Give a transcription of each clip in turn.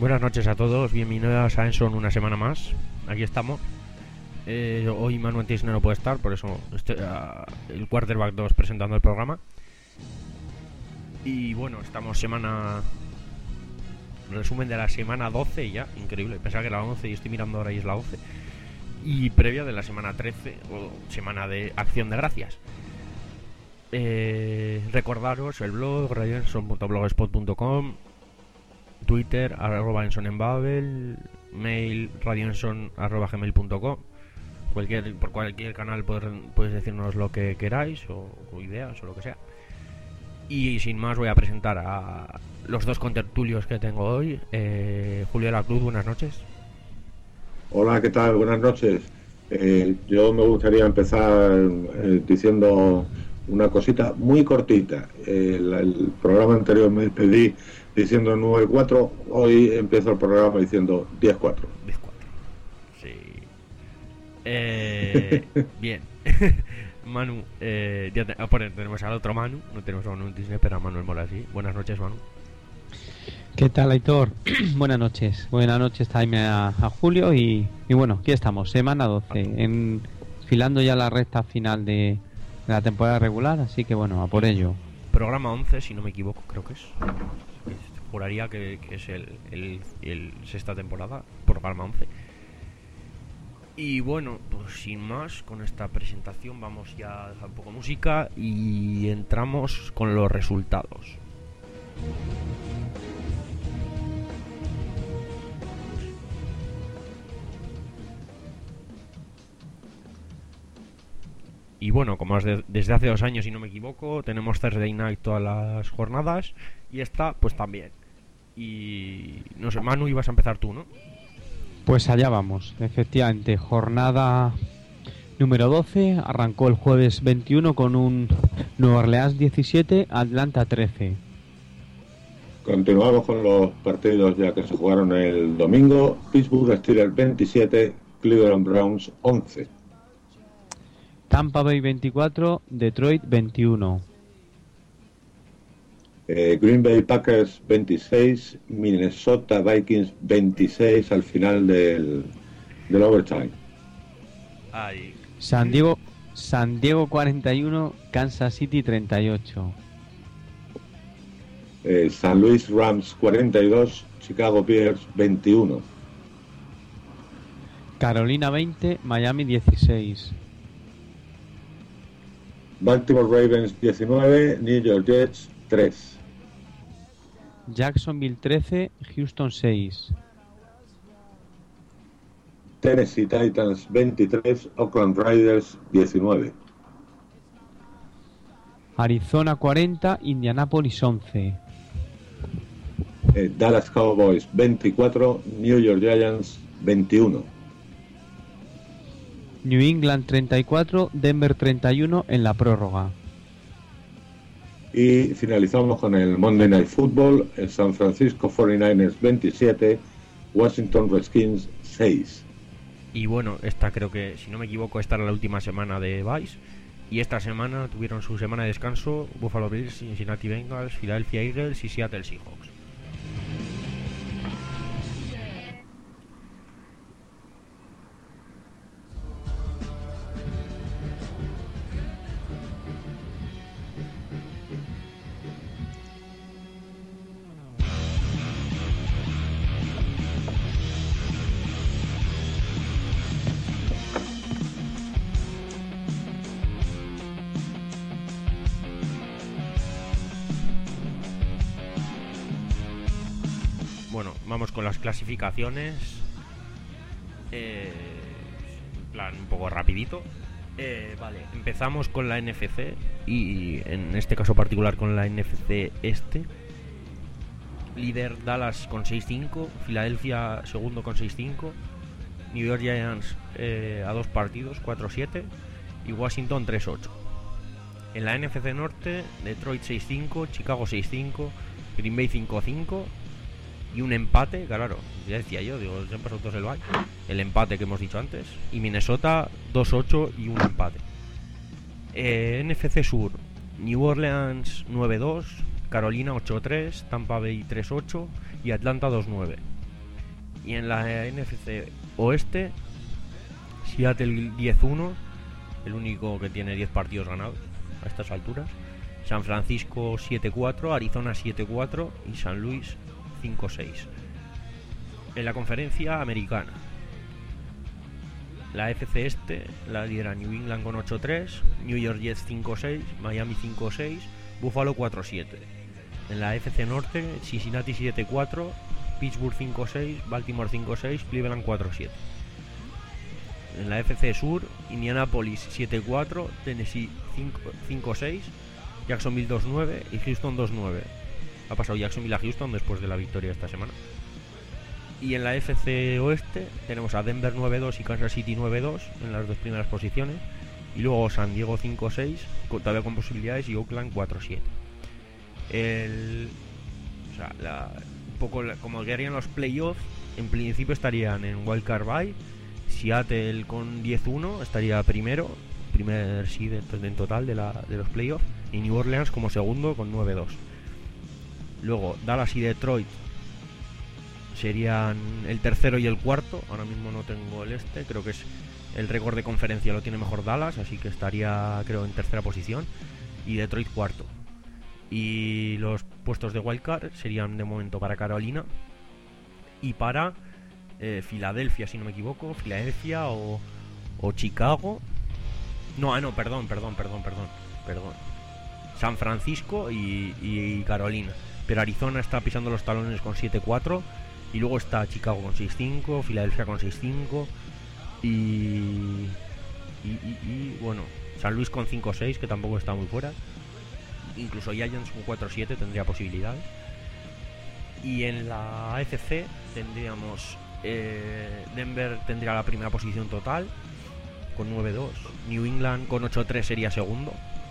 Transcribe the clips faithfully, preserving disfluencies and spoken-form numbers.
Buenas noches a todos, bienvenidos a Enson una semana más. Aquí estamos. Eh, hoy Manu Antisne no puede estar, por eso estoy, uh, el Quarterback dos presentando el programa. Y bueno, estamos semana... resumen de la semana doce ya, increíble. Pensaba que era la once y estoy mirando ahora y es la once. Y previa de la semana trece, o semana de Acción de Gracias. Eh, recordaros el blog radioenson punto blogspot punto com, Twitter arroba enson en babel, mail radioenson arroba gmail punto com. Cualquier, por cualquier canal podéis, podéis decirnos lo que queráis o, o ideas o lo que sea. Y sin más voy a presentar a los dos contertulios que tengo hoy. eh, Julio de la Cruz, buenas noches. Hola, ¿qué tal? Buenas noches. Eh, yo me gustaría empezar eh, diciendo una cosita muy cortita. Eh, el, el programa anterior me despedí diciendo nueve cuatro, hoy empiezo el programa diciendo diez cuatro. diez cuatro, sí. Eh, bien. Manu, eh, ya te, ah, por, tenemos al otro Manu, no tenemos a Manu Disney, pero a Manuel Mola sí. Buenas noches, Manu. ¿Qué tal, Aitor? Buenas noches. Buenas noches también a, a Julio y, y bueno, aquí estamos, semana doce, en, filando ya la recta final de, de la temporada regular, así que bueno, a por ello. Programa once, si no me equivoco, creo que es. Juraría que, que es el, el, el sexta temporada, programa once. Y bueno, pues sin más, con esta presentación vamos ya a dejar un poco de música y entramos con los resultados. Y bueno, como de, desde hace dos años, si no me equivoco, tenemos Thursday Night todas las jornadas y esta pues también. Y no sé, Manu, ibas a empezar tú, ¿no? Pues allá vamos, efectivamente, jornada número doce, arrancó el jueves veintiuno con un Nueva Orleans diecisiete, Atlanta trece. Continuamos con los partidos ya que se jugaron el domingo. Pittsburgh Steelers veintisiete, Cleveland Browns once. Tampa Bay veinticuatro, Detroit veintiuno. Eh, Green Bay Packers veintiséis, Minnesota Vikings veintiséis al final del, del overtime. Ay. San Diego, San Diego cuarenta y uno, Kansas City treinta y ocho. Eh, San Luis Rams cuarenta y dos, Chicago Bears veintiuno. Carolina veinte, Miami dieciséis. Baltimore Ravens diecinueve, New York Jets tres. Jacksonville trece, Houston seis. Tennessee Titans veintitrés, Oakland Raiders diecinueve. Arizona cuarenta, Indianapolis once. Eh, Dallas Cowboys veinticuatro, New York Giants veintiuno. New England treinta y cuatro, Denver treinta y uno en la prórroga. Y finalizamos con el Monday Night Football, el San Francisco cuarenta y nueve ers veintisiete, Washington Redskins seis. Y bueno, esta creo que, si no me equivoco, esta era la última semana de Vice. Y esta semana tuvieron su semana de descanso Buffalo Bills, Cincinnati Bengals, Philadelphia Eagles y Seattle Seahawks. Bueno, vamos con las clasificaciones. Eh, en plan, un poco rapidito. Eh, vale, empezamos con la N F C. Y en este caso particular con la N F C Este. Líder Dallas con seis cinco. Filadelfia segundo con seis cinco. New York Giants eh, a dos partidos, cuatro siete. Y Washington tres ocho. En la N F C Norte, Detroit seis cinco, Chicago seis cinco, Green Bay cinco cinco. Y un empate, claro, ya decía yo, digo, se han pasado todos el bye. El empate que hemos dicho antes. Y Minnesota dos ocho y un empate. eh, N F C Sur, New Orleans nueve dos, Carolina ocho tres, Tampa Bay tres ocho y Atlanta dos nueve. Y en la N F C Oeste, Seattle diez uno, el único que tiene diez partidos ganados a estas alturas. San Francisco siete cuatro, Arizona siete cuatro y San Luis cinco seis. En la conferencia americana, la F C Este la lidera New England con ocho tres, New York Jets cinco seis, Miami cinco seis, Buffalo cuatro siete. En la F C Norte, Cincinnati siete cuatro, Pittsburgh cinco seis, Baltimore cinco seis, Cleveland cuatro siete. En la F C Sur, Indianapolis siete cuatro, Tennessee cinco seis, Jacksonville dos nueve y Houston dos nueve. Ha pasado Jacksonville a Houston después de la victoria esta semana. Y en la F C Oeste tenemos a Denver nueve dos y Kansas City nueve dos en las dos primeras posiciones. Y luego San Diego cinco seis, todavía con posibilidades, y Oakland cuatro siete. El, o sea, la, un poco la, como quedarían los playoffs, en principio estarían en Wildcard Bye. Seattle con diez uno estaría primero, primer seed en total de, la, de los playoffs. Y New Orleans como segundo con nueve dos. Luego Dallas y Detroit serían el tercero y el cuarto. Ahora mismo no tengo el este, creo que es el récord de conferencia lo tiene mejor Dallas, así que estaría creo en tercera posición. Y Detroit cuarto. Y los puestos de wildcard serían de momento para Carolina y para eh, Filadelfia, si no me equivoco, Filadelfia o, o Chicago. No, ah no, perdón, perdón, perdón, perdón, perdón. San Francisco y, y Carolina. Pero Arizona está pisando los talones con siete cuatro. Y luego está Chicago con seis cinco, Filadelfia con seis cinco y, y, y, y bueno, San Luis con cinco seis, que tampoco está muy fuera. Incluso Giants con cuatro siete tendría posibilidades. Y en la A F C tendríamos eh, Denver tendría la primera posición total con nueve dos. New England con ocho tres sería segundo.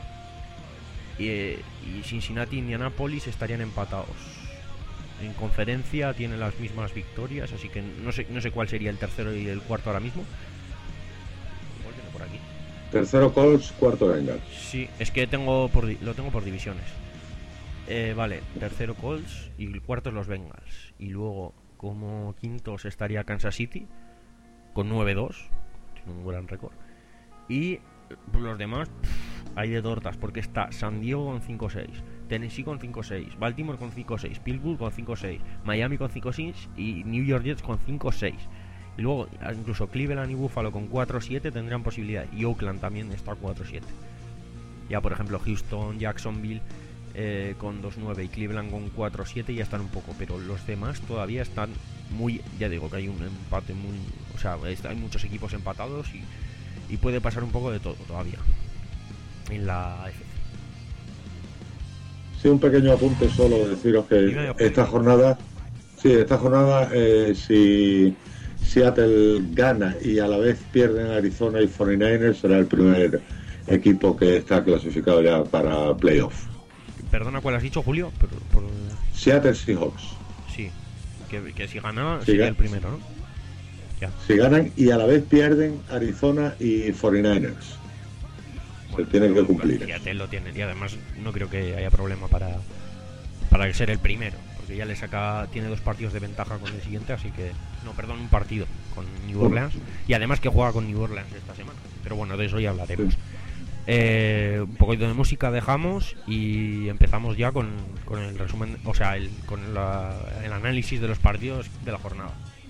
Y, y Cincinnati y Indianapolis estarían empatados. En conferencia tienen las mismas victorias, así que no sé no sé cuál sería el tercero y el cuarto ahora mismo. Igual viene por aquí. Tercero Colts, cuarto Bengals. Sí, es que tengo por, lo tengo por divisiones. Eh, vale, tercero Colts y el cuarto es los Bengals. Y luego como quintos estaría Kansas City con nueve dos, tiene un gran récord. Y los demás pff, hay de tortas, porque está San Diego con cinco seis, Tennessee con cinco seis, Baltimore con cinco seis, Pittsburgh con cinco seis, Miami con cinco seis y New York Jets con cinco seis. Y luego incluso Cleveland y Buffalo con cuatro siete tendrían posibilidad. Y Oakland también está cuatro siete. Ya por ejemplo Houston, Jacksonville eh, con dos nueve y Cleveland con cuatro siete ya están un poco. Pero los demás todavía están muy... Ya digo que hay un empate muy... O sea, hay muchos equipos empatados y, y puede pasar un poco de todo todavía en la A F C. Sí, un pequeño apunte solo, deciros que esta jornada... Sí, esta jornada eh, si... Seattle gana y a la vez pierden Arizona y cuarenta y nueve ers, será el primer equipo que está clasificado ya para playoff. Perdona, ¿cuál has dicho, Julio? Por, por... Seattle Seahawks. Sí, que, que si gana si sería ga- el primero, ¿no? Ya. Si ganan y a la vez pierden Arizona y cuarenta y nueve ers. Bueno, Se tienen que pero cumplir. Seattle lo tiene y además no creo que haya problema para para ser el primero, porque ya le saca, tiene dos partidos de ventaja con el siguiente, así que no, perdón, un partido con New Orleans y además que juega con New Orleans esta semana. Pero bueno, de eso ya hablaremos. Sí. Eh, un poquito de música dejamos y empezamos ya con, con el resumen, o sea, el, con la, el análisis de los partidos de la jornada.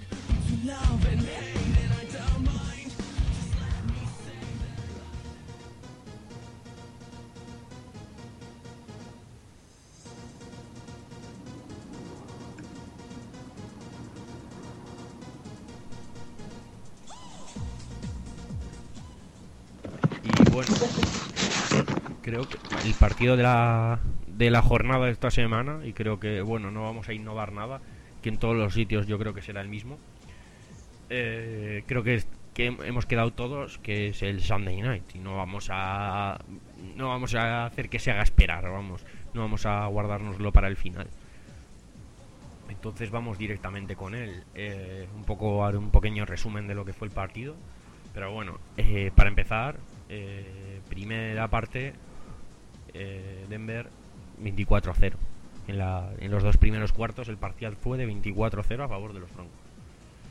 Y bueno, creo que el partido de la de la jornada de esta semana, y creo que bueno, no vamos a innovar nada, que en todos los sitios yo creo que será el mismo. Eh, creo que, es, que hemos quedado todos que es el Sunday Night y no vamos a no vamos a hacer que se haga esperar, vamos, no vamos a guardárnoslo para el final. Entonces vamos directamente con él. Eh, un poco haré un pequeño resumen de lo que fue el partido. Pero bueno, eh, para empezar, eh, primera parte, eh, Denver veinticuatro a cero. En, la, en los dos primeros cuartos el parcial fue de veinticuatro a cero a favor de los Broncos.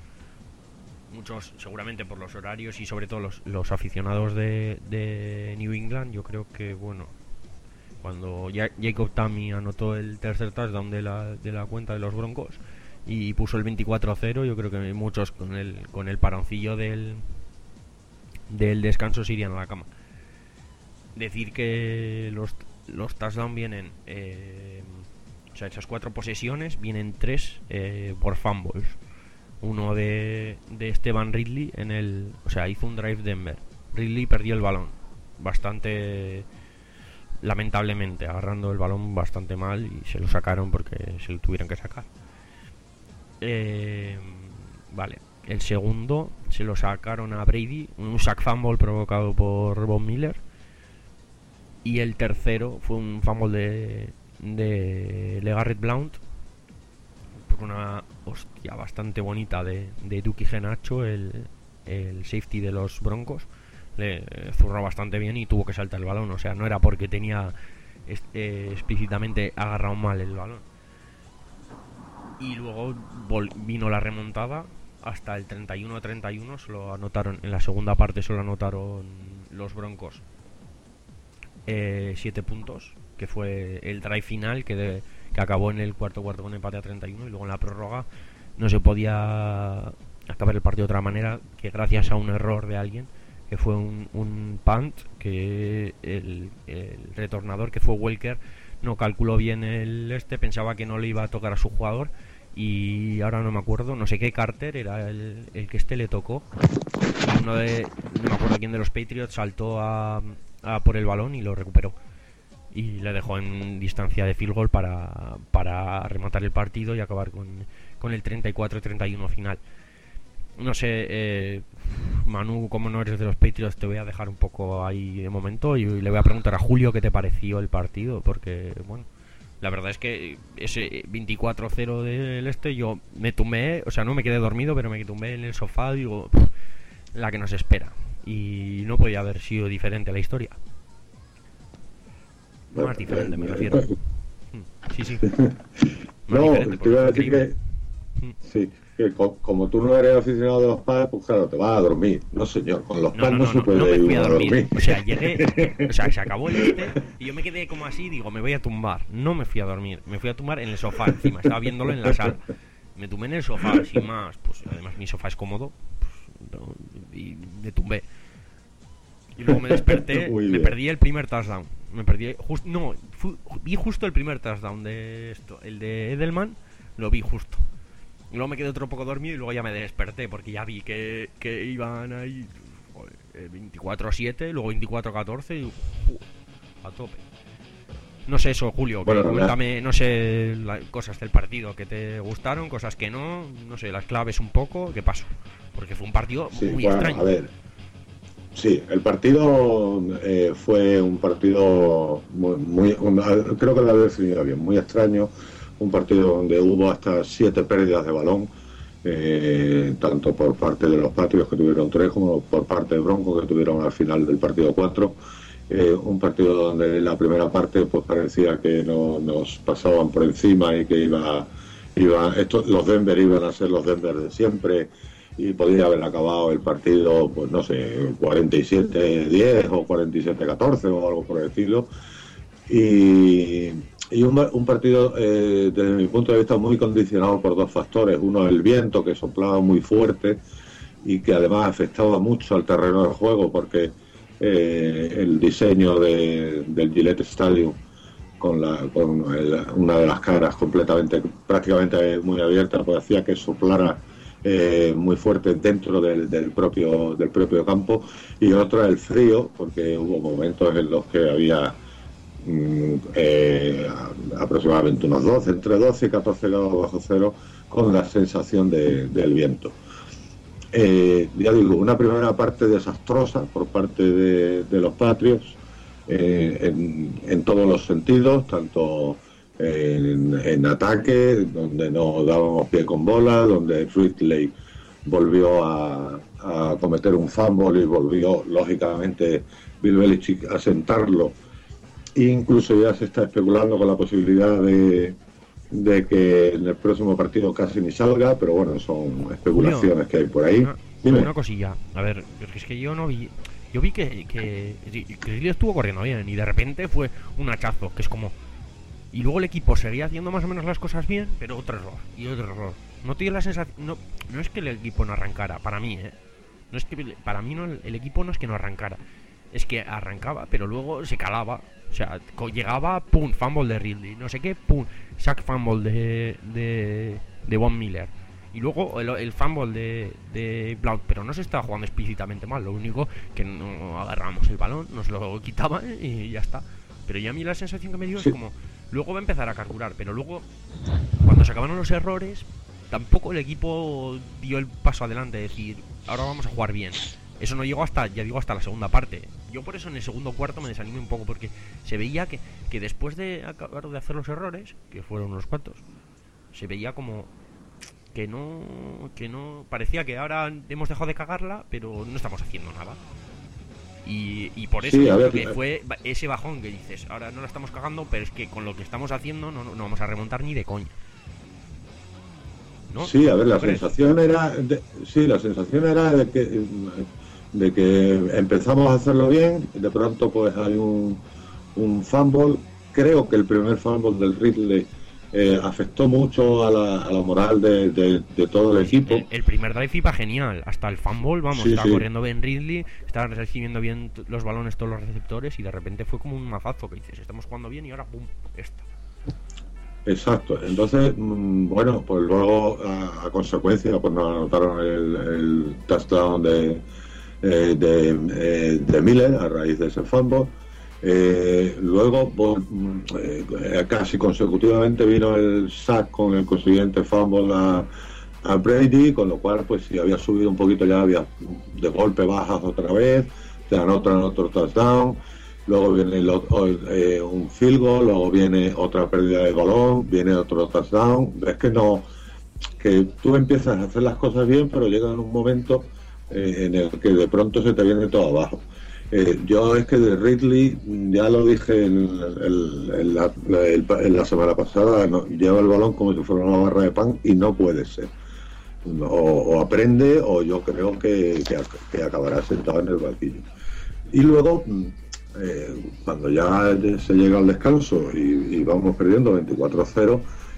muchos seguramente por los horarios y sobre todo los, los aficionados de, de New England, yo creo que, bueno, cuando ja- Jacob Tamme anotó el tercer touchdown de la, de la cuenta de los Broncos y puso el veinticuatro a cero, yo creo que muchos con el, con el paroncillo del, del descanso se irían a la cama. Decir que los, los touchdowns vienen, eh, o sea, esas cuatro posesiones vienen tres eh, por fumbles. Uno de, de Esteban Ridley en el, o sea, hizo un drive Denver. Ridley perdió el balón, bastante lamentablemente, agarrando el balón bastante mal y se lo sacaron porque se lo tuvieron que sacar. Eh, vale, el segundo se lo sacaron a Brady, un sack fumble provocado por Von Miller. Y el tercero fue un fumble de, de LeGarrette Blount por una hostia bastante bonita de, de Duki Genacho, el, el safety de los Broncos. Le zurró bastante bien y tuvo que saltar el balón. O sea, no era porque tenía eh, explícitamente agarrado mal el balón. Y luego vol- vino la remontada hasta el treinta y uno a treinta y uno. Solo anotaron, en la segunda parte solo anotaron los Broncos siete eh, puntos, que fue el drive final que, de, que acabó en el cuarto cuarto con empate a treinta y uno, y luego en la prórroga no se podía acabar el partido de otra manera que gracias a un error de alguien, que fue un, un punt que el, el retornador, que fue Welker, no calculó bien el este, pensaba que no le iba a tocar a su jugador y ahora no me acuerdo, no sé qué Carter era el, el que este le tocó, y uno de, no me acuerdo quién de los Patriots saltó a A por el balón y lo recuperó y le dejó en distancia de field goal para, para rematar el partido y acabar con, con el treinta y cuatro a treinta y uno final. No sé, eh, Manu, como no eres de los Patriots, te voy a dejar un poco ahí de momento y le voy a preguntar a Julio qué te pareció el partido, porque bueno, la verdad es que ese veinticuatro cero del este yo me tumbé, o sea, no me quedé dormido, pero me tumbé en el sofá, digo, pff, la que nos espera. Y no podía haber sido diferente la historia. Bueno, Más diferente, eh, me eh, refiero. eh, Sí, sí. No, diferente, te iba a porque decir es que, sí, que co- como tú no eres aficionado de los padres, pues claro, te vas a dormir. No, señor, con los No, padres no, no, no, se no, puede no me ir fui a uno dormir. O sea, llegué, o sea, se acabó el este y yo me quedé como así, digo, me voy a tumbar. No me fui a dormir, me fui a tumbar en el sofá encima, estaba viéndolo en la sala. Me tumbé en el sofá, sin más, pues además mi sofá es cómodo, pues, y me tumbé. Y luego me desperté, Muy me bien. perdí el primer touchdown. Me perdí, just, no, fu- vi justo el primer touchdown de esto, el de Edelman, lo vi justo. Y luego me quedé otro poco dormido y luego ya me desperté porque ya vi que, que iban ahí joder, veinticuatro a siete, luego veinticuatro a catorce y uh, a tope. No sé eso, Julio, Bueno, que no, cuéntame, no sé, la- cosas del partido que te gustaron, cosas que no, no sé, las claves un poco, ¿qué pasó? Porque fue un partido Sí, muy bueno, extraño. a ver. Sí, el partido eh, fue un partido muy, muy un- creo que lo había definido bien, muy extraño, un partido donde hubo hasta siete pérdidas de balón, eh, tanto por parte de los Patriots, que tuvieron tres, como por parte de Broncos, que tuvieron al final del partido cuatro. Eh, un partido donde en la primera parte pues parecía que no, nos pasaban por encima y que iba, iba estos, los Denver iban a ser los Denver de siempre, y podría haber acabado el partido, pues no sé, cuarenta y siete diez o cuarenta y siete catorce o algo por el estilo. Y, y un, un partido, eh, desde mi punto de vista, muy condicionado por dos factores. Uno, el viento, que soplaba muy fuerte y que además afectaba mucho al terreno de juego, porque eh, el diseño de, del Gillette Stadium, con, la, con el, una de las caras completamente, prácticamente muy abierta, pues hacía que soplara Eh, muy fuerte dentro del, del propio del propio campo, y otra el frío, porque hubo momentos en los que había mm, eh, aproximadamente unos doce, entre doce y catorce grados bajo cero, con la sensación de, del viento. Eh, ya digo, una primera parte desastrosa por parte de, de los Patriots, eh, en, en todos los sentidos, tanto en, en ataque, donde no dábamos pie con bola, donde Ridley volvió a, a cometer un fumble y volvió, lógicamente, Bill Belichick a sentarlo. E incluso ya se está especulando con la posibilidad de, de que en el próximo partido casi ni salga, pero bueno, son especulaciones Julio, que hay por ahí. Dime. Una cosilla. A ver, es que yo no vi... Yo vi que, que, que Ridley estuvo corriendo bien y de repente fue un hachazo, que es como... Y luego el equipo seguía haciendo más o menos las cosas bien, pero otro error, y otro error. No tiene la sensación... No, no es que el equipo no arrancara, para mí, ¿eh? No es que... Para mí no, el equipo no es que no arrancara. Es que arrancaba, pero luego se calaba. O sea, llegaba, pum, fumble de Ridley. No sé qué, pum, sack fumble de... De, de Von Miller. Y luego el, el fumble de, de Blount, pero no se estaba jugando explícitamente mal. Lo único que no agarrábamos el balón, nos lo quitaban y ya está. Pero ya a mí la sensación que me dio sí. es como... Luego va a empezar a carburar, pero luego, cuando se acabaron los errores, tampoco el equipo dio el paso adelante, de decir, ahora vamos a jugar bien. Eso no llegó hasta, ya digo, hasta la segunda parte. Yo por eso en el segundo cuarto me desanimé un poco, porque se veía que, que después de acabar de hacer los errores, que fueron unos cuantos, se veía como que no, que no, parecía que ahora hemos dejado de cagarla, pero no estamos haciendo nada. Y, y por eso sí, yo creo que fue ese bajón que dices, ahora no la estamos cagando, pero es que con lo que estamos haciendo no, no, no vamos a remontar ni de coña. ¿No? Sí, a ver, la sensación era de, sí, la sensación era de que de que empezamos a hacerlo bien, de pronto pues hay un, un fumble. Creo que el primer fumble del Ridley eh, afectó mucho a la, a la moral de, de, de todo el equipo. El, el primer drive iba genial, hasta el fumble, vamos, sí, estaba sí. corriendo bien Ridley, estaban recibiendo bien los balones todos los receptores y de repente fue como un mazazo que dices, estamos jugando bien y ahora pum, esta. Exacto, entonces, bueno, pues luego a, a consecuencia pues nos anotaron el, el touchdown de, eh, de, eh, de Miller a raíz de ese fumble. Eh, luego pues, eh, casi consecutivamente vino el sack con el consiguiente fumble a, a Brady, con lo cual pues si había subido un poquito ya había de golpe bajas otra vez, te anotan otro touchdown. Luego viene el, eh, un field goal, luego viene otra pérdida de balón, viene otro touchdown. Es que no, que tú empiezas a hacer las cosas bien, pero llega en un momento eh, en el que de pronto se te viene todo abajo. Eh, yo es que de Ridley, ya lo dije en, el, en, la, el, en la semana pasada, no, lleva el balón como si fuera una barra de pan y no puede ser. O, o aprende o yo creo que, que, que acabará sentado en el banquillo. Y luego... Eh, cuando ya se llega al descanso y, y vamos perdiendo veinticuatro a cero,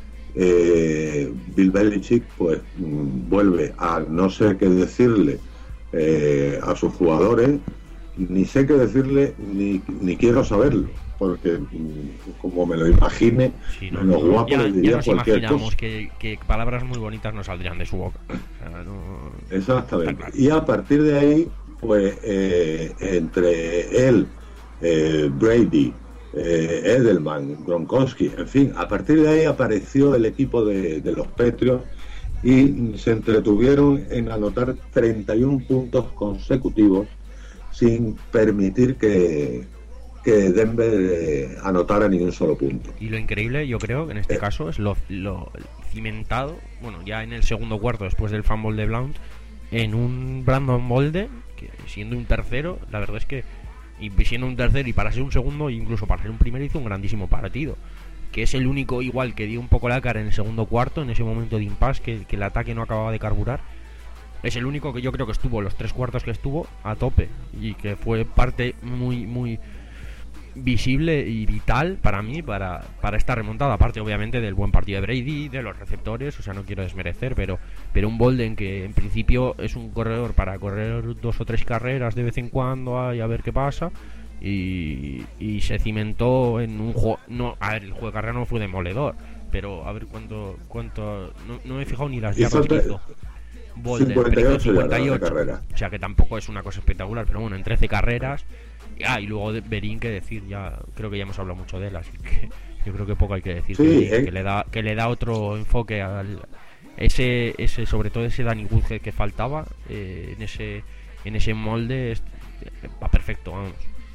eh, Bill Belichick pues mm, vuelve a no sé qué decirle eh, a sus jugadores, ni sé qué decirle ni, ni quiero saberlo, porque mm, como me lo imagine, sí, no, menos no, guapo ya, les diría ya nos cualquier imaginamos cosa. Que, que palabras muy bonitas no saldrían de su boca. O sea, no... Exactamente. Claro. Y a partir de ahí pues eh, entre él, Eh, Brady, eh, Edelman, Gronkowski, en fin, a partir de ahí apareció el equipo de, de los Patriots y se entretuvieron en anotar treinta y uno puntos consecutivos sin permitir que, que Denver eh, anotara ni un solo punto. Y lo increíble, yo creo, en este eh. caso es lo, lo cimentado, bueno, ya en el segundo cuarto después del fumble de Blount, en un Brandon Molde, que siendo un tercero, la verdad es que y siendo un tercero y para ser un segundo, incluso para ser un primero, hizo un grandísimo partido, que es el único igual que dio un poco la cara en el segundo cuarto, en ese momento de impasse, que, que el ataque no acababa de carburar. Es el único que yo creo que estuvo los tres cuartos que estuvo a tope y que fue parte muy muy visible y vital para mí para, para esta remontada, aparte obviamente del buen partido de Brady, de los receptores, o sea, no quiero desmerecer, pero pero un Bolden que en principio es un corredor para correr dos o tres carreras de vez en cuando y a ver qué pasa, y, y se cimentó en un juego, no, a ver, el juego de carrera no fue demoledor, pero a ver cuánto, cuánto no, no me he fijado ni las yardas que hizo Bolden, pero cincuenta y ocho, o sea que tampoco es una cosa espectacular, pero bueno, en trece carreras. Ah, y luego de Berín, que decir, ya creo que ya hemos hablado mucho de él, así que yo creo que poco hay que decir. Sí, de Berín, eh. que le da que le da otro enfoque al ese ese sobre todo ese Danny Woodhead que faltaba eh, en ese en ese molde es, va perfecto, vamos.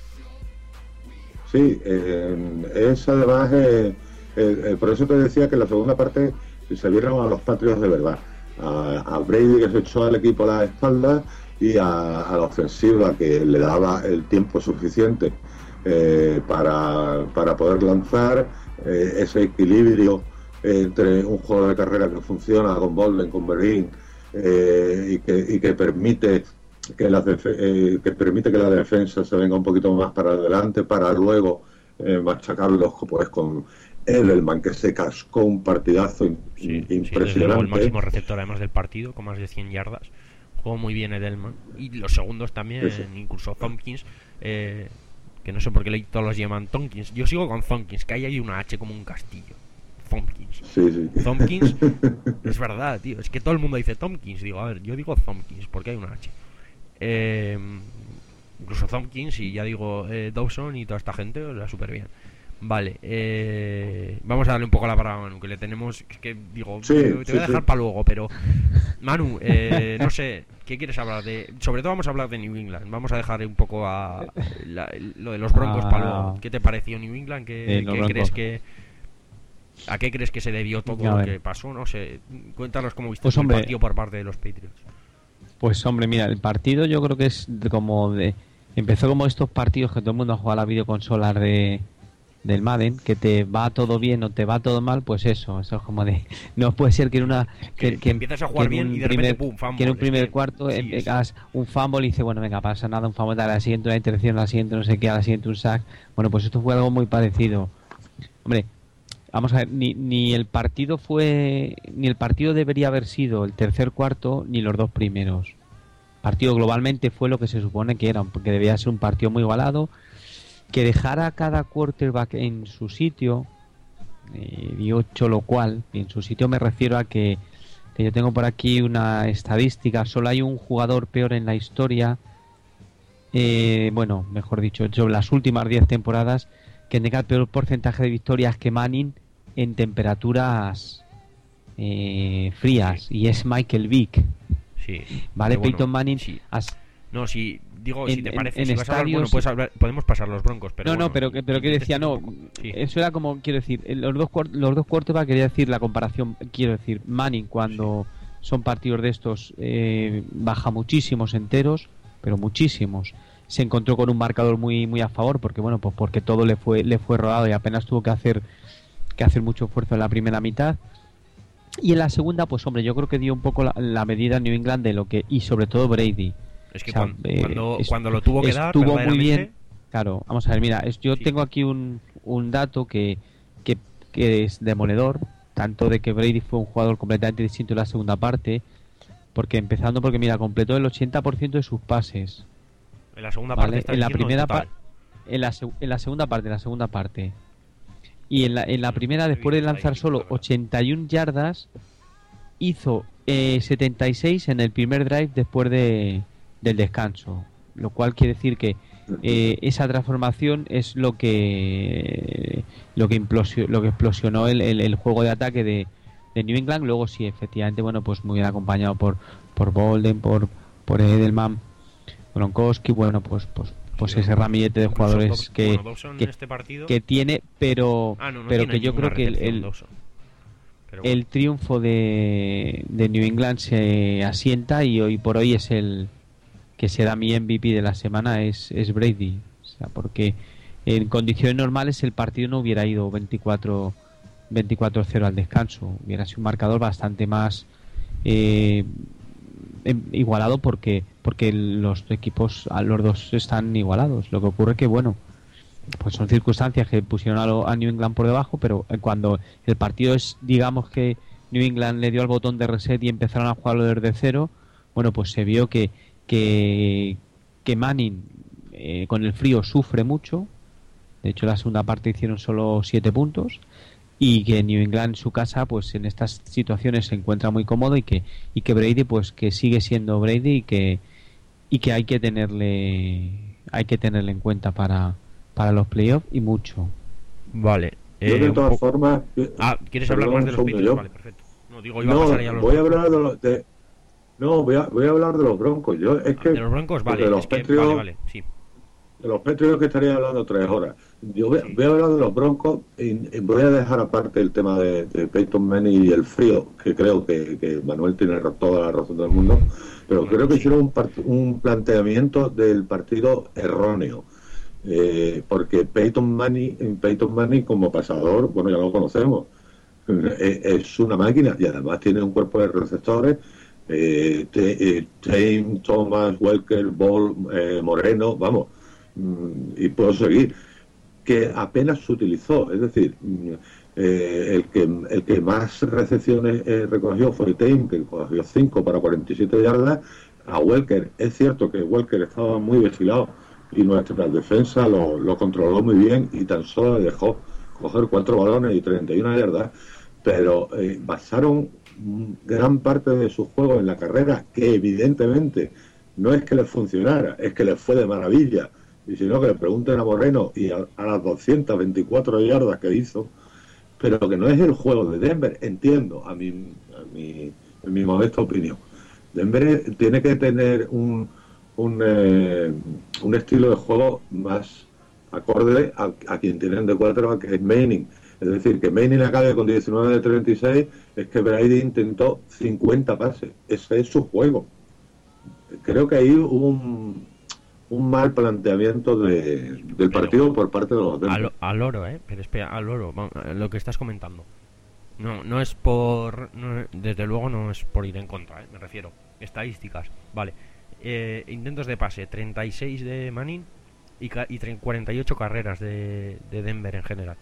Sí, eh, es además eh, eh, por eso te decía que en la segunda parte se vieron a los Patriots de verdad, a, a Brady que se echó al equipo a la espalda y a, a la ofensiva que le daba el tiempo suficiente eh, para, para poder lanzar, eh, ese equilibrio eh, entre un juego de carrera que funciona con Bolden, con Berín eh, y, que, y que permite que la, eh, que permite que la defensa se venga un poquito más para adelante para luego eh, machacarlos pues con Edelman, que se cascó un partidazo sí, impresionante. Sí, desde luego el máximo receptor además del partido, con más de cien yardas. Jugó muy bien Edelman. Y los segundos también, sí, sí. Incluso Thompkins, eh, que no sé por qué todos los llaman Tompkins. Yo sigo con Thompkins, que ahí hay una H como un castillo. Thompkins. Sí, sí. Thompkins, es verdad, tío. Es que todo el mundo dice Tompkins. Digo, a ver, yo digo Thompkins, porque hay una H. Eh, incluso Thompkins y ya digo eh, Dawson y toda esta gente, o sea, súper bien. Vale, eh, vamos a darle un poco la palabra a Manu, que le tenemos, que digo, sí, te voy sí, a dejar sí. para luego, pero Manu, eh, no sé, ¿qué quieres hablar de? Sobre todo vamos a hablar de New England, vamos a dejar un poco a la, lo de los Broncos ah, para luego. ¿Qué te pareció New England? ¿Qué, eh, ¿qué crees que a qué crees que se debió todo lo que pasó? No sé, cuéntanos cómo viste pues, el hombre, partido por parte de los Patriots. Pues hombre, mira, el partido yo creo que es como de empezó como estos partidos que todo el mundo ha jugado a la videoconsola de del Madden, que te va todo bien o te va todo mal, pues eso, eso es como de no puede ser que en una que, que, que empiezas a jugar bien y de primer, repente pum, fumble, que en un primer es que, cuarto sí, hagas un fumble y dice, bueno, venga, pasa nada, un fumble, a la siguiente una intercepción, a la siguiente no sé qué, a la siguiente un sack. Bueno, pues esto fue algo muy parecido. Hombre, vamos a ver, ni, ni el partido fue ni el partido debería haber sido el tercer cuarto ni los dos primeros. El partido globalmente fue lo que se supone que era, porque debía ser un partido muy igualado, que dejara a cada quarterback en su sitio, eh, y ocho lo cual, y en su sitio me refiero a que, que yo tengo por aquí una estadística, solo hay un jugador peor en la historia, eh, bueno, mejor dicho, sobre las últimas diez temporadas, que tenga el peor porcentaje de victorias que Manning en temperaturas eh, frías, sí. Y es Michael Vick. Sí. Vale, bueno, Peyton Manning. Sí. Has, no, si digo, en, si te parece, en, si en vas a hablar, estadios, bueno, puedes hablar, podemos pasar los Broncos, pero no, bueno, no, pero pero quiero decía no, sí. Eso era como quiero decir, los dos los dos quarterbacks, quería decir la comparación, quiero decir, Manning cuando sí. Son partidos de estos eh, baja muchísimos enteros, pero muchísimos. Se encontró con un marcador muy muy a favor porque bueno, pues porque todo le fue le fue rodado y apenas tuvo que hacer que hacer mucho esfuerzo en la primera mitad. Y en la segunda, pues hombre, yo creo que dio un poco la, la medida New England de lo que y sobre todo Brady. Es que o sea, cuando, eh, cuando, es, cuando lo tuvo que dar, estuvo muy bien. Claro, vamos a ver, mira, es, yo sí. tengo aquí un, un dato que, que, que es demoledor, tanto de que Brady fue un jugador completamente distinto en la segunda parte, porque empezando porque mira, completó el ochenta por ciento de sus pases. En la segunda ¿vale? parte, en la primera parte, en la, en la segunda parte, en la segunda parte. Y en la, en la primera, después de lanzar solo ochenta y una yardas, hizo eh, setenta y seis en el primer drive después de, del descanso. Lo cual quiere decir que eh, esa transformación es lo que lo que implosionó, lo que explosionó el, el, el juego de ataque de, de New England. Luego sí, efectivamente, bueno, pues muy bien acompañado por, por Bolden, por, por Edelman, Gronkowski, bueno, pues pues pues ese ramillete de jugadores que, bueno, que, este partido... que tiene, pero ah, no, no pero tiene que yo creo que el, el, bueno. el triunfo de, de New England se asienta y hoy por hoy es el que será mi M V P de la semana, es, es Brady, o sea, porque en condiciones normales el partido no hubiera ido veinticuatro cero al descanso, hubiera sido un marcador bastante más eh, igualado porque porque los equipos, los dos están igualados. Lo que ocurre que bueno, pues son circunstancias que pusieron a, lo, a New England por debajo, pero cuando el partido es, digamos que New England le dio al botón de reset y empezaron a jugarlo desde cero, bueno, pues se vio que que, que Manning eh, con el frío sufre mucho. De hecho, en la segunda parte hicieron solo siete puntos. Y que New England en su casa, pues en estas situaciones se encuentra muy cómodo y que y que Brady, pues que sigue siendo Brady y que y que hay que tenerle hay que tenerle en cuenta para para los playoffs y mucho. Vale. Eh, yo de todas formas. Ah, ¿quieres hablar más de los Patriots? Vale, perfecto. No, digo, iba no, a pasar ya los voy a hablar de los de, no, voy a, voy a hablar de los Broncos. Yo es que de los Broncos, vale, de los es que, Patriots, vale, vale, sí. De los Patriots que estaría hablando tres horas. Yo voy, sí. voy a hablar de los Broncos y, y voy a dejar aparte el tema de, de Peyton Manning y el frío, que creo que, que Manuel tiene toda la razón del mundo, pero bueno, creo que sí. hicieron un, part, un planteamiento del partido erróneo. Eh, porque Peyton Manning, Peyton Manning como pasador, bueno, ya lo conocemos, es, es una máquina y además tiene un cuerpo de receptores eh, te, eh, Tame, Thomas, Welker, Ball, eh, Moreno, vamos, mm, y puedo seguir, que apenas se utilizó. Es decir, mm, eh, el, que, el que más recepciones eh, recogió fue Tame, que cogió cinco para cuarenta y siete yardas. A Welker, es cierto que Welker estaba muy vigilado y nuestra defensa lo, lo controló muy bien y tan solo le dejó coger cuatro balones y treinta y una yardas, pero eh, basaron gran parte de su juego en la carrera, que evidentemente no es que les funcionara, es que les fue de maravilla. Y si no, que le pregunten a Moreno y a, a las doscientas veinticuatro yardas que hizo, pero que no es el juego de Denver, entiendo, a mi, a mi, en mi modesta opinión. Denver tiene que tener un, un, eh, un estilo de juego más acorde a, a quien tienen de cuatro, que es Manning. Es decir, que Manning acabe con diecinueve de treinta y seis, es que Brady intentó cincuenta pases. Ese es su juego. Creo que ahí hubo un, un mal planteamiento de, del pero, partido por parte de los Denver. Al, al oro, ¿eh? Pero espera, al oro, lo que estás comentando. No, no es por... No, desde luego no es por ir en contra, ¿eh? Me refiero. Estadísticas, vale. Eh, intentos de pase, treinta y seis de Manning y, ca- y cuarenta y ocho carreras de, de Denver en general.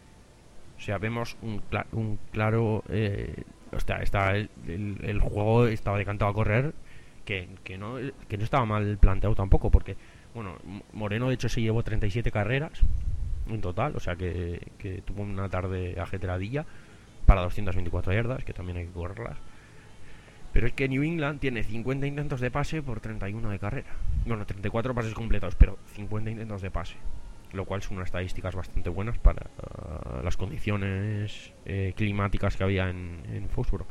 O sea, vemos un, cla- un claro... Eh, o sea, está el, el, el juego estaba decantado a correr, que, que, no, que no estaba mal planteado tampoco, porque, bueno, Moreno de hecho se llevó treinta y siete carreras en total, o sea que, que tuvo una tarde ajetradilla para doscientas veinticuatro yardas, que también hay que correrlas. Pero es que New England tiene cincuenta intentos de pase por treinta y uno de carrera. Bueno, treinta y cuatro pases completados, pero cincuenta intentos de pase, lo cual son unas estadísticas bastante buenas para uh, las condiciones eh, climáticas que había en, en Foxborough.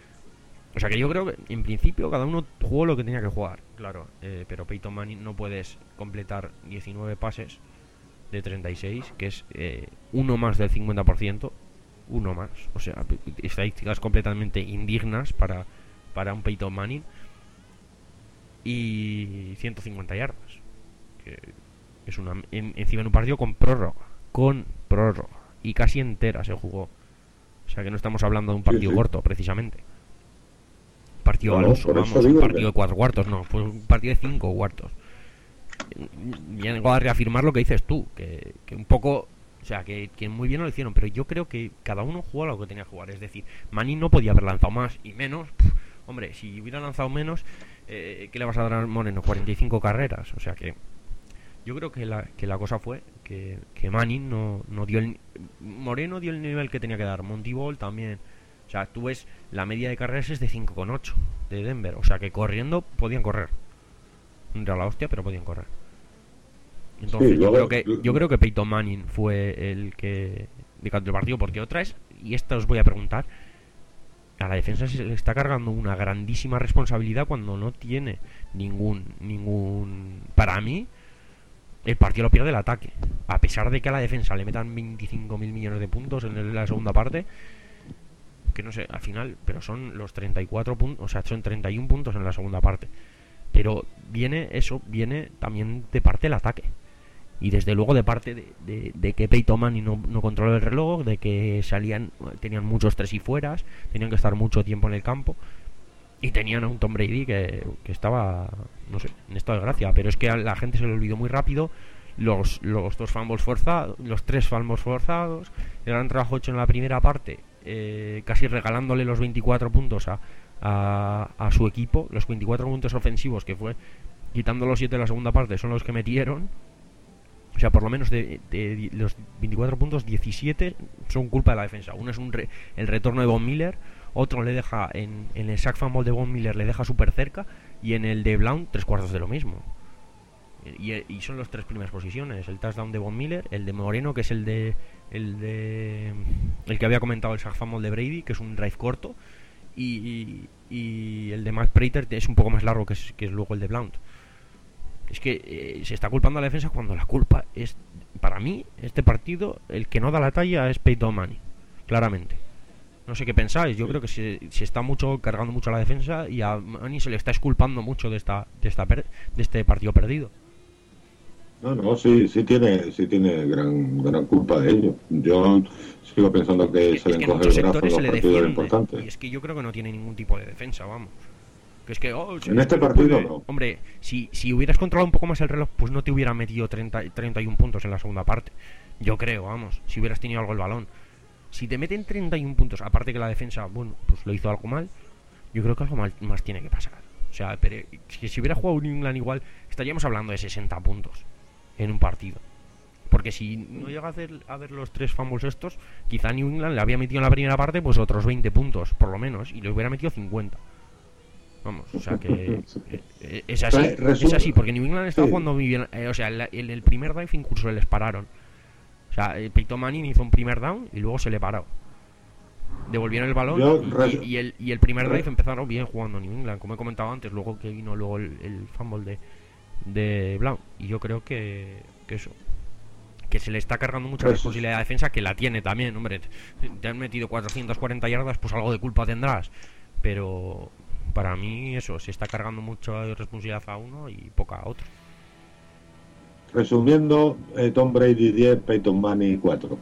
O sea que yo creo que en principio cada uno jugó lo que tenía que jugar, claro, eh, pero Peyton Manning no puedes completar diecinueve pases de treinta y seis, que es eh, uno más del cincuenta por ciento, uno más, o sea, estadísticas completamente indignas para, para un Peyton Manning, y ciento cincuenta yardas, que es una en, encima en un partido con prórroga, con prórroga, y casi entera se jugó, o sea que no estamos hablando de un partido sí, sí. corto, precisamente. Partido no, al uso, vamos, un partido que... de cuatro cuartos, no, fue un partido de cinco cuartos. Vengo a reafirmar lo que dices tú, que, que un poco, o sea, que, que muy bien lo hicieron, pero yo creo que cada uno jugó a lo que tenía que jugar. Es decir, Manning no podía haber lanzado más y menos. Pff, hombre, si hubiera lanzado menos, eh, ¿qué le vas a dar a Moreno? cuarenta y cinco carreras, o sea que yo creo que la, que la cosa fue que, que Manning no, no dio el... Moreno dio el nivel que tenía que dar, Monty Ball también. O sea, tú ves, la media de carreras es de cinco coma ocho de Denver. O sea, que corriendo podían correr. No era la hostia, pero podían correr. Entonces, sí, yo, luego, creo que, yo creo que Peyton Manning fue el que decantó el partido. Porque otra es, y esta os voy a preguntar, a la defensa se le está cargando una grandísima responsabilidad cuando no tiene ningún... ningún Para mí, el partido lo pierde el ataque. A pesar de que a la defensa le metan veinticinco mil millones de puntos en la segunda parte... que no sé, al final, pero son los treinta y cuatro puntos, o sea, son treinta y uno puntos en la segunda parte. Pero viene eso, viene también de parte del ataque. Y desde luego de parte de, de, de que Peyton Manning no, no controló el reloj, de que salían, tenían muchos tres y fueras, tenían que estar mucho tiempo en el campo. Y tenían a un Tom Brady que, que estaba, no sé, en estado de gracia. Pero es que a la gente se le olvidó muy rápido los, los dos fumbles forzados, los tres fumbles forzados, el gran trabajo hecho en la primera parte. Eh, casi regalándole los veinticuatro puntos a, a, a su equipo, los veinticuatro puntos ofensivos que fue, quitando los siete de la segunda parte, son los que metieron. O sea, por lo menos de, de, de los veinticuatro puntos, diecisiete son culpa de la defensa. Uno es un re, el retorno de Von Miller, otro le deja en, en el sack fumble de Von Miller, le deja súper cerca, y en el de Blount tres cuartos de lo mismo. Y, y son las tres primeras posiciones: el touchdown de Von Miller, el de Moreno, que es el de el de el que había comentado, el sack fumble de Brady, que es un drive corto, y, y, y el de Matt Prater es un poco más largo, que es, que es luego el de Blount. Es que eh, se está culpando a la defensa cuando la culpa es, para mí, este partido, el que no da la talla es Peyton Manning, claramente. No sé qué pensáis, yo creo que se, se está mucho cargando mucho a la defensa, y a Manning se le está exculpando mucho de esta de esta per, de este partido perdido. No, no, sí, sí tiene, sí tiene gran, gran culpa de ello. Yo sigo pensando que es se que le encoge el brazo en los se le partidos importantes. Y es que yo creo que no tiene ningún tipo de defensa, vamos. Que es que, oh, sí, en este no partido puede. no. Hombre, si, si hubieras controlado un poco más el reloj, pues no te hubiera metido treinta, treinta y uno puntos en la segunda parte. Yo creo, vamos, si hubieras tenido algo el balón. Si te meten treinta y uno puntos, aparte que la defensa, bueno, pues lo hizo algo mal, yo creo que algo mal, más tiene que pasar. O sea, pero si, si hubiera jugado New England igual, estaríamos hablando de sesenta puntos en un partido. Porque si no llega a, hacer, a ver los tres fumbles estos, quizá New England le había metido en la primera parte pues otros veinte puntos, por lo menos, y le hubiera metido cincuenta. Vamos, o sea que eh, es así, es así, porque New England estaba jugando muy bien. Eh, o sea, en el, el primer drive incluso les pararon. O sea, eh, Peyton Manning hizo un primer down y luego se le paró. Devolvieron el balón Yo, y, res... y, y, el, y el primer drive empezaron bien jugando New England, como he comentado antes, luego que vino luego el, el fumble de, de Brown. Y yo creo que, que eso, que se le está cargando mucha res... responsabilidad a la defensa, que la tiene también, hombre. Te han metido cuatrocientas cuarenta yardas, pues algo de culpa tendrás. Pero para mí eso, se está cargando mucha responsabilidad a uno y poca a otro. Resumiendo, eh, Tom Brady diez, Peyton Manning cuatro.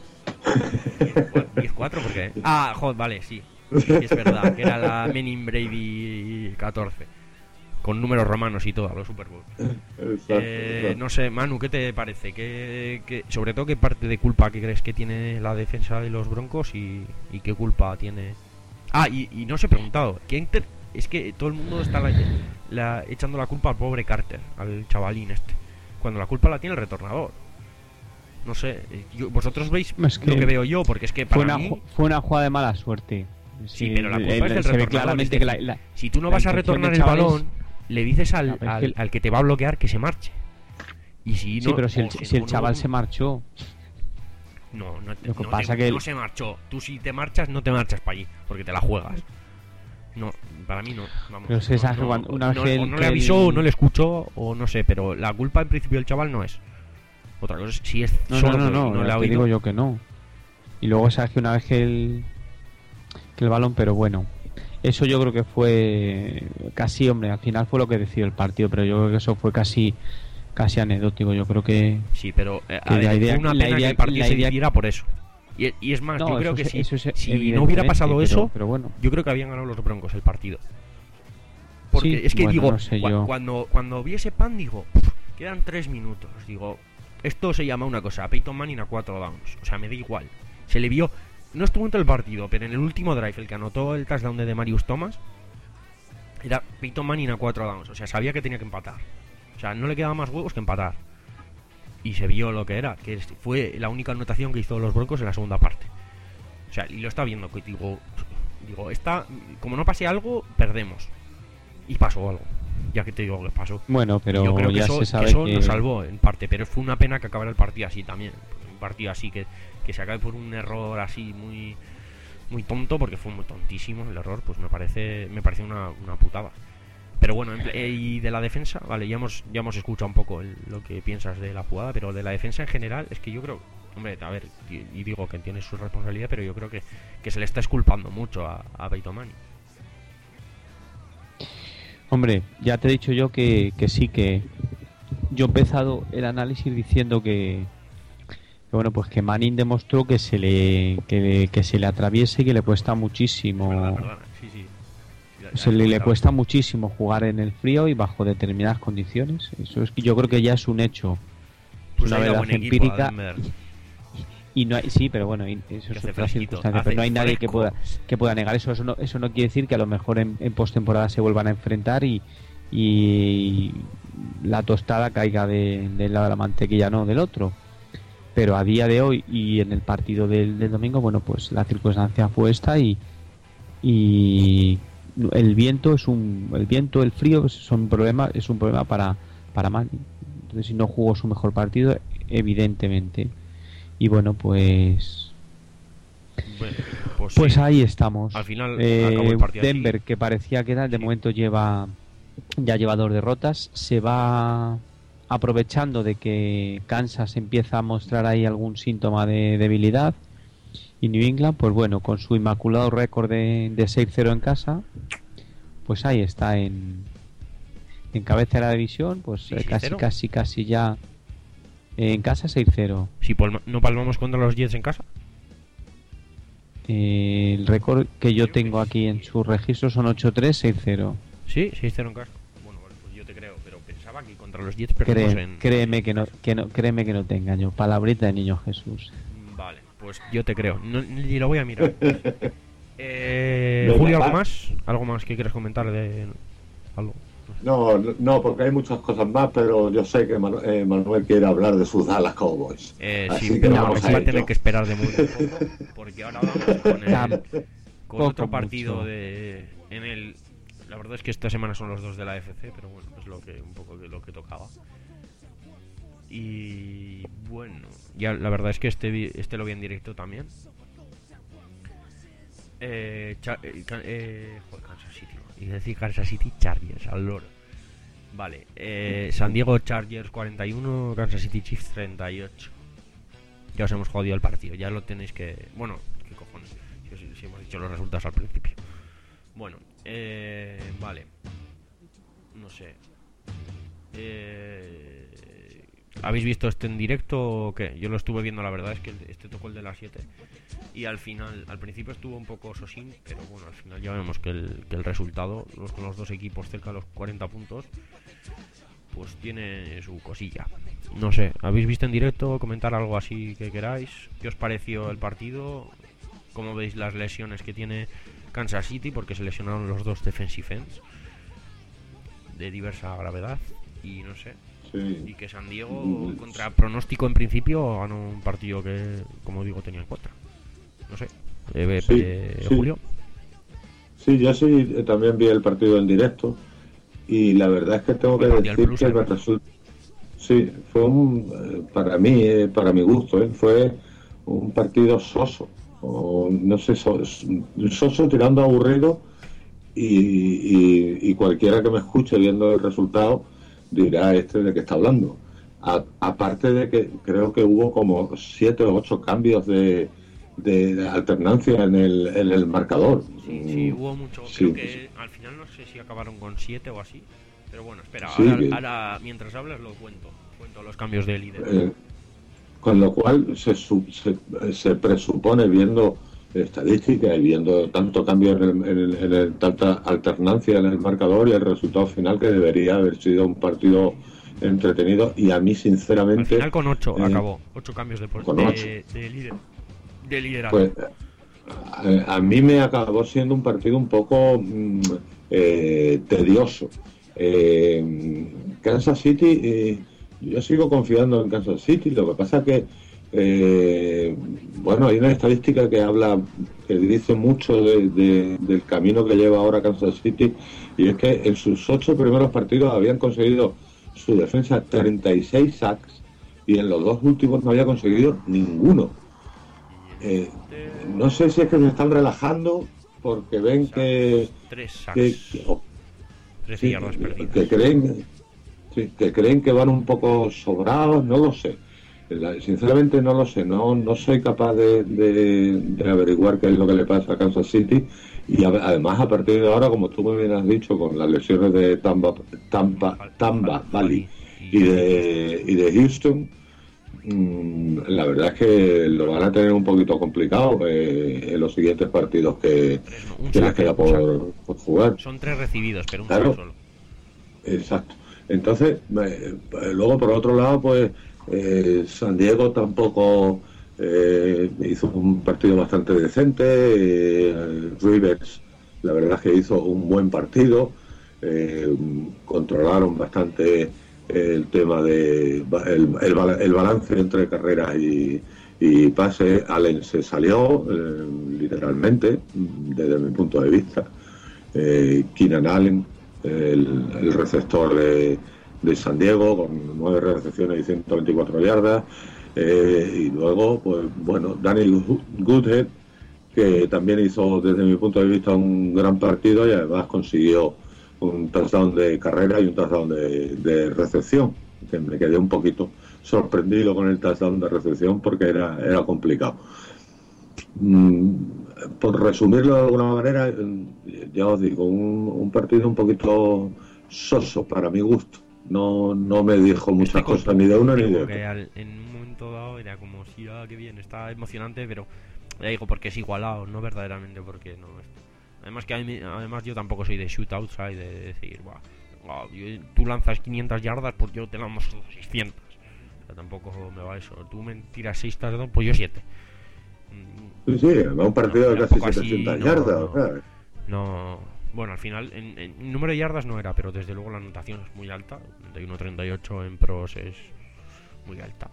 diez cuatro, ¿por qué? Ah, joder, vale, sí. Sí, es verdad, que era la Manning Brady catorce. Con números romanos y todo, a los Super Bowl. Exacto, eh, exacto. No sé, Manu, ¿qué te parece? ¿Qué, qué, sobre todo, ¿qué parte de culpa que crees que tiene la defensa de los Broncos y, y qué culpa tiene? Ah, y, y no os he preguntado, ¿quién te... es que todo el mundo está la, la, echando la culpa al pobre Carter, al chavalín este, cuando la culpa la tiene el retornador. No sé, yo, vosotros veis es que lo que veo yo, porque es que para fue una, mí... fue una jugada de mala suerte. Sí, sí, pero la culpa el, es del se retornador. ve claramente que la, la, si tú no vas a retornar el balón, le dices al, no, al, que... al que te va a bloquear que se marche. Y si no, sí, pero si el, si si no, el chaval no, se marchó... No, no, te, lo que no, pasa te, que... no se marchó. Tú si te marchas, no te marchas para allí, porque te la juegas. No, para mí no. Vamos, pero se no, sabe no, cuando una vez no, que o el, no que le avisó, el... o no le escuchó, o no sé, pero la culpa en principio del chaval no es. Otra cosa es si es no, sordo no, no, y no no, le ha te oído. digo yo que no. Y luego sabes que una vez que el que el balón, pero bueno, eso yo creo que fue casi, hombre, al final fue lo que decidió el partido, pero yo creo que eso fue casi casi anecdótico. Yo creo que sí, pero eh, que a ver, la idea, fue una la pena idea, que el partido la se idea... decidiera por eso. Y, y es más, no, yo creo que es, si, eso es si no hubiera pasado pero, eso, pero bueno. yo creo que habían ganado los Broncos el partido. Porque Sí, es que bueno, digo, no sé cu- yo. cuando, cuando vi ese pan, digo, quedan tres minutos. Digo, esto se llama una cosa, Peyton Manning a cuatro downs. O sea, me da igual. Se le vio, no estuvo en todo el partido, pero en el último drive, el que anotó el touchdown de Demarius Thomas, era Peyton Manning a cuatro downs. O sea, sabía que tenía que empatar. O sea, no le quedaba más huevos que empatar. Y se vio lo que era, que fue la única anotación que hizo los Broncos en la segunda parte. O sea, y lo está viendo, que digo, digo, esta, como no pase algo, perdemos. Y pasó algo, ya que te digo que pasó. Bueno, pero y yo creo que ya eso, se sabe que eso que... nos salvó en parte, pero fue una pena que acabara el partido así también. Un partido así que, que se acabe por un error así muy muy tonto, porque fue muy tontísimo el error, pues me parece me parece una, una putada. Pero bueno, eh, y de la defensa, vale, ya hemos ya hemos escuchado un poco el, lo que piensas de la jugada, pero de la defensa en general es que yo creo, hombre, a ver, y, y digo que tiene su responsabilidad, pero yo creo que, que se le está esculpando mucho a, a Peyton Manning. Hombre, ya te he dicho yo que, que sí, que yo he empezado el análisis diciendo que, que bueno, pues que Manning demostró que se le que, que se le atraviese y que le cuesta muchísimo. Perdona, perdona. Sí, sí. Se le, le cuesta muchísimo jugar en el frío y bajo determinadas condiciones. Eso es que yo creo que ya es un hecho, Pues una verdad empírica. Y no hay, sí, pero bueno, eso es otra circunstancia, pero no hay nadie que pueda que pueda negar eso. Eso no, eso no quiere decir que a lo mejor en, en postemporada se vuelvan a enfrentar y, y la tostada caiga de, del lado de la mantequilla, no del otro. Pero a día de hoy y en el partido del, del domingo, bueno, pues la circunstancia fue esta y y el viento es un el viento, el frío son un problema, es un problema para para Manning. Entonces, si no jugó su mejor partido, evidentemente. Y bueno, pues bueno, pues, pues sí. ahí estamos. Al final eh, acabó el partido Denver, así. que parecía que era, de Sí. momento lleva ya lleva dos derrotas. Se va aprovechando de que Kansas empieza a mostrar ahí algún síntoma de debilidad. Y New England, pues bueno, con su inmaculado récord de, de seis cero en casa, pues ahí está en, en cabeza de la división, pues Sí, eh, casi, seis cero. casi, casi ya en casa seis cero. Si palma, no palmamos contra los Jets en casa. Eh, el récord que yo tengo aquí en su registro son ocho tres seis cero. Sí, se hicieron casa. Bueno, vale, pues yo te creo, pero pensaba que contra los Jets perdimos Cree- en... créeme que no, que no, créeme que no te engaño. Palabrita de niño Jesús. Vale, pues yo te creo. No, ni lo voy a mirar. eh, Venga, Julio, ¿algo va. más? ¿Algo más que quieras comentar de algo? No, no, porque hay muchas cosas más, pero yo sé que Manu- eh, Manuel quiere hablar de sus Dallas Cowboys. Eh, Así sí, que pero vamos vamos a ello. tener que esperar de muy poco, porque ahora vamos con, el, Tampoco con otro mucho. partido de en el. La verdad es que esta semana son los dos de la A F C, pero bueno, es lo que un poco de lo que tocaba. Y bueno, ya la verdad es que este vi- este lo vi en directo también. Eh, Cha- eh, Ca- eh, joder, Kansas City, y decir Kansas City Chargers al loro. Vale, eh, San Diego Chargers cuarenta y uno, Kansas City Chiefs treinta y ocho. Ya os hemos jodido el partido, ya lo tenéis que... Bueno, qué cojones, si, os- si hemos dicho los resultados al principio. Bueno, eh, vale. No sé. Eh, ¿Habéis visto este en directo o qué? Yo lo estuve viendo, la verdad es que el- este tocó el de las siete. Y al final, al principio estuvo un poco sosín, pero bueno, al final ya vemos que el, que el resultado, los, con los dos equipos cerca de los cuarenta puntos, pues tiene su cosilla. No sé, ¿habéis visto en directo? Comentar algo así que queráis. ¿Qué os pareció el partido? ¿Cómo veis las lesiones que tiene Kansas City? Porque se lesionaron los dos defensive ends de diversa gravedad. Y no sé. Sí. Y que San Diego, contra pronóstico en principio, ganó un partido que, como digo, tenía en contra. No sé. Eh, Sí, eh, sí. Julio. Sí, yo sí eh, también vi el partido en directo y la verdad es que tengo que Fue Mundial decir Plus, que me además. resulta... Sí, fue un, eh, para mí, eh, para mi gusto, eh, fue un partido soso, o no sé, so- soso tirando a aburrido y, y- y cualquiera que me escuche viendo el resultado dirá este de qué está hablando. A- aparte de que creo que hubo como siete o ocho cambios de, de alternancia en el, en el marcador. Sí, sí, hubo mucho. Sí. Creo que al final no sé si acabaron con siete o así. Pero bueno, espera, Sí, ahora, que- ahora mientras hablas lo cuento. Cuento los cambios de líder. Eh, con lo cual se, su- se, se presupone, viendo estadísticas y viendo tanto cambio en, el, en, el- en el- tanta alternancia en el marcador y el resultado final, que debería haber sido un partido entretenido. Y a mí Al sinceramente final con ocho eh, acabó. Ocho cambios de, con de, ocho. de líder. De liderazgo. pues a, a mí me acabó siendo un partido un poco mm, eh, tedioso. Eh, Kansas City, eh, yo sigo confiando en Kansas City. Lo que pasa que eh, bueno, hay una estadística que habla, que dice mucho de- de- del camino que lleva ahora Kansas City, y es que en sus ocho primeros partidos habían conseguido su defensa treinta y seis sacks y en los dos últimos no había conseguido ninguno. Eh, no sé si es que se están relajando porque ven que, Tres sacks. que, que- o- Trece sí, yardas perdidas. que creen sí, que creen que van un poco sobrados, no lo sé. La- Sinceramente no lo sé, no no soy capaz de, de- de averiguar qué es lo que le pasa a Kansas City. Y a- además, a partir de ahora, como tú muy bien has dicho, con las lesiones de Tampa, Tampa, Tampa Valley y de, y de Houston, mm, la verdad es que lo van a tener un poquito complicado eh, en los siguientes partidos que, Tres, no, un que les saque, queda un saque. por, por jugar. Son tres recibidos, pero un Claro. saque solo. Exacto. Entonces, eh, luego por otro lado, pues eh, San Diego tampoco eh, hizo un partido bastante decente. eh, Rivers, la verdad es que hizo un buen partido. eh, controlaron bastante el tema de el, el, bala- el balance entre carreras y, y pase. Allen se salió eh, literalmente, desde mi punto de vista. Eh, Keenan Allen, el, el receptor de, de San Diego, con nueve recepciones y ciento veinticuatro yardas. Eh, y luego, pues bueno, Daniel Goodhead, que también hizo, desde mi punto de vista, un gran partido y además consiguió un touchdown de carrera y un touchdown de, de recepción, que me quedé un poquito sorprendido con el touchdown de recepción porque era, era complicado. Mm, por resumirlo de alguna manera, eh, ya os digo, un, un partido un poquito soso para mi gusto. No, no me dijo muchas Estoy cosas ni de uno ni de contigo, otro. que al- en un momento dado era como si, ah, qué bien, está emocionante, pero ya digo, porque es igualado, no verdaderamente porque no es. Además que a mí, además yo tampoco soy de shootouts, ¿sabes? De decir, buah, buah, yo- tú lanzas quinientas yardas, pues yo te lanzo seiscientas. O sea, tampoco me va eso. Tú me tiras seis touchdowns, pues yo siete. Sí, sí, va un partido No, de casi tampoco así, setecientas no, yardas. no. o sea. No, bueno, al final en, en número de yardas no era, pero desde luego la anotación es muy alta. treinta y uno treinta y ocho en pros es muy alta.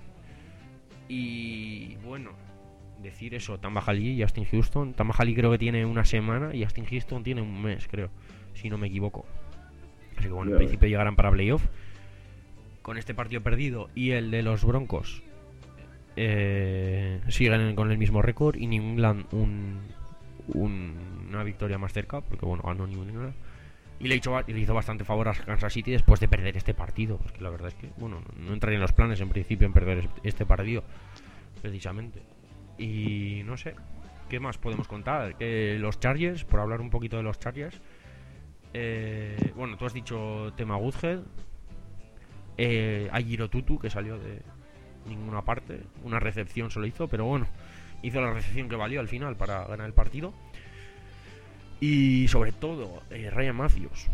Y bueno, decir eso, Tamba Hali y Justin Houston. Tamba Hali creo que tiene una semana y Justin Houston tiene un mes, creo, si no me equivoco. Así que bueno, en Ya. principio llegarán para playoff. Con este partido perdido y el de los Broncos, eh, siguen con el mismo récord y New England un, un- una victoria más cerca, porque bueno, ganó New England. Y le hizo, le hizo bastante favor a Kansas City después de perder este partido, porque la verdad es que, bueno, no entraría en los planes en principio en perder este partido, precisamente. Y no sé, ¿qué más podemos contar? Que los Chargers, por hablar un poquito de los Chargers, eh, bueno, tú has dicho tema Woodhead, eh, hay Giro Tutu que salió de ninguna parte, una recepción solo hizo, pero bueno, hizo la recepción que valió al final para ganar el partido. Y sobre todo, eh, Ryan Matthews.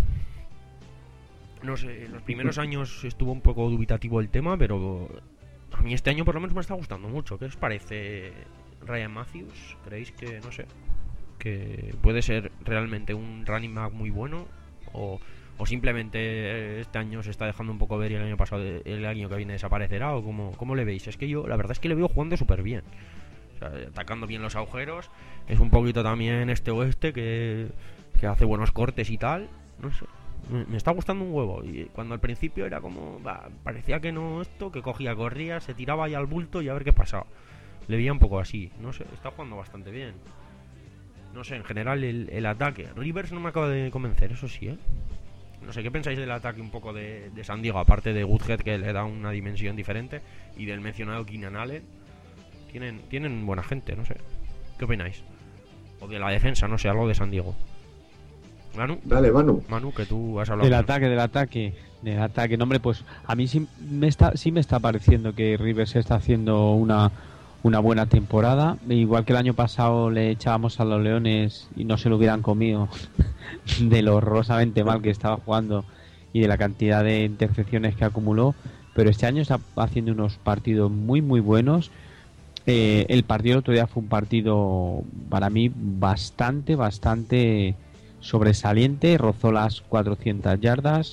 No sé, en los primeros años estuvo un poco dubitativo el tema, pero a mí este año por lo menos me está gustando mucho. ¿Qué os parece Ryan Matthews? ¿Creéis que, no sé, que puede ser realmente un running back muy bueno? ¿O, o simplemente eh, este año se está dejando un poco ver y el año pasado, el año que viene desaparecerá? ¿O cómo, cómo le veis? Es que yo, la verdad es que le veo jugando súper bien. O sea, atacando bien los agujeros. Es un poquito también este oeste que, que hace buenos cortes y tal. No sé, me, me está gustando un huevo. Y cuando al principio era como, bah, parecía que no esto, que cogía, corría, se tiraba ahí al bulto y a ver qué pasaba. Le veía un poco así. No sé, está jugando bastante bien. No sé, en general el, el ataque. Rivers no me acaba de convencer, eso sí, ¿eh? No sé, ¿qué pensáis del ataque un poco de, de San Diego? Aparte de Woodhead, que le da una dimensión diferente, y del mencionado Keenan Allen. Tienen, tienen buena gente, no sé. ¿Qué opináis? O de la defensa, no sé, algo de San Diego. Manu, Dale, Manu. Manu, que tú has hablado. Del menos. ataque, del ataque, del ataque. No, hombre, pues a mí sí me está, sí me está pareciendo que Rivers está haciendo una, una buena temporada. Igual que el año pasado le echábamos a los Leones y no se lo hubieran comido de lo horrorosamente mal que estaba jugando y de la cantidad de intercepciones que acumuló. Pero este año está haciendo unos partidos muy, muy buenos. Eh, el partido el otro día fue un partido para mí bastante, bastante sobresaliente. Rozó las cuatrocientas yardas,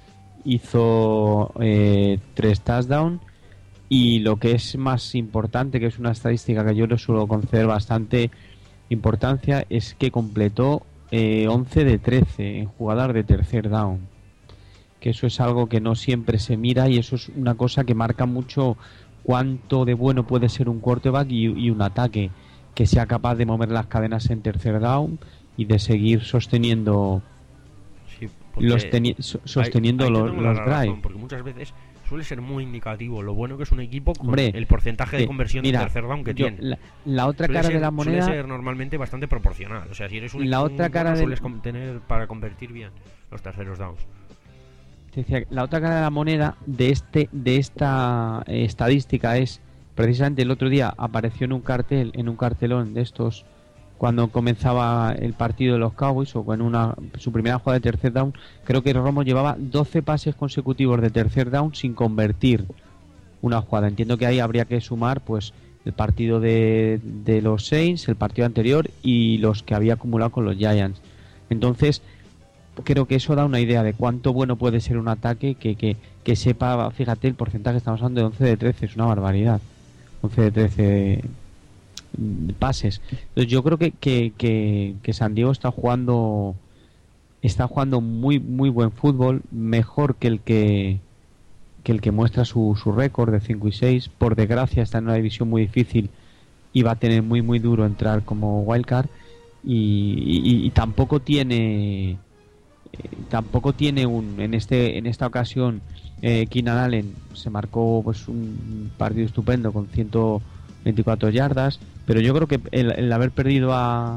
hizo eh, tres touchdowns y lo que es más importante, que es una estadística que yo le suelo conceder bastante importancia, es que completó eh, once de trece en jugadas de tercer down, que eso es algo que no siempre se mira y eso es una cosa que marca mucho cuánto de bueno puede ser un quarterback y, y un ataque que sea capaz de mover las cadenas en tercer down y de seguir sosteniendo Sí, porque los teni- so- sosteniendo ahí- ahí te los, tengo los la razón, drives. porque muchas veces suele ser muy indicativo lo bueno que es un equipo con Hombre, el porcentaje de eh, conversión mira, de tercer down que yo- tiene. la, la otra Suele cara ser- de la moneda, suele ser normalmente bastante proporcional. O sea, si eres un La equipo otra muy cara bueno, del- sueles con- tener para convertir bien los terceros downs. te decía, la otra cara de la moneda de este de esta eh, estadística es precisamente el otro día apareció en un cartel, en un cartelón de estos cuando comenzaba el partido de los Cowboys o en una su primera jugada de tercer down. Creo que Romo llevaba doce pases consecutivos de tercer down sin convertir una jugada. Entiendo que ahí habría que sumar pues el partido de, de los Saints, el partido anterior y los que había acumulado con los Giants. Entonces creo que eso da una idea de cuánto bueno puede ser un ataque que, que, que sepa, fíjate el porcentaje, estamos hablando de once de trece, es una barbaridad. once de trece pases. Entonces yo creo que, que, que, que San Diego está jugando está jugando muy muy buen fútbol, mejor que el que que el que muestra su, su récord de cinco y seis. Por desgracia está en una división muy difícil y va a tener muy muy duro entrar como wildcard y, y, y tampoco tiene eh, tampoco tiene un en este en esta ocasión eh, Keenan Allen se marcó pues un partido estupendo con ciento veinticuatro yardas, pero yo creo que el, el haber perdido a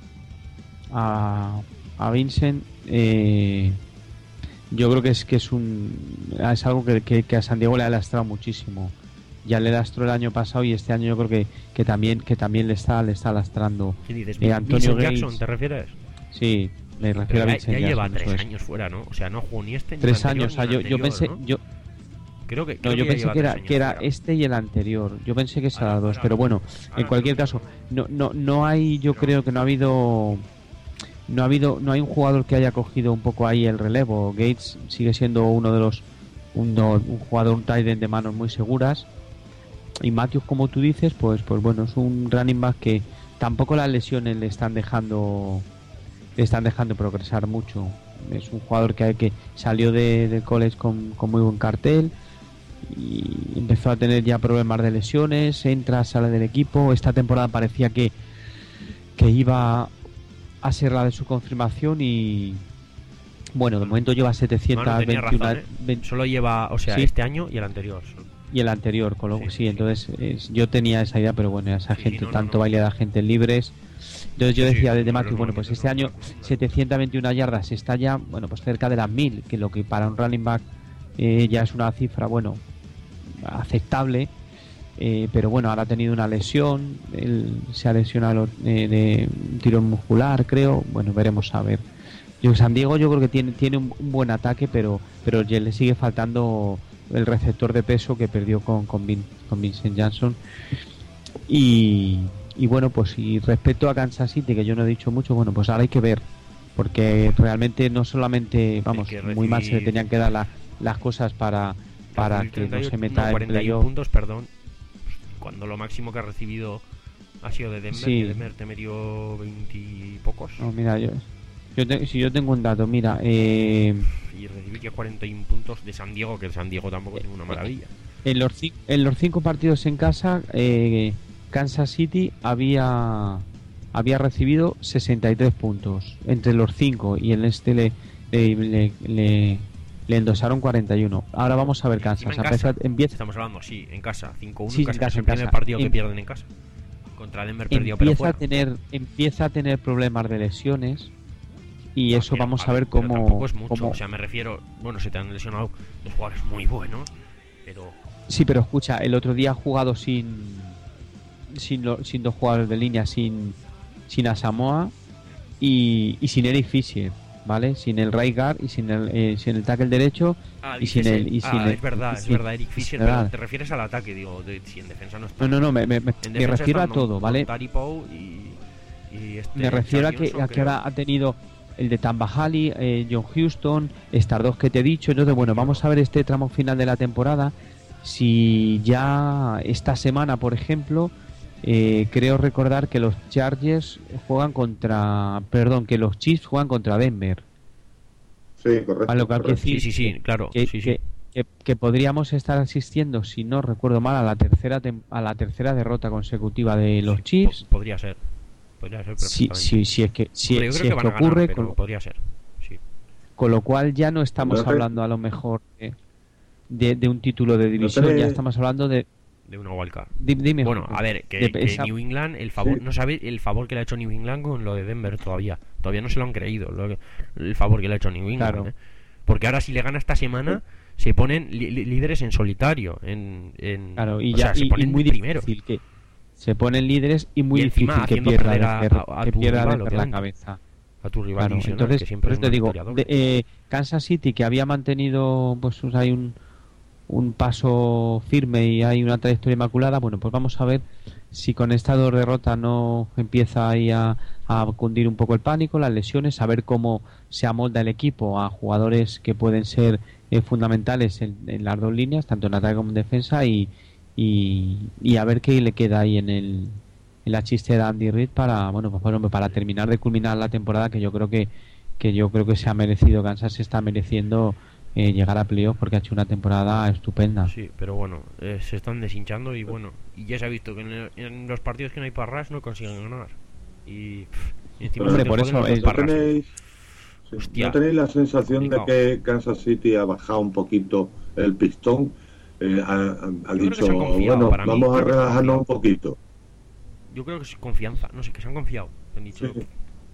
a, a Vincent eh, yo creo que es que es un es algo que, que, que a San Diego le ha lastrado muchísimo. Ya le lastró el año pasado y este año yo creo que, que también que también le está le está lastrando. ¿Qué dices? Eh, Antonio ¿Vincent Gates. Jackson te refieres? Sí, me refiero Pero a ya, Vincent ya lleva Janssen, tres eso es. años fuera, ¿no? O sea, no jugó ni este ni Tres el anterior, años, o sea, ni yo, el yo anterior, pensé, ¿no? yo, Creo que, no, creo yo que ya pensé lleva que tres era, años que era fuera. este y el anterior. Yo pensé que Ahora, eran dos, ahora, pero bueno, ahora en cualquier no, caso, no, no, no hay, yo creo que no ha habido, no ha habido, no hay un jugador que haya cogido un poco ahí el relevo. Gates sigue siendo uno de los, un, un jugador, un tight end de manos muy seguras. Y Matthews, como tú dices, pues, pues bueno, es un running back que tampoco las lesiones le están dejando, le están dejando progresar mucho. Es un jugador que, que salió de, del college con, con muy buen cartel y empezó a tener ya problemas de lesiones, entra, sale del equipo. Esta temporada parecía que, que iba a ser la de su confirmación y bueno, de momento lleva setecientos veintiuno. Manu tenía razón, ¿eh? Solo lleva, o sea, sí, este año y el anterior. y el anterior, con lo Sí, sí, sí, sí, sí. entonces es, yo tenía esa idea, pero bueno, esa Sí, gente, sí, no, no, tanto no. baile de agentes libres. Entonces yo Sí, decía sí, desde no, Matthews, no, bueno, no, pues no, este no, año no, no, no. setecientos veintiuno yardas está ya, bueno, pues cerca de las mil, que lo que para un running back eh, ya es una cifra, bueno, aceptable. Eh, pero bueno, ahora ha tenido una lesión, él se ha lesionado eh, de un tirón muscular, creo. Bueno, veremos a ver. Yo, San Diego yo creo que tiene, tiene un, un buen ataque, pero, pero ya le sigue faltando el receptor de peso que perdió con, con, Vin, con Vincent Jackson. Y, y bueno, pues y respecto a Kansas City, que yo no he dicho mucho, bueno, pues ahora hay que ver, porque realmente no solamente, vamos, que muy mal se le recibir- tenían que dar la, las cosas para, para que no se meta no, en cuarenta y uno playoff. puntos, perdón. Cuando lo máximo que ha recibido ha sido de Denver, Sí. y Denver te metió veinte y pocos. No, mira, yo, yo te- si yo tengo un dato, mira, eh, Y recibir ya cuarenta y uno puntos de San Diego, que el San Diego tampoco es una maravilla. en los, ci- en los cinco partidos en casa, eh, Kansas City había había recibido sesenta y tres puntos entre los cinco y en este le, le, le, le- le endosaron cuarenta y uno. Ahora vamos a ver Y encima Kansas. en casa, Empieza, empieza, estamos hablando, sí, en casa, cinco uno Sí, en en casa, casa, es el en primer casa. partido que Em- pierden en casa. Contra Denver perdió, pero empieza fuera. a tener empieza a tener problemas de lesiones y No, eso mira, vamos a ver pero cómo, tampoco es mucho, cómo- o sea, me refiero, bueno, se te han lesionado dos jugadores muy buenos, pero Sí, pero escucha, el otro día ha jugado sin sin, lo- sin dos jugadores de línea, sin sin Asamoah y, y sin Eric Fisher, ¿vale? Sin el right guard y sin el eh, sin el tackle derecho Ah, y sin dices, el y eh, sin ah, el- es verdad, y es sin- verdad, Eric Fisher, es verdad. pero te refieres al ataque, digo, de, si en defensa no está. No, no, no, me, me, me- En me defensa refiero a están todo, Mon- ¿vale? Montari Poe y, y este Me refiero a Charles que, Johnson, a que creo. ahora ha tenido el de Tambajali, eh, John Houston, estas dos que te he dicho. Entonces, bueno, vamos a ver este tramo final de la temporada. Si ya esta semana, por ejemplo, eh, creo recordar que los Chargers juegan contra, perdón, que los Chiefs juegan contra Denver. Sí, correcto. A lo que hay que correcto. decir Sí, sí, sí, claro, que, sí, sí. que- que- que podríamos estar asistiendo, si no recuerdo mal, a la tercera tem- a la tercera derrota consecutiva de los Sí, Chiefs. po- podría ser. Podría ser Si, perfectamente. si, si es que, si, Hombre, yo si creo es que que van a ganar, ocurre, pero con, lo- podría ser. Sí. con lo cual ya no estamos No te- hablando a lo mejor de, de, de un título de división, tenéis- ya estamos hablando de... De una wildcard. di- Dime, Bueno, Jorge. a ver, que, De que esa- New England, el favor, Sí. no sabe el favor que le ha hecho New England con lo de Denver todavía. Todavía no se lo han creído, lo que- el favor que le ha hecho New England. Claro. ¿eh? Porque ahora si le gana esta semana, se ponen li- li- líderes en solitario. En, en- Claro, y o ya sea, se y- y ponen muy primeros. difícil que se ponen líderes y muy Y encima difícil que haciendo pierda, perder a- Denver- a- a que tu pierda rival, Denver la obviamente. cabeza. A tu rival Claro, divisional, entonces, que siempre por es eso te una digo, victoria doble. de- eh, Kansas City, que había mantenido, pues pues, hay un, un paso firme y hay una trayectoria inmaculada, bueno, pues vamos a ver si con esta dos derrotas no empieza ahí a, a cundir un poco el pánico, las lesiones, a ver cómo se amolda el equipo a jugadores que pueden ser eh, fundamentales en, en las dos líneas, tanto en ataque como en defensa, y, y, y a ver qué le queda ahí en el en la chistera de Andy Reid para, bueno, pues bueno, para terminar de culminar la temporada, que yo creo que que yo creo que se ha merecido, Kansas se está mereciendo eh, llegar a playoff porque ha hecho una temporada estupenda. Sí, pero bueno, eh, se están deshinchando y bueno, y ya se ha visto que en, el- en los partidos que no hay parras no consiguen ganar. Y, pff, y encima Hombre, se te por joden eso los es- dos ¿No parras. tenéis, sí, Hostia. ¿no tenéis la sensación de Complicado. que Kansas City ha bajado un poquito el pistón? Eh, ha ha- ha Yo creo que dicho, se han confiado, bueno, para mí, vamos a creo que se han relajarnos confiado. un poquito. Yo creo que es confianza, no sé, que se han confiado. Han dicho, Sí.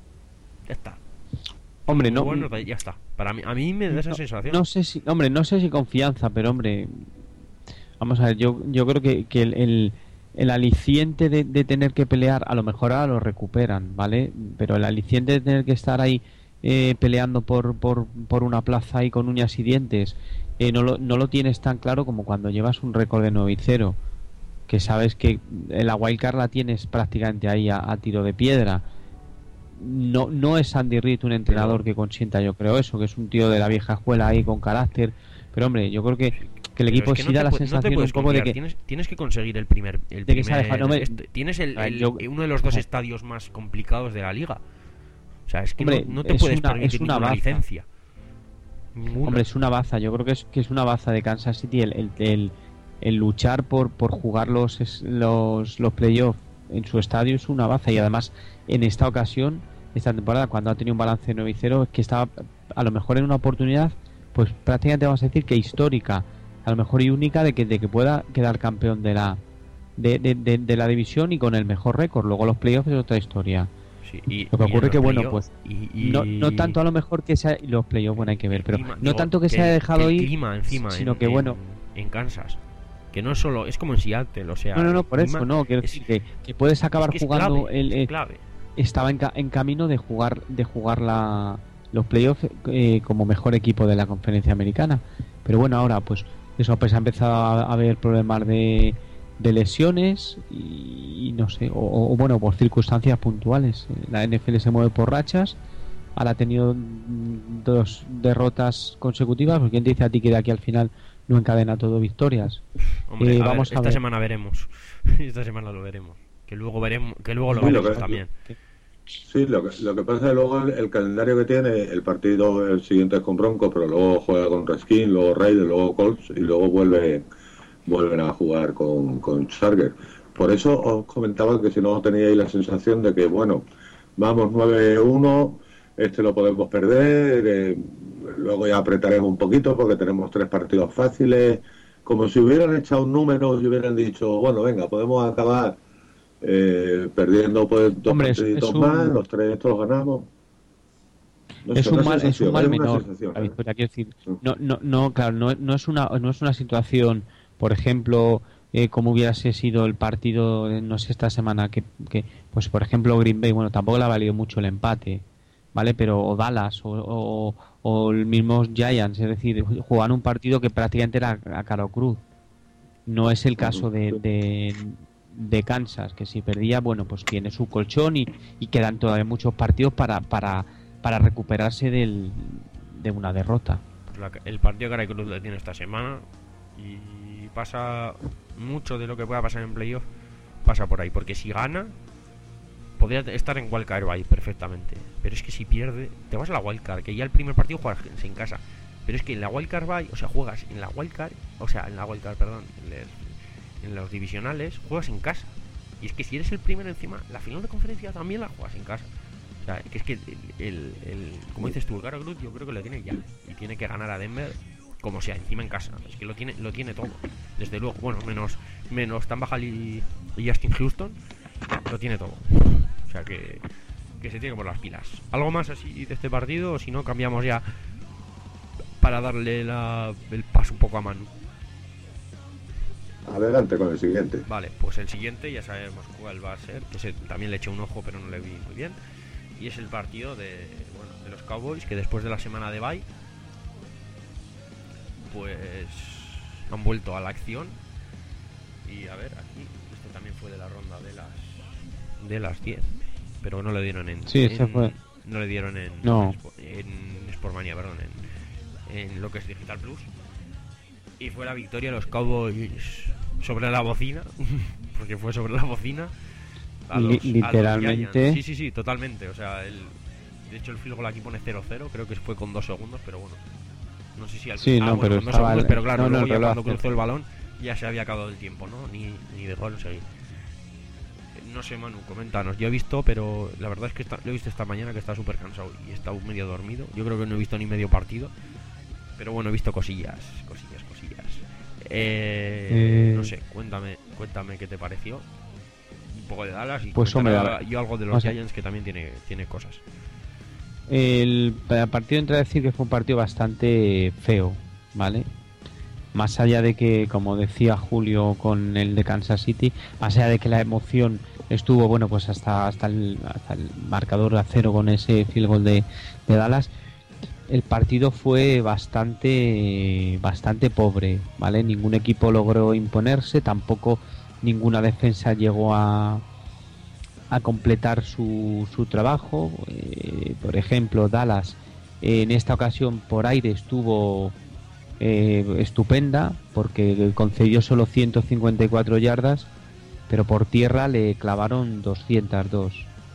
ya está. Hombre, no, Bueno, ya está. Para mí, a mí me da esa no, sensación. no sé si, hombre, no sé si confianza, pero hombre, vamos a ver, yo, yo creo que, que el, el, el aliciente de, de tener que pelear, a lo mejor ahora lo recuperan, ¿vale? Pero el aliciente de tener que estar ahí eh, peleando por, por, por una plaza y con uñas y dientes, eh, no, lo, no lo tienes tan claro como cuando llevas un récord de nueve y cero, que sabes que la wildcard la tienes prácticamente ahí a, a tiro de piedra. No, no es Andy Reid un entrenador que consienta, yo creo eso, que es un tío de la vieja escuela ahí con carácter, pero hombre, yo creo que, que el equipo es que sí no da la sensación no un poco confiar. de que tienes, tienes que conseguir el primer, el de primer que dejado, no me, este, tienes el, el, yo, uno de los dos estadios más complicados de la liga. O sea, es que hombre, no, no te puedes una, permitir una ninguna baza. licencia. Ninguna. Hombre, es una baza, yo creo que es, que es una baza de Kansas City el, el, el, el luchar por, por jugar los, los, los playoffs en su estadio es una baza, y además en esta ocasión, esta temporada, cuando ha tenido un balance de nueve y cero, es que estaba a lo mejor en una oportunidad, pues prácticamente vamos a decir que histórica, a lo mejor y única, de que, de que pueda quedar campeón de la de, de, de, de la división y con el mejor récord. Luego los playoffs es otra historia. Sí, y, lo que ocurre que bueno, pues y, y... No, no tanto a lo mejor que sea los playoffs, bueno, hay que ver, pero clima, no digo, tanto que, que se haya dejado que el ir, clima encima, sino en, que bueno, en, en Kansas, que no es solo, es como en Seattle, o sea, no, no, no, por clima, eso, no, quiero es, decir que, que puedes acabar es que jugando clave, el, el clave. Estaba en, ca en camino de jugar de jugar la, los playoffs eh, como mejor equipo de la conferencia americana, pero bueno, ahora pues eso, pues ha empezado a, a haber problemas de, de lesiones y, y no sé, o, o bueno, por circunstancias puntuales. La N F L se mueve por rachas. Ahora ha tenido dos derrotas consecutivas, porque ¿quién te dice a ti que de aquí al final no encadena todo victorias? Hombre, eh, a vamos ver, a esta ver. semana veremos. Esta semana lo veremos. Que luego veremos, que luego lo sí, veremos lo que, también. Sí, lo que, lo que pasa es que luego el, el calendario que tiene, el partido el siguiente es con Broncos, pero luego juega con Redskins, luego Raiders, luego Colts y luego vuelve vuelven a jugar con, con Chargers. Por eso os comentaba que si no teníais la sensación de que, bueno, vamos nueve uno, este lo podemos perder, eh, luego ya apretaremos un poquito porque tenemos tres partidos fáciles, como si hubieran echado un número y hubieran dicho, bueno, venga, podemos acabar eh, perdiendo pues dos Hombre, partiditos es un... más, los tres estos los ganamos. No es, sé, un una mal, es un mal es menor, sensación, la ¿eh? victoria, quiero decir, Sí. no, no, no, claro, no, no es una, no es una situación, por ejemplo, eh, como hubiese sido el partido, eh, no sé, esta semana, que, que, pues por ejemplo Green Bay, bueno, tampoco le ha valido mucho el empate, ¿vale? Pero o Dallas o, o, o el mismo Giants, es decir, jugaban un partido que prácticamente era a caro cruz. No es el caso de, de, de Kansas, que si perdía, bueno, pues tiene su colchón y, y quedan todavía muchos partidos para, para, para recuperarse del, de una derrota. Pues la, el partido que Caray Cruz le tiene esta semana y pasa mucho de lo que pueda pasar en playoff, pasa por ahí, porque si gana podría estar en wildcard ahí perfectamente, pero es que si pierde te vas a la wildcard, que ya el primer partido juegas en casa, pero es que en la wildcard bye, o sea, juegas en la wildcard, o sea, en la wildcard, perdón, en, les, en los divisionales juegas en casa, y es que si eres el primero encima, la final de conferencia también la juegas en casa. O sea, que es que el, el, el como dices tú, el Caro Cruz yo creo que lo tiene ya, y tiene que ganar a Denver como sea, encima en casa. Es que lo tiene, lo tiene todo, desde luego, bueno, menos menos Tan Bajal y, y Justin Houston, lo tiene todo. O sea que, que se tiene que poner las pilas. ¿Algo más así de este partido? O si no, cambiamos ya para darle la, el paso un poco a Manu. Adelante con el siguiente. Vale, pues el siguiente ya sabemos cuál va a ser, que ese, también le eché un ojo pero no le vi muy bien. Y es el partido de, bueno, de los Cowboys, que después de la semana de bye pues han vuelto a la acción. Y a ver, aquí este también fue de la ronda de las de las diez, pero no le dieron en, sí, ese en fue. no le dieron en no. en, en Sportmania, perdón, en, en lo que es Digital Plus. Y fue la victoria de los Cowboys sobre la bocina, porque fue sobre la bocina. A los, literalmente. A los sí, sí, sí, totalmente. O sea, el, de hecho el field goal aquí pone cero cero, creo que fue con dos segundos, pero bueno. No sé si al sí, ah, no, bueno, pero, con dos segundos, el, pero claro, no, luego no, ya cuando hace. cruzó el balón ya se había acabado el tiempo, ¿no? Ni, ni de gol seguir. No sé, Manu, coméntanos. Yo he visto, pero la verdad es que está, lo he visto esta mañana que está súper cansado y he estado medio dormido. Yo creo que no he visto ni medio partido. Pero bueno, he visto cosillas, cosillas, cosillas. Eh, eh... No sé, cuéntame, cuéntame qué te pareció. Un poco de Dallas y pues hombre, yo algo de los Giants, que también tiene, tiene cosas. El partido entra a decir que fue un partido bastante feo, ¿vale? más allá de que, como decía Julio con el de Kansas City, más allá de que la emoción estuvo, bueno, pues hasta hasta el, hasta el marcador a cero con ese field goal de, de Dallas, el partido fue bastante bastante pobre, ¿vale? Ningún equipo logró imponerse, tampoco ninguna defensa llegó a a completar su, su trabajo. Eh, por ejemplo, Dallas eh, en esta ocasión por aire estuvo eh, estupenda, porque concedió solo ciento cincuenta y cuatro yardas, pero por tierra le clavaron doscientos dos.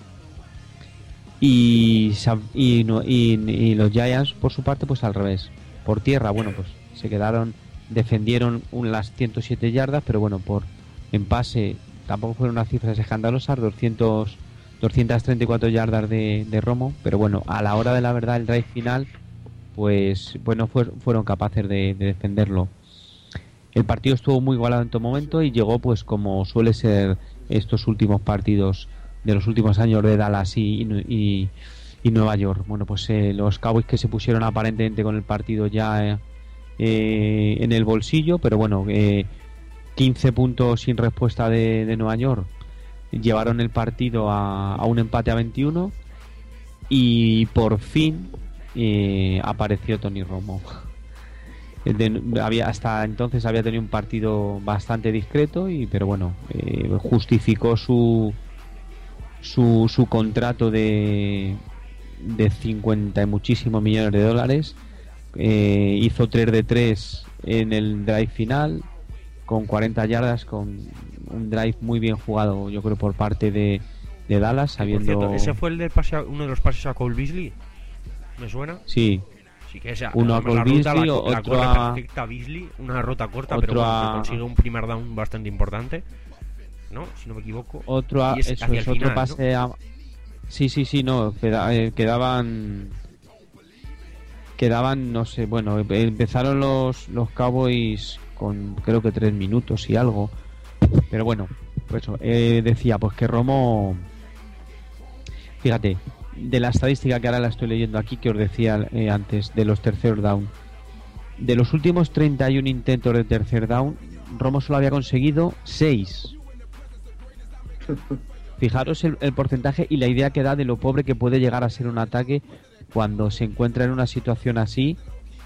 Y, y, y, y los Giants, por su parte, pues al revés. Por tierra, bueno, pues se quedaron, defendieron un, las ciento siete yardas, pero bueno, por en pase tampoco fueron unas cifras escandalosas, doscientos, doscientas treinta y cuatro yardas de, de Romo, pero bueno, a la hora de la verdad, el drive final, pues bueno, fue, fueron capaces de, de defenderlo. El partido estuvo muy igualado en todo momento y llegó, pues como suele ser estos últimos partidos de los últimos años de Dallas y, y, y Nueva York. Bueno, pues eh, los Cowboys, que se pusieron aparentemente con el partido ya eh, eh, en el bolsillo, pero bueno, eh, quince puntos sin respuesta de, de Nueva York, llevaron el partido a, a un empate a veintiuno y por fin eh, apareció Tony Romo. De, había, hasta entonces había tenido un partido bastante discreto, y pero bueno, eh, justificó su, su su contrato de de cincuenta y muchísimos millones de dólares. Eh, hizo tres de tres en el drive final con cuarenta yardas, con un drive muy bien jugado, yo creo, por parte de, de Dallas, sabiendo... Por cierto, ¿ese fue el del pase a, uno de los pases a Cole Beasley? ¿Me suena? Sí. Sí, que esa, uno a Cole Beasley, la, otro la a... perfecta Beasley, una rota corta, otro pero bueno, a... que consigue un primer down bastante importante, ¿no? Si no me equivoco. Otro a... Es eso hacia es, el otro final, pase, ¿no? A... Sí, sí, sí, no, queda, eh, quedaban... Quedaban, no sé, bueno, empezaron los, los Cowboys con creo que tres minutos y algo, pero bueno, pues eso, eh, decía pues que Romo, fíjate, de la estadística que ahora la estoy leyendo aquí, que os decía eh, antes, de los terceros down, de los últimos treinta y uno intentos de tercer down, Romo solo había conseguido seis. Fijaros el, el porcentaje y la idea que da de lo pobre que puede llegar a ser un ataque cuando se encuentra en una situación así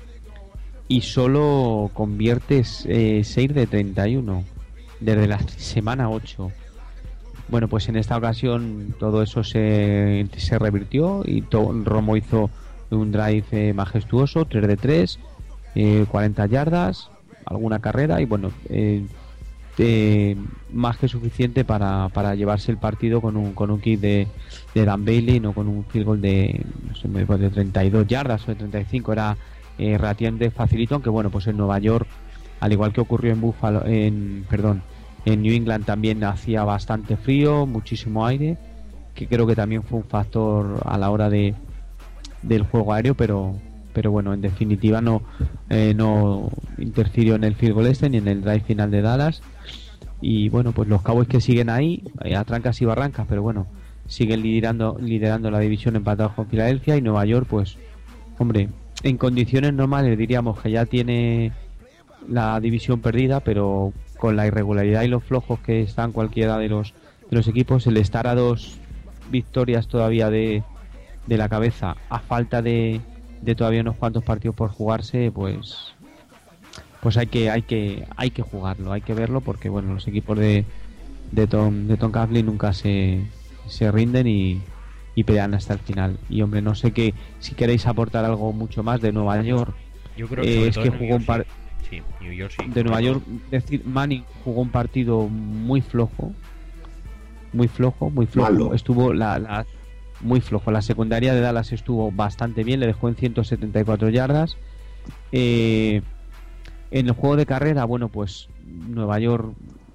y solo conviertes eh, seis de treinta y uno desde la semana ocho. Bueno, pues en esta ocasión todo eso se, se revirtió y to, Romo hizo un drive eh, majestuoso, tres de tres, eh, cuarenta yardas, alguna carrera y bueno, eh, eh, más que suficiente para, para llevarse el partido con un, con un kick de, de Dan Bailey, no con un field goal de, no sé, de treinta y dos yardas o de treinta y cinco. Era eh, relativamente facilito, aunque bueno, pues en Nueva York, al igual que ocurrió en Buffalo, en perdón, en New England también hacía bastante frío, muchísimo aire, que creo que también fue un factor a la hora de del juego aéreo, pero pero bueno, en definitiva no eh, no interfirió en el field goal este ni en el drive final de Dallas. Y bueno, pues los Cowboys que siguen ahí eh, a trancas y barrancas, pero bueno, siguen liderando liderando la división, empatados con Filadelfia. Y Nueva York, pues hombre, en condiciones normales diríamos que ya tiene la división perdida, pero con la irregularidad y los flojos que están cualquiera de los de los equipos, el estar a dos victorias todavía de, de la cabeza, a falta de, de todavía unos cuantos partidos por jugarse, pues pues hay que hay que hay que jugarlo, hay que verlo, porque bueno, los equipos de de Tom de Tom Coughlin nunca se, se rinden y, y pelean hasta el final. Y hombre, no sé qué, si queréis aportar algo mucho más de Nueva York. Yo creo que eh, es que jugó un par sí, New York sí. De Nueva York, decir, Manning jugó un partido muy flojo, muy flojo, muy flojo. Malo. Estuvo la, la muy flojo. La secundaria de Dallas estuvo bastante bien, le dejó en ciento setenta y cuatro yardas. Eh, en el juego de carrera, bueno, pues Nueva York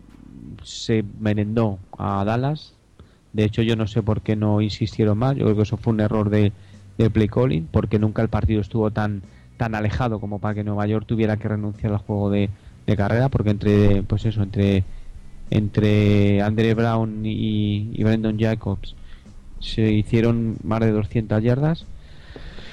se merendó a Dallas. De hecho, yo no sé por qué no insistieron más. Yo creo que eso fue un error de, de play calling, porque nunca el partido estuvo tan tan alejado como para que Nueva York tuviera que renunciar al juego de, de carrera, porque entre pues eso entre entre Andre Brown y, y Brandon Jacobs se hicieron más de doscientas yardas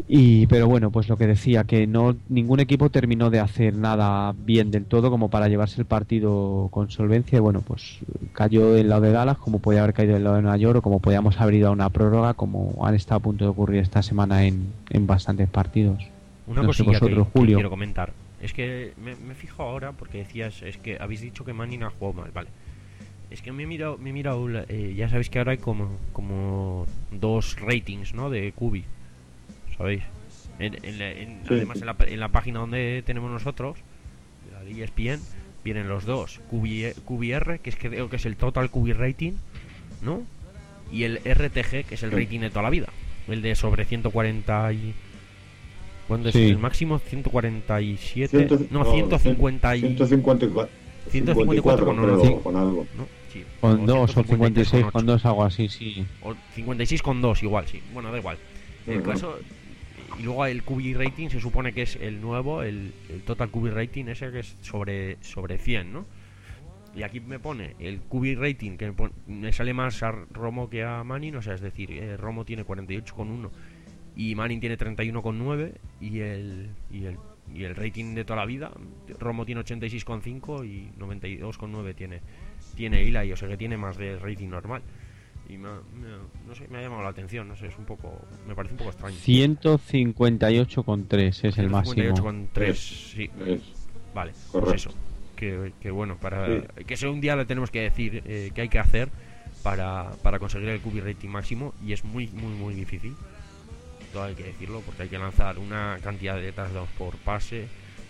Y pero bueno, pues lo que decía, que no ningún equipo terminó de hacer nada bien del todo como para llevarse el partido con solvencia. Y bueno, pues cayó del lado de Dallas, como podía haber caído del lado de Nueva York, o como podíamos haber ido a una prórroga, como han estado a punto de ocurrir esta semana en, en bastantes partidos. Una No sé cosilla que, vosotros, que Julio. quiero comentar. Es que me, me fijo ahora porque decías, es que habéis dicho que Manning ha jugado mal, vale. Es que me he mirado, me he mirado la- eh, ya sabéis que ahora hay como, como dos ratings, ¿no? De Q B, ¿sabéis? En, en la- en- Sí. Además en la, en la página donde tenemos nosotros, la de E S P N, vienen los dos, Q B, Q B R, que es que creo que es el Total Q B Rating, ¿no? Y el R T G, que es el Sí. rating de toda la vida, el de sobre ciento cuarenta y... ¿Cuándo es Sí. el máximo? ciento cuarenta y siete. Ciento- No, ciento cincuenta y... ciento cincuenta y cuatro. ciento cincuenta y cuatro con creo, uno. con algo. ¿no? Sí. Con dos o ciento cincuenta y seis ocho. con dos, algo así, sí. O cincuenta y seis con dos igual, sí. Bueno, da igual. El Ujú. caso... Y luego el Q B rating se supone que es el nuevo, el, el total Q B rating ese que es sobre, sobre cien, ¿no? Y aquí me pone el Q B rating, que me, pon- me sale más a Romo que a Manning, o sea, es decir, eh, Romo tiene cuarenta y ocho con uno y Manning tiene treinta y uno con nueve y el, y el y el rating de toda la vida, Romo tiene ochenta y seis con cinco y noventa y dos con nueve tiene tiene Eli, o sea que tiene más de rating normal. Y me, ha- me ha- no sé, me ha llamado la atención, no sé, es un poco, me parece un poco extraño. ciento cincuenta y ocho con tres es el máximo. ciento cincuenta y ocho con tres, sí. Es- Vale, Correcto. pues eso. Que, que bueno, para Sí. que eso un día le tenemos que decir eh, que hay que hacer para, para conseguir el Q B rating máximo y es muy, muy, muy difícil. Todo hay que decirlo porque hay que lanzar una cantidad de touchdowns por pase,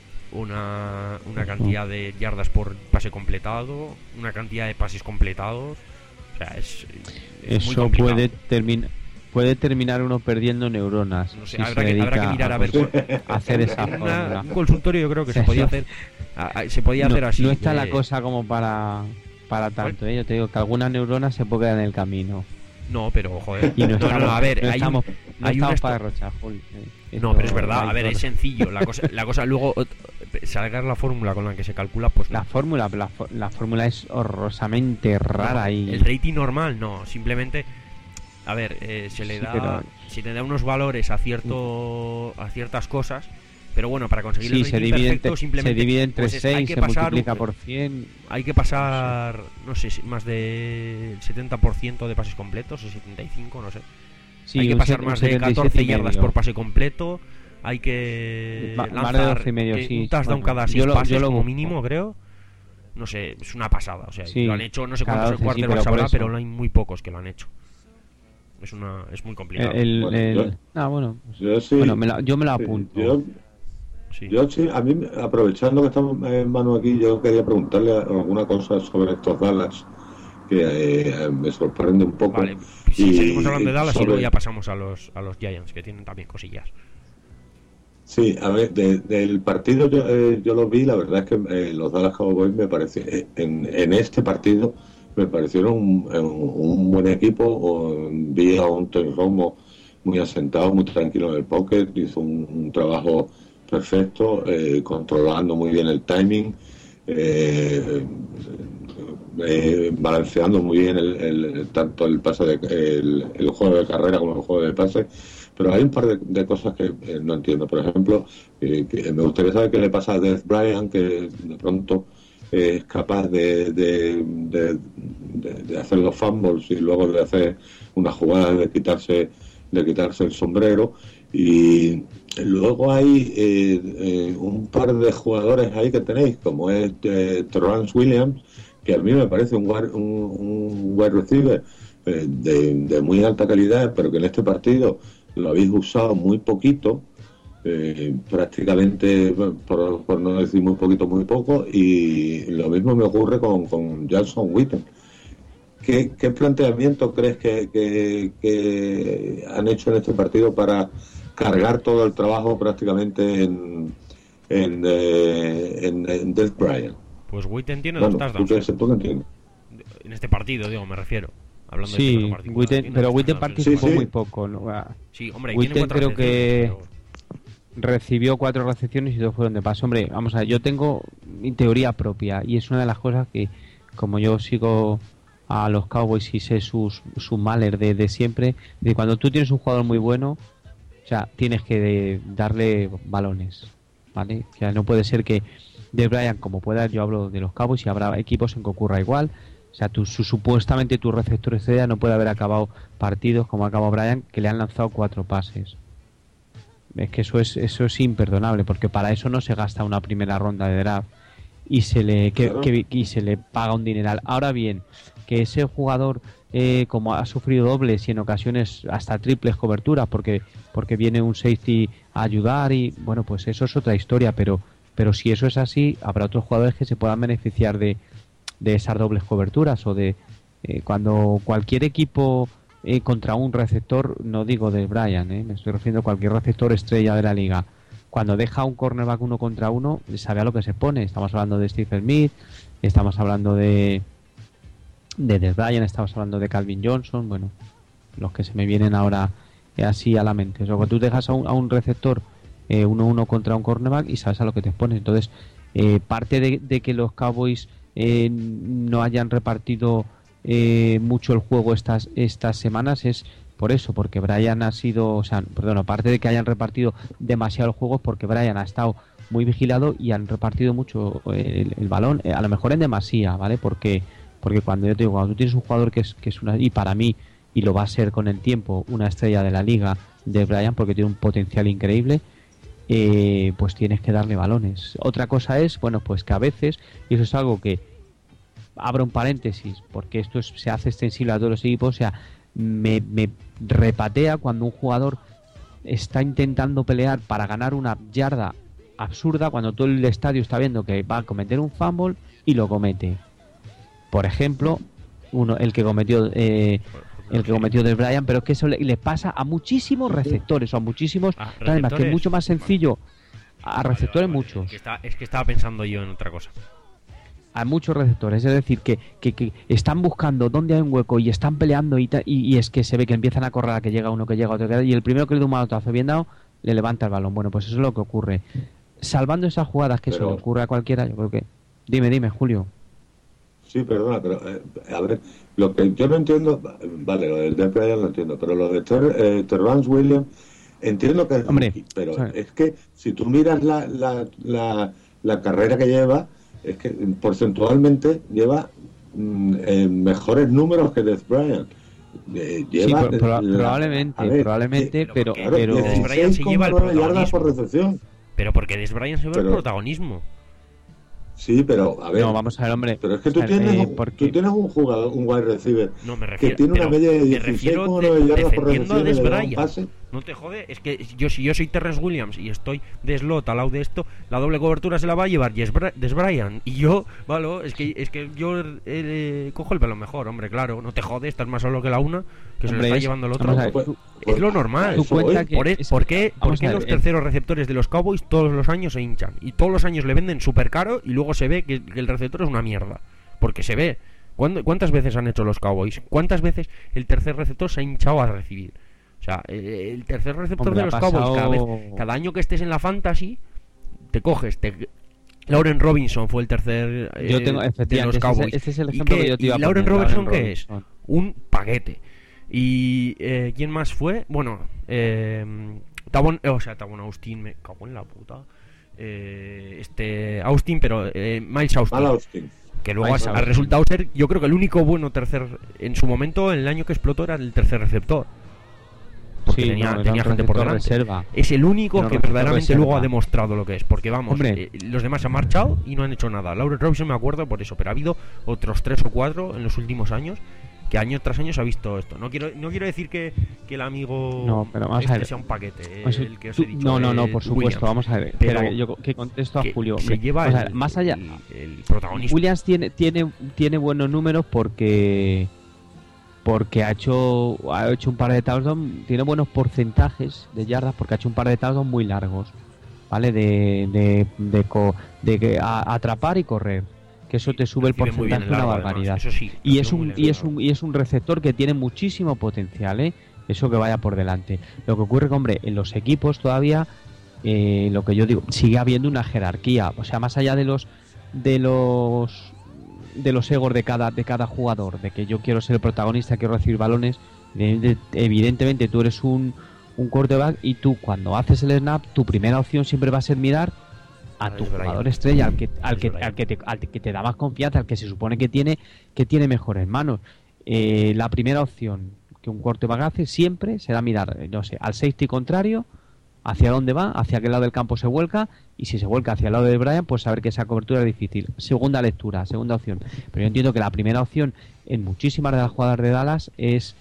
una, una cantidad de yardas por pase completado, una cantidad de pases completados. O sea, es, es muy Eso complicado. puede terminar puede terminar uno perdiendo neuronas. No sé, si habrá se que, habrá dedica que mirar a ver pues, cuál- a hacer esa en una- fórmula. un consultorio yo creo que se podía hacer a- a- se podía no, hacer así no está de- la cosa como para para tanto, ¿eh? Yo te digo que algunas neuronas se pueden quedar en el camino. no, pero joder, Y no, no, estamos, no, no, a ver, no hay un- estamos, no hay un estamos esto- para derrochar, Julio. Eh, no, esto pero es verdad, hay a ver, todo. es sencillo. La cosa, la cosa luego, ot- sacar la fórmula con la que se calcula, pues no. La fórmula, la, fó- la fórmula es horrorosamente rara No, y el rating normal, no. Simplemente, a ver, eh, se le Sí, da, pero- se le da unos valores a cierto, a ciertas cosas, pero bueno, para conseguir sí, el se rating divide, perfecto, entre, se simplemente divide entre pues es- hay seis, que se pasar, multiplica un- por cien. hay que pasar, no sé, si más del setenta por ciento de pases completos, o setenta y cinco, no sé. Sí, hay que un pasar se- más un de setenta y siete catorce y yardas medio. por pase completo. Hay que Ma- más de lanzar doce y medio, eh, sí, un touchdown bueno, cada yo seis lo- pases yo lo como busco. mínimo, creo. No sé, es una pasada. O sea, Sí, lo han hecho, no sé cada cuántos doce, sí, quarterbacks pero por habrá, eso. pero no hay muy pocos que lo han hecho. Es una es muy complicado. El, el- Bueno, el- yo- ah, bueno, pues- Yo sí. bueno, me la- yo me lo sí, apunto. Yo, Sí. yo sí, a mí, aprovechando que estamos en mano aquí, yo quería preguntarle alguna cosa sobre estos Dallas, que eh, me sorprende un poco. Vale, si Y- seguimos hablando de Dallas y sobre- luego ya pasamos a los a los Giants, que tienen también cosillas. Sí, a ver, de- del partido yo, eh, yo lo vi, la verdad es que eh, los Dallas Cowboys me pareció, eh, en, en este partido me parecieron un, un- un buen equipo. O, vi a un Tony Romo muy asentado, muy tranquilo en el pocket, hizo un, un trabajo perfecto, eh, controlando muy bien el timing, eh, eh, balanceando muy bien el, el- tanto el pase de, el, el juego de carrera como el juego de pase. Pero hay un par de, de cosas que eh, no entiendo. Por ejemplo, eh, que me gustaría saber qué le pasa a Dez Bryant, que de pronto eh, es capaz de, de, de, de, de hacer los fumbles y luego de hacer una jugada de quitarse de quitarse el sombrero. Y luego hay eh, eh, un par de jugadores ahí que tenéis, como es eh, Terrence Williams, que a mí me parece un wide, un, un wide receiver eh, de, de muy alta calidad, pero que en este partido lo habéis usado muy poquito, eh, prácticamente, por, por no decir muy poquito, muy poco. Y lo mismo me ocurre con, con Jason Witten. ¿Qué, ¿Qué planteamiento crees que, que, que han hecho en este partido para cargar todo el trabajo prácticamente en en, eh, en, en Dez Bryant? Pues Witten tiene Bueno, dos ¿tú touchdowns. qué, tú qué entiendes? En este partido, digo, me refiero. Hablando de Sí, este particular, Witten- tiene pero dos Witten touchdowns, participó Sí, sí. muy poco, ¿no? Ah, Sí, hombre, Witten tiene cuatro creo que- recepciones, recibió cuatro recepciones y dos fueron de pase. Hombre, vamos a ver, yo tengo mi teoría propia y es una de las cosas que, como yo sigo a los Cowboys y sé sus, sus males de, de siempre, de cuando tú tienes un jugador muy bueno, sea, tienes que darle balones, ¿vale? O sea, no puede ser que Dez Bryant, como pueda, yo hablo de los Cowboys y habrá equipos en que ocurra igual. O sea, tu, su, supuestamente tu receptor estrella no puede haber acabado partidos como ha acabado Bryant, que le han lanzado cuatro pases. Es que eso es eso es imperdonable, porque para eso no se gasta una primera ronda de draft y se le que, Claro. que- y se le paga un dineral. Ahora bien, que ese jugador eh, como ha sufrido dobles y en ocasiones hasta triples coberturas porque porque viene un safety a ayudar y bueno, pues eso es otra historia, pero pero si eso es así, habrá otros jugadores que se puedan beneficiar de, de esas dobles coberturas o de eh, cuando cualquier equipo eh, contra un receptor, no digo de Bryant, eh, me estoy refiriendo a cualquier receptor estrella de la liga. Cuando deja un cornerback uno contra uno, sabe a lo que se pone. Estamos hablando de Stephen Smith, estamos hablando de de Dez Bryant, estamos hablando de Calvin Johnson, bueno, los que se me vienen ahora eh, así a la mente. O sea, cuando tú dejas a un, a un receptor eh, uno uno contra un cornerback y sabes a lo que te expones. Entonces, eh, parte de, de que los Cowboys eh, no hayan repartido eh, mucho el juego estas estas semanas es por eso, porque Bryant ha sido, o sea, perdón, aparte de que hayan repartido demasiado el juego, es porque Bryant ha estado muy vigilado y han repartido mucho el, el balón, eh, a lo mejor en demasía, ¿vale? Porque porque cuando yo te digo, cuando tú tienes un jugador que es que es una, y para mí, y lo va a ser con el tiempo, una estrella de la liga de Bryant, porque tiene un potencial increíble, eh, pues tienes que darle balones. Otra cosa es, bueno, pues que a veces, y eso es algo que abro un paréntesis, porque esto es- se hace extensible a todos los equipos, o sea, me, me repatea cuando un jugador está intentando pelear para ganar una yarda absurda cuando todo el estadio está viendo que va a cometer un fumble y lo comete. Por ejemplo, uno el que cometió eh, el que cometió Dez Bryant, pero es que eso le, le pasa a muchísimos receptores o a muchísimos, Ah, además que es receptores. mucho más sencillo a Vale, receptores vale, vale. muchos. Que está- es que estaba pensando yo en otra cosa. A muchos receptores, es decir, que, que, que están buscando dónde hay un hueco y están peleando y, ta- y, y es que se ve que empiezan a correr a que llega uno, que llega otro, que y el primero que le da un manotazo bien dado, le levanta el balón. Bueno, pues eso es lo que ocurre. Salvando esas jugadas que eso Pero- le ocurre a cualquiera, yo creo que... Dime, dime, Julio. Sí, perdona, pero eh, a ver, lo que yo no entiendo, vale, lo del Dez Bryant lo entiendo, pero lo de Ter, eh, Terrence Williams, entiendo que es Hombre, rookie, pero sí. es que si tú miras la, la, la, la carrera que lleva, es que porcentualmente lleva mm, eh, mejores números que Dez Bryant. Eh, Sí, lleva pro- pro- la- probablemente, a ver, probablemente, eh, pero... claro, pero... Dez Bryant se lleva el dieciséis coma nueve yardas por protagonismo. recepción. Pero porque Dez Bryant se ve el Pero- protagonismo. Sí, pero a ver, No, vamos a ver, hombre. pero es que O tú sea, tienes, eh, un, porque- tú tienes un jugador, un wide receiver No, me que refiero. tiene una pero media de me dieciséis refiero coma de- nueve yardas por defendiendo a recepción y Dez le da un Bryant. pase. No te jode, es que yo si yo soy Terrence Williams y estoy de slot al lado de esto, la doble cobertura se la va a llevar Dez Bry- Dez Bryant y yo, vale, es que es que yo eh, cojo el pelo mejor, hombre, claro, no te jode, estás más solo que la una, que se lo Hombre, está es- llevando el otro. vamos a ver, Pues- tú- Es lo normal. tú eso cuenta voy. que... ¿Por, e- es- por qué, por vamos qué a ver, los eh, terceros receptores de los Cowboys todos los años se hinchan? Y todos los años le venden súper caro y luego se ve que, que el receptor es una mierda. Porque se ve. ¿Cuándo- ¿Cuántas veces han hecho los Cowboys? ¿Cuántas veces el tercer receptor se ha hinchado a recibir? O sea, eh, el tercer receptor Hombre, de los ha Cowboys, pasado- cada, vez, cada año que estés en la Fantasy, te coges. Te... Lauren Robinson fue el tercer eh, Yo tengo, de efectivamente, los este es- Cowboys. este es el ¿Y, ejemplo qué? que yo te iba a ¿Y Lauren poner, Robertson Lauren qué es? Robinson. Un paquete. ¿Y eh, quién más fue? Bueno, eh, Tavon, o sea, Tavon Austin, me cago en la puta. Eh, este Austin, pero eh, Miles Austin, Mal Austin. que luego ha, Miles ha Austin. resultado ser, yo creo que el único bueno tercer, en su momento, en el año que explotó, era el tercer receptor. Porque Sí, tenía, no, era tenía un gente por receptor delante. reserva. Es el único Era un que receptor verdaderamente reserva. luego ha demostrado lo que es. Porque vamos, Hombre. eh, los demás han marchado y no han hecho nada. Lauren Robinson me acuerdo por eso, pero ha habido otros tres o cuatro en los últimos años que año tras año se ha visto esto. No quiero no quiero decir que, que el amigo No, pero vamos este a ver. sea un paquete, eh, Vamos a- el que os tú- he dicho. no, no, no, eh, por supuesto, Williams, vamos a ver. pero Espera, que, yo, que contesto a que Julio. se Me- lleva vamos a el, ver, más allá, el, el protagonismo. Williams tiene, tiene, tiene buenos números porque porque ha hecho ha hecho un par de touchdowns, tiene buenos porcentajes de yardas porque ha hecho un par de touchdowns muy largos, ¿vale? De de, de, co- de que a- atrapar y correr, que eso te sube el Recibe muy bien porcentaje el una largo, además, barbaridad. eso sí, Y recibe es muy un bien el y es largo. un y es un receptor que tiene muchísimo potencial, ¿eh? Eso que vaya por delante. Lo que ocurre, que, hombre, en los equipos todavía eh, lo que yo digo, sigue habiendo una jerarquía, o sea, más allá de los de los de los egos de cada de cada jugador, de que yo quiero ser el protagonista, quiero recibir balones, evidente- evidentemente tú eres un un quarterback y tú cuando haces el snap, tu primera opción siempre va a ser mirar a tu Es jugador Brian. estrella, al que al Es que, Brian. al que te al que te da más confianza, al que se supone que tiene que tiene mejores manos. Eh, la primera opción que un quarterback hace siempre será mirar, eh, no sé, al safety contrario, hacia dónde va, hacia qué lado del campo se vuelca, y si se vuelca hacia el lado de Brian, pues saber que esa cobertura es difícil. Segunda lectura, segunda opción. Pero yo entiendo que la primera opción en muchísimas de las jugadas de Dallas es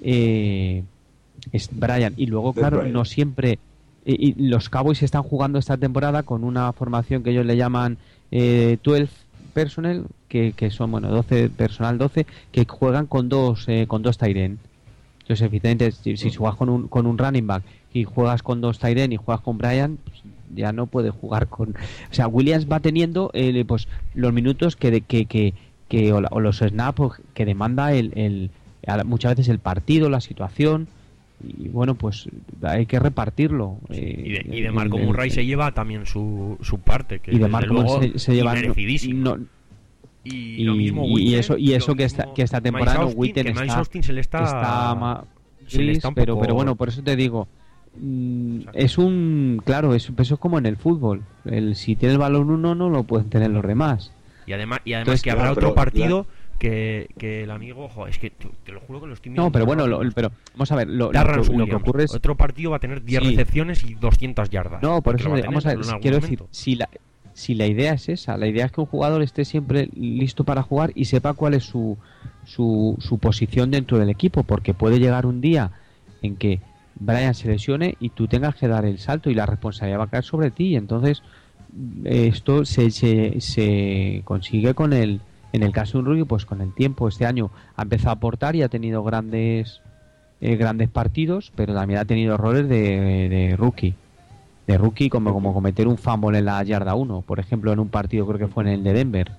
eh, es Brian. Y luego, De claro, Brian. no siempre... Y, y los Cowboys están jugando esta temporada con una formación que ellos le llaman eh, doce personnel, que, que son, bueno, doce personal, doce, que juegan con dos eh, con dos tight end. Entonces, evidentemente, si, si juegas con un, con un running back y juegas con dos tight end y juegas con Brian, pues ya no puede jugar con... O sea, Williams va teniendo eh, pues los minutos que, de, que, que, que o, la- o los snaps que demanda el, el muchas veces el partido, la situación, y bueno, pues hay que repartirlo. eh, Y de, y de el- Marco el- Murray se lleva también su, su parte, que y de desde Marco luego Murray se, se lleva inmerecidísimo. no- y, y, lo mismo y Witten, eso y eso lo que esta mismo que esta Miles temporada no, Austin, Witten que Miles está, Austin se le está, está ma- se le gris, está un pero poco- pero bueno, por eso te digo, mm, Exacto. es un claro, es, eso es como en el fútbol. El, si tiene el balón uno no lo pueden tener los demás. y además y además Entonces, que habrá claro, otro pero partido que, que el amigo, jo, es que te, te lo juro que lo estoy mirando. No, pero bueno, lo- pero vamos a ver, lo, lo Darren que, lo que Williams, ocurre es otro partido va a tener diez Sí. recepciones y doscientas yardas. no, por porque eso lo va de- vamos a tener ver, en algún quiero momento. decir, si la si la idea es esa, la idea es que un jugador esté siempre listo para jugar y sepa cuál es su su, su posición dentro del equipo, porque puede llegar un día en que Brian se lesione y tú tengas que dar el salto y la responsabilidad va a caer sobre ti, y entonces eh, esto se, se, se consigue con el en el caso de un rookie, pues con el tiempo. Este año ha empezado a aportar y ha tenido grandes eh, grandes partidos, pero también ha tenido errores de, de rookie de rookie como, como cometer un fumble en la yarda uno, por ejemplo, en un partido, creo que fue en el de Denver.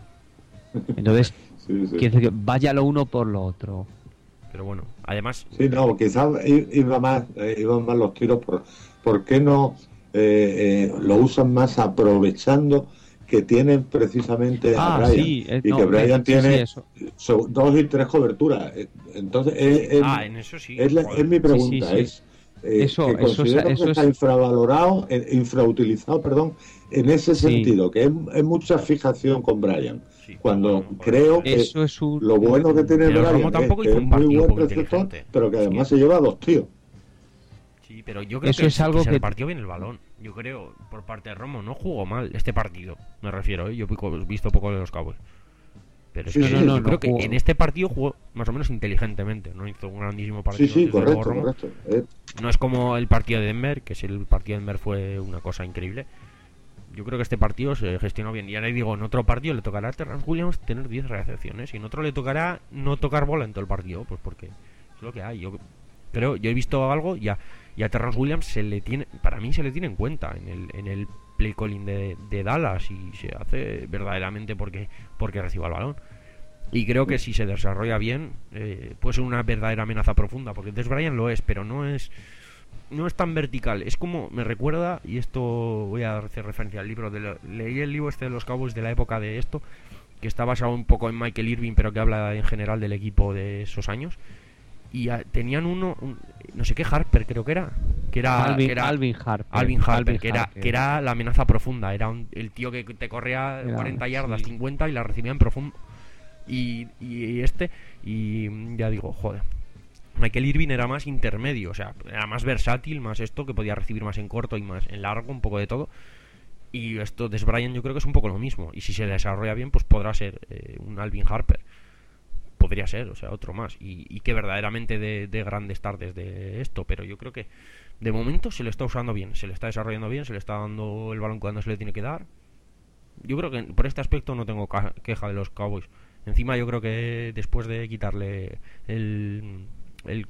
Entonces, Sí, sí. quiere decir que vaya lo uno por lo otro. Pero bueno, además Sí, no, quizás i- iba más, eh, iban más los tiros por, ¿por qué no eh, eh, lo usan más aprovechando que tienen precisamente a Ah, Brian? sí, eh, y no, que Brian sí, sí, tiene eso. so- dos y tres coberturas. Eh, Entonces, es, es- ah, en eso sí. es, la- joder. es mi pregunta, sí, sí. es eh, Eso- que eso considero es- eso que está es- infravalorado, eh, infrautilizado, perdón, en ese Sí. sentido, que es, es mucha fijación con Brian. Sí, Cuando pero bueno, creo que Eso es un... lo bueno que tiene Pero Brian Romo tampoco es que hizo es un muy partido buen poco receptor, inteligente. pero que Es además que- se lleva a dos tíos. Sí, pero yo creo Eso que, es sí, algo que se que- repartió bien el balón. Yo creo, por parte de Romo, no jugó mal este partido. Me refiero, ¿eh? Yo he visto poco de los Cowboys. Pero es Sí, que sí, yo no, no, creo no que jugó. en este partido jugó más o menos inteligentemente. No hizo un grandísimo partido. Sí, sí, desde luego, correcto, Romo. correcto. Eh, No es como el partido de Denver, que si el partido de Denver fue una cosa increíble. Yo creo que este partido se gestionó bien. Y ahora digo, en otro partido le tocará a Terrence Williams tener diez recepciones. Y en otro le tocará no tocar bola en todo el partido. Pues porque es lo que hay. Yo creo, yo he visto algo y a, y a Terrence Williams se le tiene, para mí se le tiene en cuenta en el, en el play calling de, de Dallas. Y se hace verdaderamente porque, porque reciba el balón. Y creo que si se desarrolla bien, eh, puede ser una verdadera amenaza profunda. Porque Des Bryant lo es, pero no es no es tan vertical. Es como, me recuerda, y esto voy a hacer referencia al libro, de lo- leí el libro este de los Cowboys de la época de esto, que está basado un poco en Michael Irvin, pero que habla en general del equipo de esos años. Y a, tenían uno, un- no sé qué, Harper creo que era, que era Alvin, que era Alvin Harper. Alvin Harper, Alvin que, era, Harper. que era la amenaza profunda. Era un- el tío que te corría Era- cuarenta yardas, sí. cincuenta y la recibía en profundo. Y, y este, y ya digo, joder. Michael Irvin era más intermedio, o sea, era más versátil, más esto, que podía recibir más en corto y más en largo, un poco de todo. Y esto de Bryant yo creo que es un poco lo mismo. Y si se desarrolla bien, pues podrá ser eh, un Alvin Harper. Podría ser, o sea, otro más. Y, y que verdaderamente de, de grandes tardes de esto. Pero yo creo que de momento se le está usando bien, se le está desarrollando bien, se le está dando el balón cuando se le tiene que dar. Yo creo que por este aspecto no tengo ca- queja de los Cowboys. Encima yo creo que después de quitarle el, el,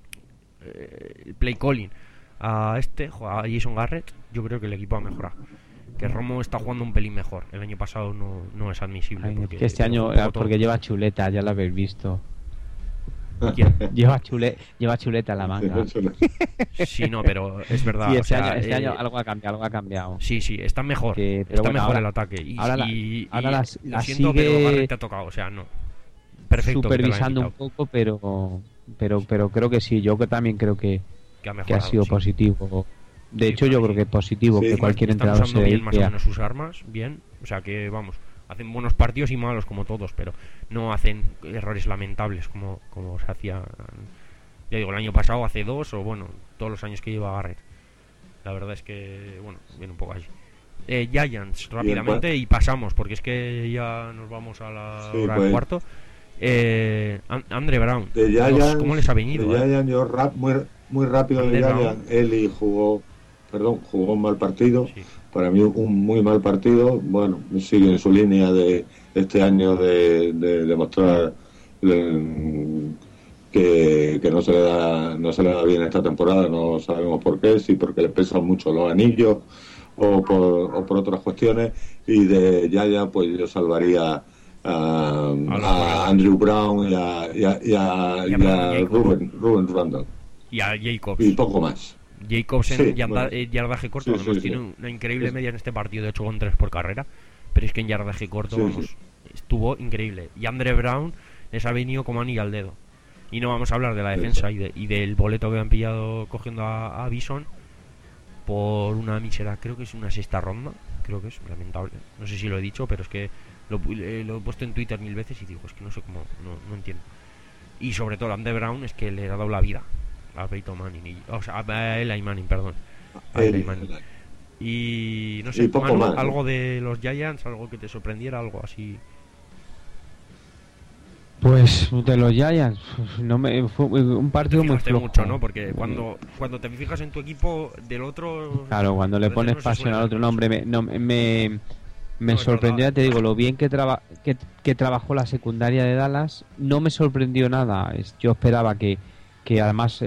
eh, el play calling a este, a Jason Garrett, yo creo que el equipo ha mejorado. Que Romo está jugando un pelín mejor. El año pasado no, no es admisible. Ay, porque que este año, un poco todo. porque lleva chuleta, ya lo habéis visto. ¿Quién? Lleva, chule, lleva chuleta en la manga. Sí, no, pero es verdad. Sí, o este, sea, año, este eh, año algo ha cambiado, algo ha cambiado. Sí, sí, está mejor. Que- pero está bueno, mejor ahora- el ataque. Y, ahora la- y- ahora y las- lo la siento, sigue pero Garrett te ha tocado. O sea, no. Perfecto. que te lo hayan Supervisando un quitado. poco, pero, pero pero creo que sí, yo que también creo que, que ha que ha mejorado, sido sí. positivo. De Sí, hecho, para yo mí. creo que es positivo Sí, que cualquier Están entrenador usando se bien más o dedique a... menos sus armas, bien. O sea que, vamos, hacen buenos partidos y malos como todos, pero no hacen errores lamentables como, como se hacía, ya digo, el año pasado, hace dos, o bueno, todos los años que lleva Garrett. La verdad es que, bueno, viene un poco así. Eh, Giants, rápidamente, y pasamos, porque es que ya nos vamos a la Sí, hora pues, y cuarto. Eh, An- Andre Brown, de Dios, Giants, ¿cómo les ha venido? de eh? Giants, yo rap, muy, muy rápido de Andre Brown, Giants. Eli jugó, perdón, jugó un mal partido. sí. Para mí un muy mal partido. Bueno, sigue en su línea de este año de, de demostrar eh, que, que no se le da no se le da bien esta temporada. No sabemos por qué, si porque le pesan mucho los anillos o por, o por otras cuestiones. Y de Giants, pues yo salvaría a, los a corredores. Andrew Brown y a, y a, y a, Y a y Brandon a Jacobs. Ruben, Ruben Randall. Y a Jacobs. Y poco más. Jacobs en Sí, yarda- bueno. eh, yardaje corto, Sí, además sí, tiene sí. una increíble Es- media en este partido de ocho coma tres por carrera, pero es que en yardaje corto, Sí, vamos, sí. estuvo increíble. Y Andre Brown les ha venido como anillo al dedo. Y no vamos a hablar de la defensa y, de, y del boleto que han pillado cogiendo a, a Bison por una mísera, creo que es una sexta ronda, creo que es lamentable. No sé si lo he dicho, pero es que lo, eh, lo he puesto en Twitter mil veces y digo, es que no sé cómo, no, no entiendo. Y sobre todo Andre Brown es que le ha dado la vida a Peyton Manning, y, o sea, a Eli Manning, perdón. A Eli Eli, Manning. Y no Y sé, poco Manu, más, ¿eh? algo de los Giants, algo que te sorprendiera, algo así. Pues de los Giants, no me, fue un Te partido muy fijaste flojo. mucho, ¿no? Porque cuando, cuando te fijas en tu equipo, del otro... Claro, cuando le a veces pones no se pasión suele al ver otro mucho. nombre, me, no, me, me No, es sorprendió, verdad. te digo, lo bien que, traba, que, que trabajó la secundaria de Dallas. No me sorprendió nada. Es- Yo esperaba que, que además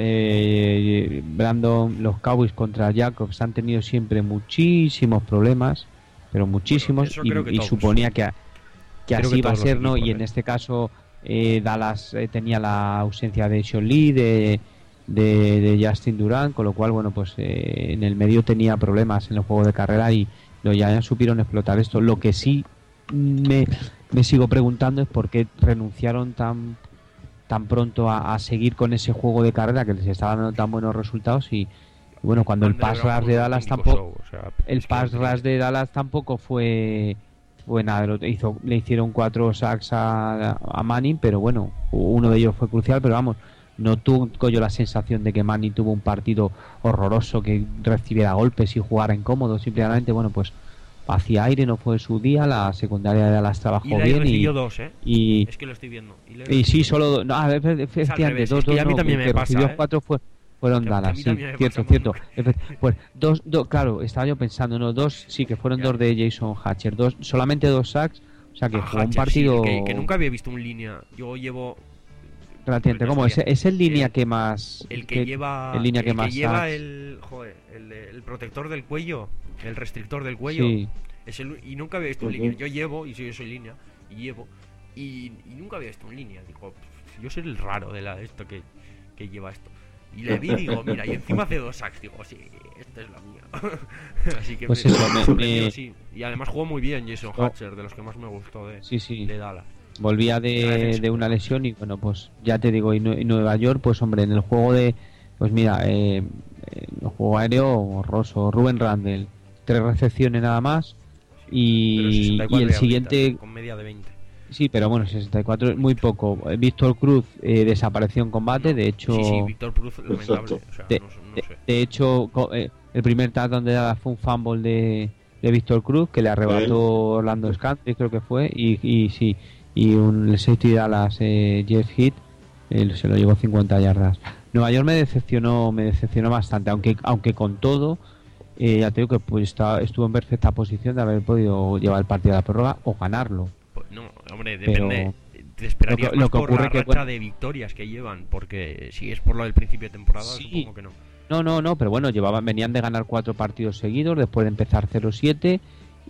eh, Brandon, los Cowboys contra Jacobs han tenido siempre muchísimos problemas, pero muchísimos, eso y, creo que y todos. suponía que, que Creo así que iba a todos los ser, ¿no? equipos, Y en ¿eh? este caso eh, Dallas eh, tenía la ausencia de Sean Lee, de, de, de Justin Durant, con lo cual, bueno, pues eh, en el medio tenía problemas en el juego de carrera y los Giants supieron explotar esto. Lo que sí me, me sigo preguntando es por qué renunciaron tan tan pronto a, a seguir con ese juego de carrera que les estaba dando tan buenos resultados y, y bueno, cuando el Andre pass Brown rush fue de un Dallas auténtico tampoco show, o sea, el es que pass increíble. rush de Dallas tampoco fue fue nada, lo hizo, le hicieron cuatro sacks a, a Manning, pero bueno, uno de ellos fue crucial, pero vamos, no tuvo yo la sensación de que Manning tuvo un partido horroroso, que recibiera golpes y jugara incómodo, simplemente, bueno, pues hacia aire, no fue su día, la secundaria de Dallas Y trabajó Lai bien y, recibió dos, ¿eh? y, Es que lo estoy viendo. Y, Lai y sí, recibió solo dos. dos, no, a ver, efectivamente, revés, dos, es que dos, a mí no, también el me que pasa, recibió ¿eh? cuatro fue, fueron Que a- que a Dallas, mí sí, también me cierto, pasa cierto. mucho. Efe- Pues dos, dos, claro, estaba yo pensando, no, dos, sí, que fueron Ya. dos de Jason Hatcher, dos, solamente dos sacks, o sea que Ah, jugó un Hatcher, partido sí, que, que nunca había visto un línea. Yo llevo... relativamente, no ¿cómo? Es, sabía. es el línea El- que más, El que, lleva... el línea que el más lleva sacks. el... Joder, el, el protector del cuello, el restrictor del cuello. Sí, Es el, y nunca había visto un Ujú. línea. Yo llevo, y soy, yo soy línea, y llevo, y, y nunca había visto un línea. Digo, "Pff, yo soy el raro de la esto que, que lleva esto". Y le vi y digo, mira, y encima hace dos sacks. Digo, sí, esta es la mía. Así que Pues me, eso, me me- sorprendió, me- sí. Y además jugó muy bien Jason Oh. Hatcher, de los que más me gustó de, sí, sí. de Dallas. Volvía La de, defensa. de una lesión y bueno, pues ya te digo, y, Nue- y Nueva York, pues hombre, en el juego de, pues mira, eh, eh, el juego aéreo horroroso, Ruben Randall, tres recepciones nada más Pero y, sesenta y cuatro y el yarditas, siguiente, con media de veinte. sí, pero bueno, sesenta y cuatro es muy poco. Víctor Cruz eh, desapareció en combate, No, de hecho, Sí, sí, Víctor Cruz, lamentable. Exacto. O sea, de, no, no de- sé. de hecho, co- eh, el primer touchdown de Dallas fue un fumble de, de Víctor Cruz que le arrebató Orlando Scantry, creo que fue, y, y sí, y un el safety de Dallas, eh, Jeff Heath, él se lo llevó cincuenta yardas. Nueva York me decepcionó, me decepcionó bastante, aunque aunque con todo, eh, ya te digo que pues, está, estuvo en perfecta posición de haber podido llevar el partido a la prórroga o ganarlo. Pues no, hombre, Pero depende. Te esperarías lo que- más lo que por ocurre la que, racha bueno, de victorias que llevan, porque si es por lo del principio de temporada, Sí. supongo que no. No, no, no, pero bueno, llevaban, venían de ganar cuatro partidos seguidos, después de empezar cero siete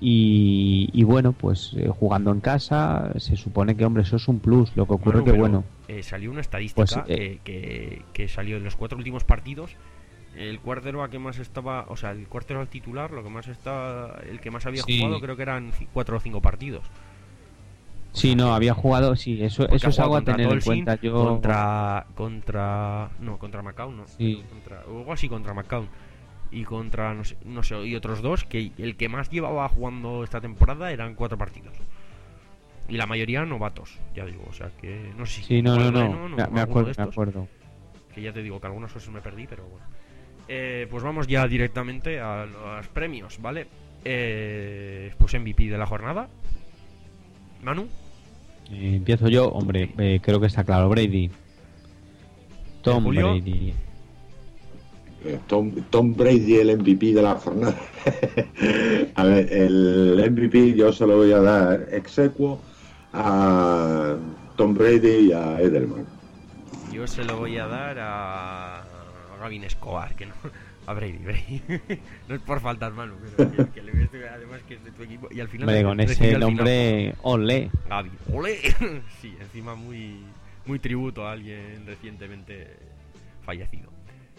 y, y bueno, pues eh, jugando en casa, se supone que, hombre, eso es un plus. Lo que ocurre Manu, que, pero, bueno, eh, salió una estadística Pues, eh, eh, que, que salió en los cuatro últimos partidos. El quarterback que más estaba, o sea, el quarterback titular, lo que más está, el que más había Sí. jugado, creo que eran ci- cuatro o cinco partidos. O Sí, no, había jugado, sí, eso, Porque eso ha es jugado algo a contra tener en Tolsin, cuenta. Yo... Contra. Contra. No, contra Macau, no. Sí. Contra, o algo así contra Macau. Y contra, no sé, no sé, y otros dos, que el que más llevaba jugando esta temporada eran cuatro partidos. Y la mayoría novatos, ya digo, o sea que. No sé si. Sí, no, no, no, Moreno, me, me alguno acuerdo, de me estos, acuerdo. que ya te digo que algunos cosas me perdí, pero bueno. Eh, pues vamos ya directamente a los premios, ¿vale? Eh, pues M V P de la jornada. Manu. Eh, empiezo yo, hombre, eh, creo que está claro, Brady. Tom Julio? Brady. Eh, Tom, Tom Brady, el M V P de la jornada. A ver, el M V P yo se lo voy a dar exequo a Tom Brady y a Edelman. Yo se lo voy a dar a, a Gavin Escobar, que no. A Brady, Brady. No es por faltar, Manu, pero que, que le ves, además que es de tu equipo. Y al final. Hombre, con ese nombre, ole. Gaby, ole. Sí, encima muy, muy tributo a alguien recientemente fallecido.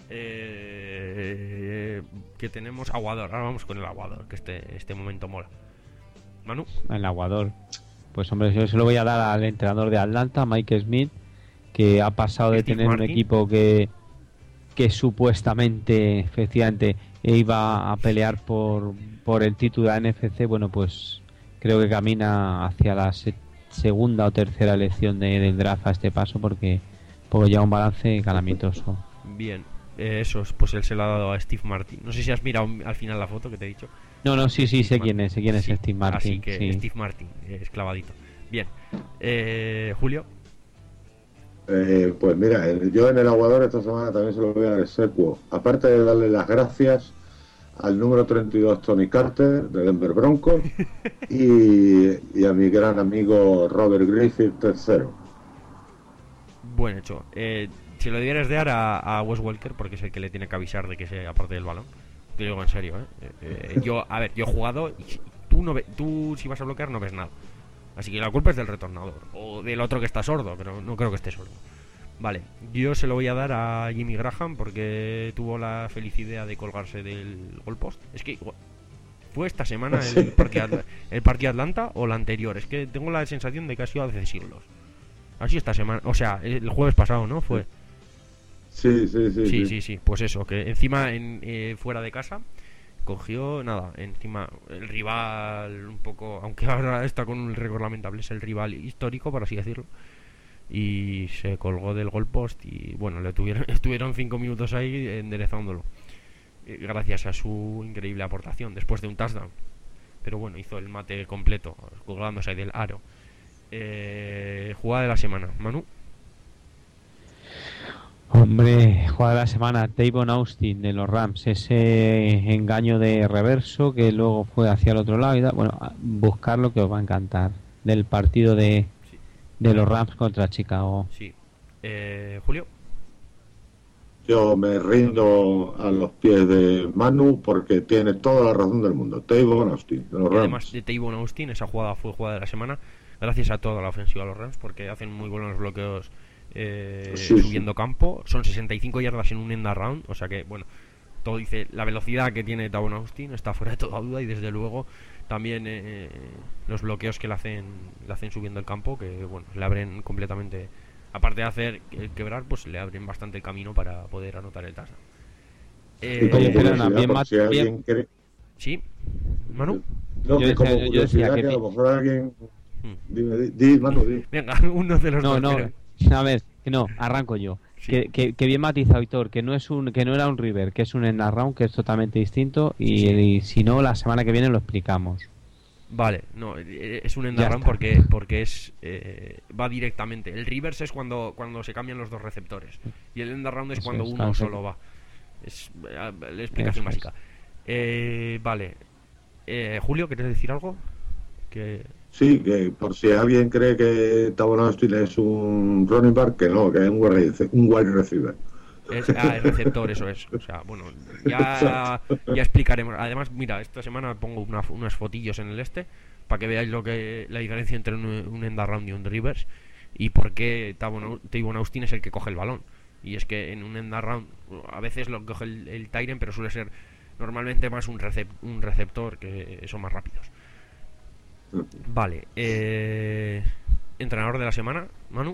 Eh, que tenemos aguador. Ahora vamos con el aguador, que este, este momento mola. Manu. El aguador. Pues hombre, yo se lo voy a dar al entrenador de Atlanta, Mike Smith, que ha pasado de Steve tener Martin. un equipo que que supuestamente, efectivamente, iba a pelear por, por el título de la N F C. Bueno, pues creo que camina hacia la se- segunda o tercera elección de, del draft a este paso, porque, porque ya un balance calamitoso. Bien, eh, eso es, pues él se lo ha dado a Steve Martin. No sé si has mirado al final la foto que te he dicho. No, no, sí, sí, sé Steve quién es, sé quién es Sí, Steve Martin. Así que sí. Steve Martin, eh, es clavadito. Bien, eh, Julio. Eh, pues mira, yo en el aguador esta semana también se lo voy a dar exequo. Aparte de darle las gracias al número treinta y dos Tony Carter de Denver Broncos y, y a mi gran amigo Robert Griffith tercero. Buen hecho. Eh, si lo debieras dar a, a Wes Welker, porque es el que le tiene que avisar de que se aparte del balón. Te lo digo en serio, ¿eh? Eh, yo, a ver, yo he jugado y tú, no ve, tú si vas a bloquear no ves nada. Así que la culpa es del retornador. O del otro que está sordo, pero no creo que esté sordo. Vale, yo se lo voy a dar a Jimmy Graham porque tuvo la feliz idea de colgarse del goalpost. Es que fue esta semana el partido, el partido Atlanta o la anterior. Es que tengo la sensación de que ha sido hace siglos. Así esta semana, o sea, el jueves pasado, ¿no? Fue. Sí, sí, sí. Sí, sí, sí. Pues eso, que encima en, eh, fuera de casa cogió nada, encima el rival un poco, aunque ahora está con un récord lamentable, es el rival histórico, por así decirlo, y se colgó del goalpost y bueno, le tuvieron, estuvieron cinco minutos ahí enderezándolo, eh, gracias a su increíble aportación después de un touchdown. Pero bueno, hizo el mate completo, colgándose ahí del aro. Eh, jugada de la semana, Manu. Hombre, jugada de la semana, Tavon Austin de los Rams, ese engaño de reverso que luego fue hacia el otro lado y da, bueno, buscar lo que os va a encantar del partido de, Sí. de los Rams contra Chicago. Sí. Eh, Julio. Yo me rindo a los pies de Manu porque tiene toda la razón del mundo. Tavon Austin de los Y además Rams. de Tavon Austin, esa jugada fue jugada de la semana, gracias a toda la ofensiva de los Rams, porque hacen muy buenos bloqueos eh, Sí, subiendo sí. campo. Son sesenta y cinco yardas en un end around, o sea que, bueno, todo dice, la velocidad que tiene Tavon Austin está fuera de toda duda, y desde luego también eh, los bloqueos que le hacen, le hacen subiendo el campo, que bueno, le abren completamente, aparte de hacer el quebrar, pues le abren bastante el camino para poder anotar el touchdown. Y Eh, como Oye, perdona, curiosidad, bien por mat- si alguien bien- cree... sí, Manu. No, Yo que como decía- yo decía curiosidad que que a mi- lo mejor alguien... Hmm. Dime, di, di, Manu, di. Venga, uno de los No, dos. no, pero- a ver, que no, arranco yo. Sí. Que, que, que bien matizado, Víctor, que no es un, que no era un river, que es un end around, que es totalmente distinto, y, Sí, sí. y si no, la semana que viene lo explicamos. Vale, no, eh, es un end Ya around está. porque porque es eh, va directamente. El reverse es cuando cuando se cambian los dos receptores y el end around es Eso cuando es, uno claro, sí. solo va. Es eh, la explicación Eso es. básica. Eh, vale, eh, Julio, ¿quieres decir algo? Que Sí, que por si alguien cree que Tavon Austin es un running back, que no, que es un wide rece- un wide receiver. es ah, el receptor, eso es. O sea, bueno, ya ya explicaremos. Además, mira, esta semana pongo una, unas fotillos en el este para que veáis lo que la diferencia entre un, un end around y un reverse y por qué Tavon Tavon Austin es el que coge el balón. Y es que en un end around a veces lo coge el, el tight end, pero suele ser normalmente más un, recep- un receptor, que son más rápidos. Vale, eh, entrenador de la semana, Manu.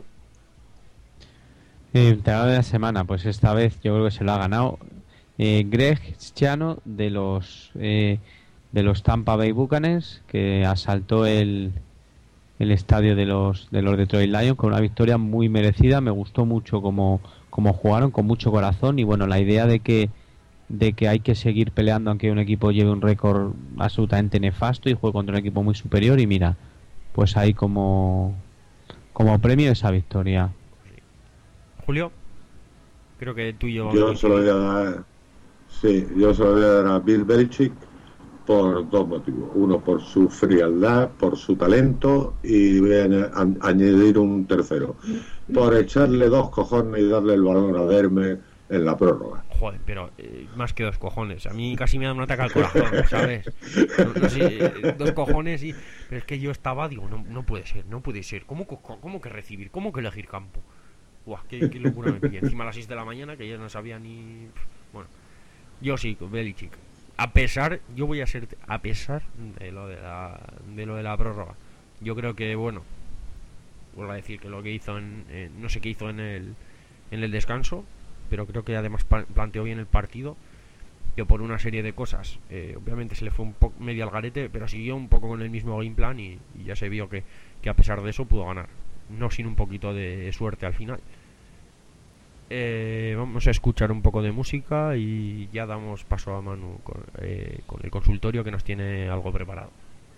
Eh, entrenador de la semana, pues esta vez yo creo que se lo ha ganado eh, Greg Schiano de los eh, de los Tampa Bay Buccaneers, que asaltó el el estadio de los de los Detroit Lions con una victoria muy merecida. Me gustó mucho cómo, cómo jugaron, con mucho corazón, y bueno, la idea de que de que hay que seguir peleando aunque un equipo lleve un récord absolutamente nefasto y juegue contra un equipo muy superior, y mira, pues hay como como premio esa victoria. Julio, creo que tú y yo... Yo se lo voy a dar, sí, yo se lo voy a dar a Bill Belichick por dos motivos. Uno, por su frialdad, por su talento, y voy a añ- añadir un tercero, por echarle dos cojones y darle el balón a Derme en la prórroga. Joder, pero eh, más que dos cojones. A mí casi me da un ataque al corazón, ¿sabes? No, no sé, eh, dos cojones y... Pero es que yo estaba, digo, no, no puede ser, no puede ser. ¿Cómo, co- cómo que recibir? ¿Cómo que elegir campo? Buah, qué, qué locura me pillé. Encima a las seis de la mañana, que ya no sabía ni... Bueno, yo sí, Belichick. A pesar, yo voy a ser... A pesar de lo de la, de lo de la prórroga. Yo creo que, bueno... Vuelvo a decir que lo que hizo en... en no sé qué hizo en el, en el descanso, pero creo que además pa- planteó bien el partido, que por una serie de cosas eh, obviamente se le fue un poco medio al garete, pero siguió un poco con el mismo game plan y, y ya se vio que, que a pesar de eso pudo ganar, no sin un poquito de suerte al final. Eh, vamos a escuchar un poco de música y ya damos paso a Manu con, eh, con el consultorio, que nos tiene algo preparado.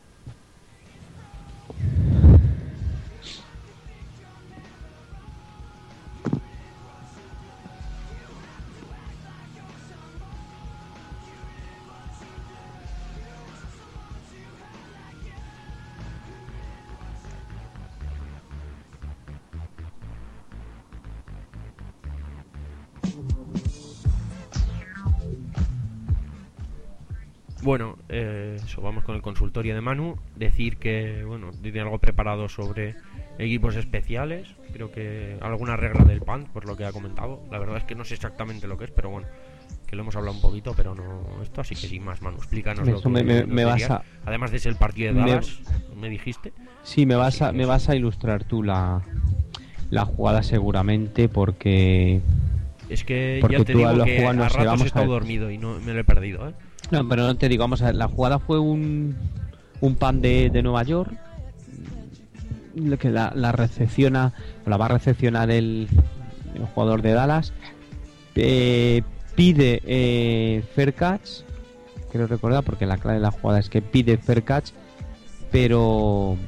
Bueno, eh, eso, vamos con el consultorio de Manu. Decir que, bueno, tiene algo preparado sobre equipos especiales. Creo que alguna regla del P A N, por lo que ha comentado. La verdad es que no sé exactamente lo que es, pero bueno, que lo hemos hablado un poquito, pero no esto. Así que sin más, Manu, explícanos lo Eso que me, me, nos me vas querías. a... Además de ser el partido de me- Dallas, me, dijiste. Sí, me vas Así a, que me eso. vas a ilustrar tú la, la jugada seguramente, porque... Es que Porque ya te tú a digo los que jugadores, a no sé, ratos vamos he a estado ver. dormido y no me lo he perdido, ¿eh? No, pero no te digo, vamos a ver, la jugada fue un, un pan de, de Nueva York, lo que la, la recepciona, la va a recepcionar el, el jugador de Dallas, eh, pide eh, fair catch, creo recordar, porque la clave de la jugada es que pide fair catch, pero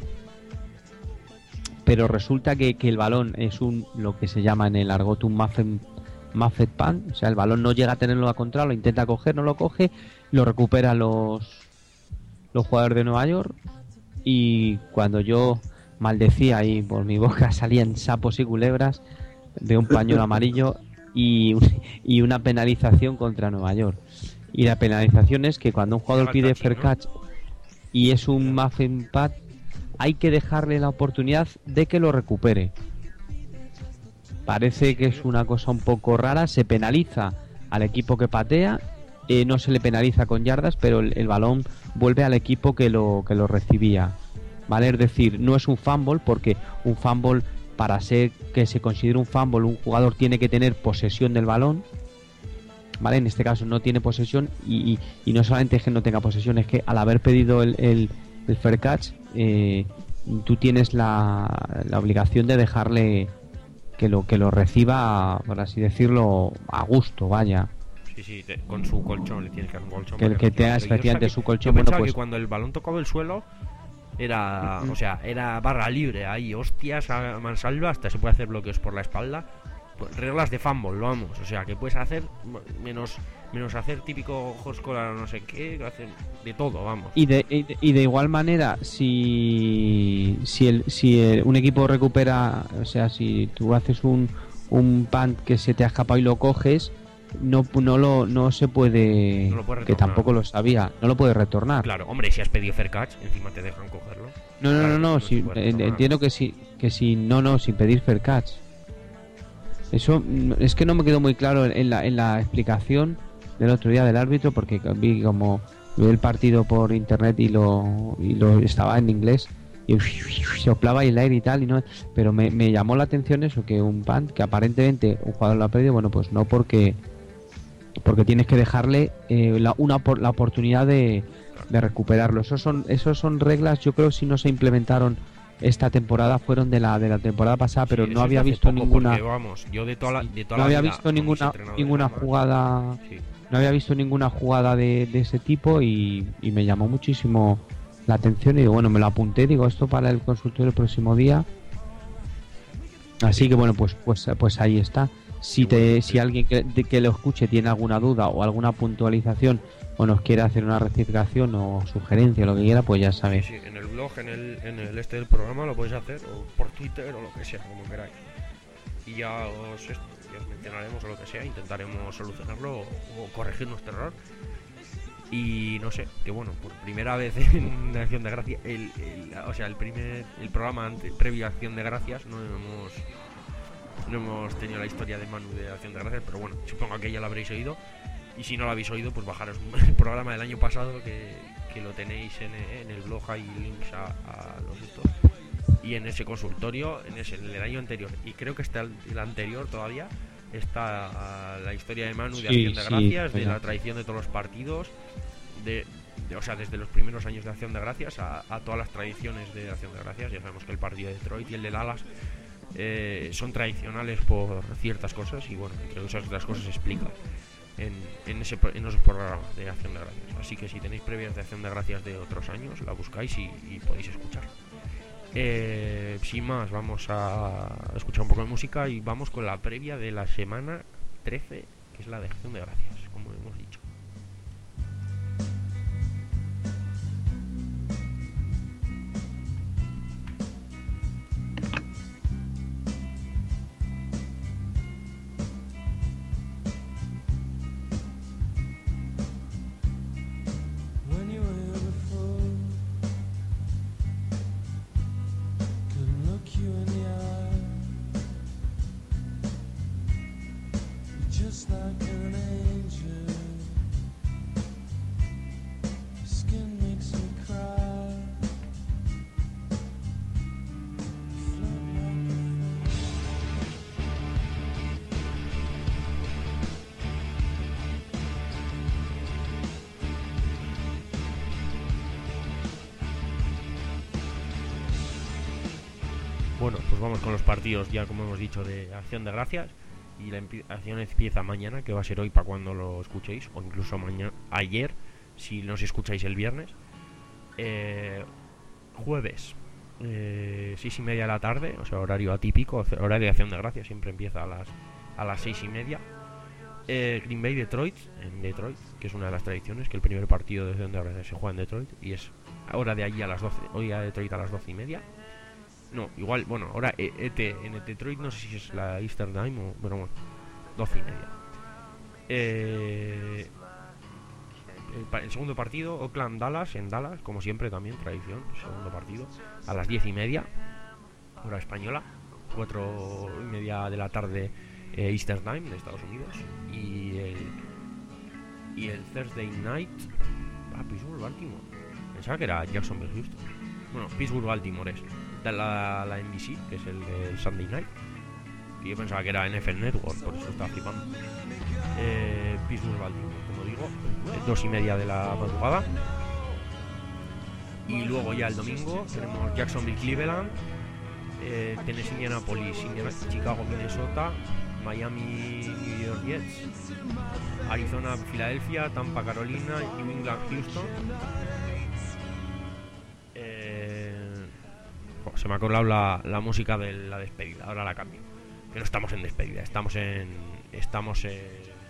pero resulta que, que el balón es un, lo que se llama en el argot un muffet, muffet punt, o sea, el balón no llega a tenerlo a control, lo intenta coger, no lo coge, lo recupera los los jugadores de Nueva York, y cuando yo maldecía y por mi boca salían sapos y culebras, de un pañuelo amarillo y, y una penalización contra Nueva York. Y la penalización es que cuando un jugador pide fair catch y es un muffin pad, hay que dejarle la oportunidad de que lo recupere. Parece que es una cosa un poco rara, se penaliza al equipo que patea, eh, no se le penaliza con yardas, pero el, el balón vuelve al equipo que lo, que lo recibía. ¿Vale? Es decir, no es un fumble, porque un fumble, para ser que se considere un fumble, un jugador tiene que tener posesión del balón, ¿vale? En este caso no tiene posesión, y, y, y no solamente es que no tenga posesión, es que al haber pedido el, el, el fair catch, eh, tú tienes la, la obligación de dejarle que lo que lo reciba, por así decirlo, a gusto, vaya. Sí, sí, te- con su colchón, le tienes que dar un colchón. Que el para que te reciba. haga Pero yo especialmente sabía- su yo colchón, bueno, pensaba pues... que cuando el balón tocaba el suelo era, o sea, era barra libre, ahí, hostias, a mansalva, hasta se puede hacer bloqueos por la espalda. Pues, reglas de fumble, vamos, o sea, que puedes hacer menos menos hacer típico Hoscola no sé qué, hacer de todo, vamos. Y de, y de, y de igual manera, si si, el, si el- un equipo recupera, o sea, si tú haces un, un punt que se te ha escapado y lo coges, no no lo no se puede, No lo puedes que retornar. tampoco lo sabía, no lo puedes retornar. Claro, hombre, si has pedido fair catch, encima te dejan cogerlo. No, no, Claro, no, no, no si, se puede en- retornar. entiendo que si que si no, no, sin pedir fair catch. Eso mm, es que no me quedó muy claro en, en la en la explicación del otro día del árbitro, porque vi como vi el partido por internet y lo y lo estaba en inglés, y soplaba el aire y tal, y no, pero me, me llamó la atención eso, que un punt, que aparentemente un jugador lo ha perdido, bueno, pues no porque porque tienes que dejarle eh, la, una por, la oportunidad de, de recuperarlo. Esos son, esos son reglas, yo creo, si no se implementaron esta temporada, fueron de la de la temporada pasada, pero Sí, no eso había es de hace visto poco, ninguna porque, vamos, yo de toda la, de toda no la había vida, visto con mis ninguna entrenadores ninguna además, jugada sí. no había visto ninguna jugada de, de ese tipo y, y me llamó muchísimo la atención y digo, bueno, me lo apunté, digo, esto para el consultorio el próximo día. Así que bueno, pues pues pues ahí está. Si te si alguien que, de, que lo escuche tiene alguna duda o alguna puntualización o nos quiere hacer una rectificación o sugerencia o lo que quiera, pues ya sabes. Sí, sí, en el blog, en el, en el este del programa lo podéis hacer, o por Twitter o lo que sea, como queráis. Y ya os, esto, ya os mencionaremos o lo que sea, intentaremos solucionarlo o, o corregir nuestro error. Y no sé, que bueno, por primera vez en Acción de Gracias, el, el, o sea, el primer el programa ante, previo a Acción de Gracias, no hemos no hemos tenido la historia de Manu de Acción de Gracias, pero bueno, supongo que ya lo habréis oído. Y si no lo habéis oído, pues bajaros el programa del año pasado que, que lo tenéis en, en el blog, hay links a, a los estos. Y en ese consultorio, en ese en el año anterior, y creo que está el, el anterior todavía, está la historia de Manu de Sí, Acción de sí, Gracias, de venga. la tradición de todos los partidos, de, de, o sea, desde los primeros años de Acción de Gracias a, a todas las tradiciones de Acción de Gracias. Ya sabemos que el partido de Detroit y el de Dallas eh, son tradicionales por ciertas cosas, y bueno, entre esas otras cosas se explica en, en, ese, en esos programas de Acción de Gracias. Así que si tenéis previas de Acción de Gracias de otros años, la buscáis y, y podéis escuchar. Eh, sin más, vamos a escuchar un poco de música y vamos con la previa de la semana trece, que es la de Acción de Gracias, como hemos dicho. When you were here before, couldn't look you in the eye. You're just like an angel. Your skin makes me cry. You float like a fish. Bueno, pues vamos con los partidos ya, como hemos dicho, de Acción de Gracias. Y la empi- acción empieza mañana, que va a ser hoy para cuando lo escuchéis, o incluso mañana, ayer, si nos escucháis el viernes. Eh, jueves, eh, seis y media de la tarde, o sea, horario atípico, horario de Acción de Gracias, siempre empieza a las a las seis y media. Eh, Green Bay Detroit, en Detroit, que es una de las tradiciones, que el primer partido de Acción de Gracias se juega en Detroit, y es hora de allí a las doce, hoy a Detroit a las doce y media. No, igual, bueno, ahora E T en Detroit, no sé si es la Eastern Time o, bueno, bueno, doce y media. Eh, el, pa- el segundo partido, Oakland Dallas, en Dallas, como siempre también, tradición, segundo partido, a las diez y media, hora española, cuatro y media de la tarde eh, Eastern Time de Estados Unidos. Y el, y el Thursday Night, ah, Pittsburgh Baltimore, pensaba que era Jacksonville Houston. Bueno, Pittsburgh Baltimore es de la, la N B C, que es el, el Sunday Night, que yo pensaba que era N F L Network, por eso estaba flipando. eh, Pittsburgh Baltimore, como digo, eh, dos y media de la madrugada. Y luego ya el domingo tenemos Jacksonville Cleveland, eh, Tennessee Indianapolis, Indiana, Chicago Minnesota, Miami New York Jets, Arizona Filadelfia, Tampa Carolina, New England Houston. Se me ha colado la, la música de la despedida, ahora la cambio. Que no estamos en despedida, estamos en. Estamos en. en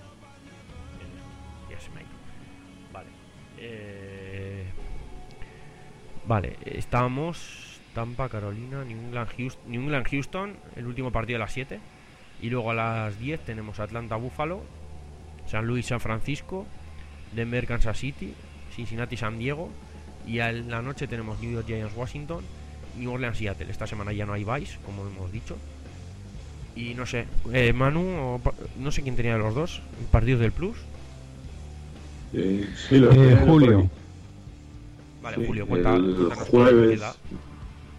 ya se me ha ido. Vale. Eh, vale, estamos. Tampa, Carolina, New England, Houston, New England, Houston, el último partido a las siete. Y luego a las diez tenemos Atlanta, Buffalo, San Luis, San Francisco, Denver, Kansas City, Cincinnati, San Diego. Y a la noche tenemos New York Giants, Washington, New Orleans, Seattle. Esta semana ya no hay Vice, como hemos dicho. Y no sé, eh, Manu, o, no sé quién tenía de los dos, partidos del Plus. Eh, sí, lo Eh, tengo por Julio. aquí. Vale, Sí, Julio, cuenta, el cuéntanos qué jueves, queda.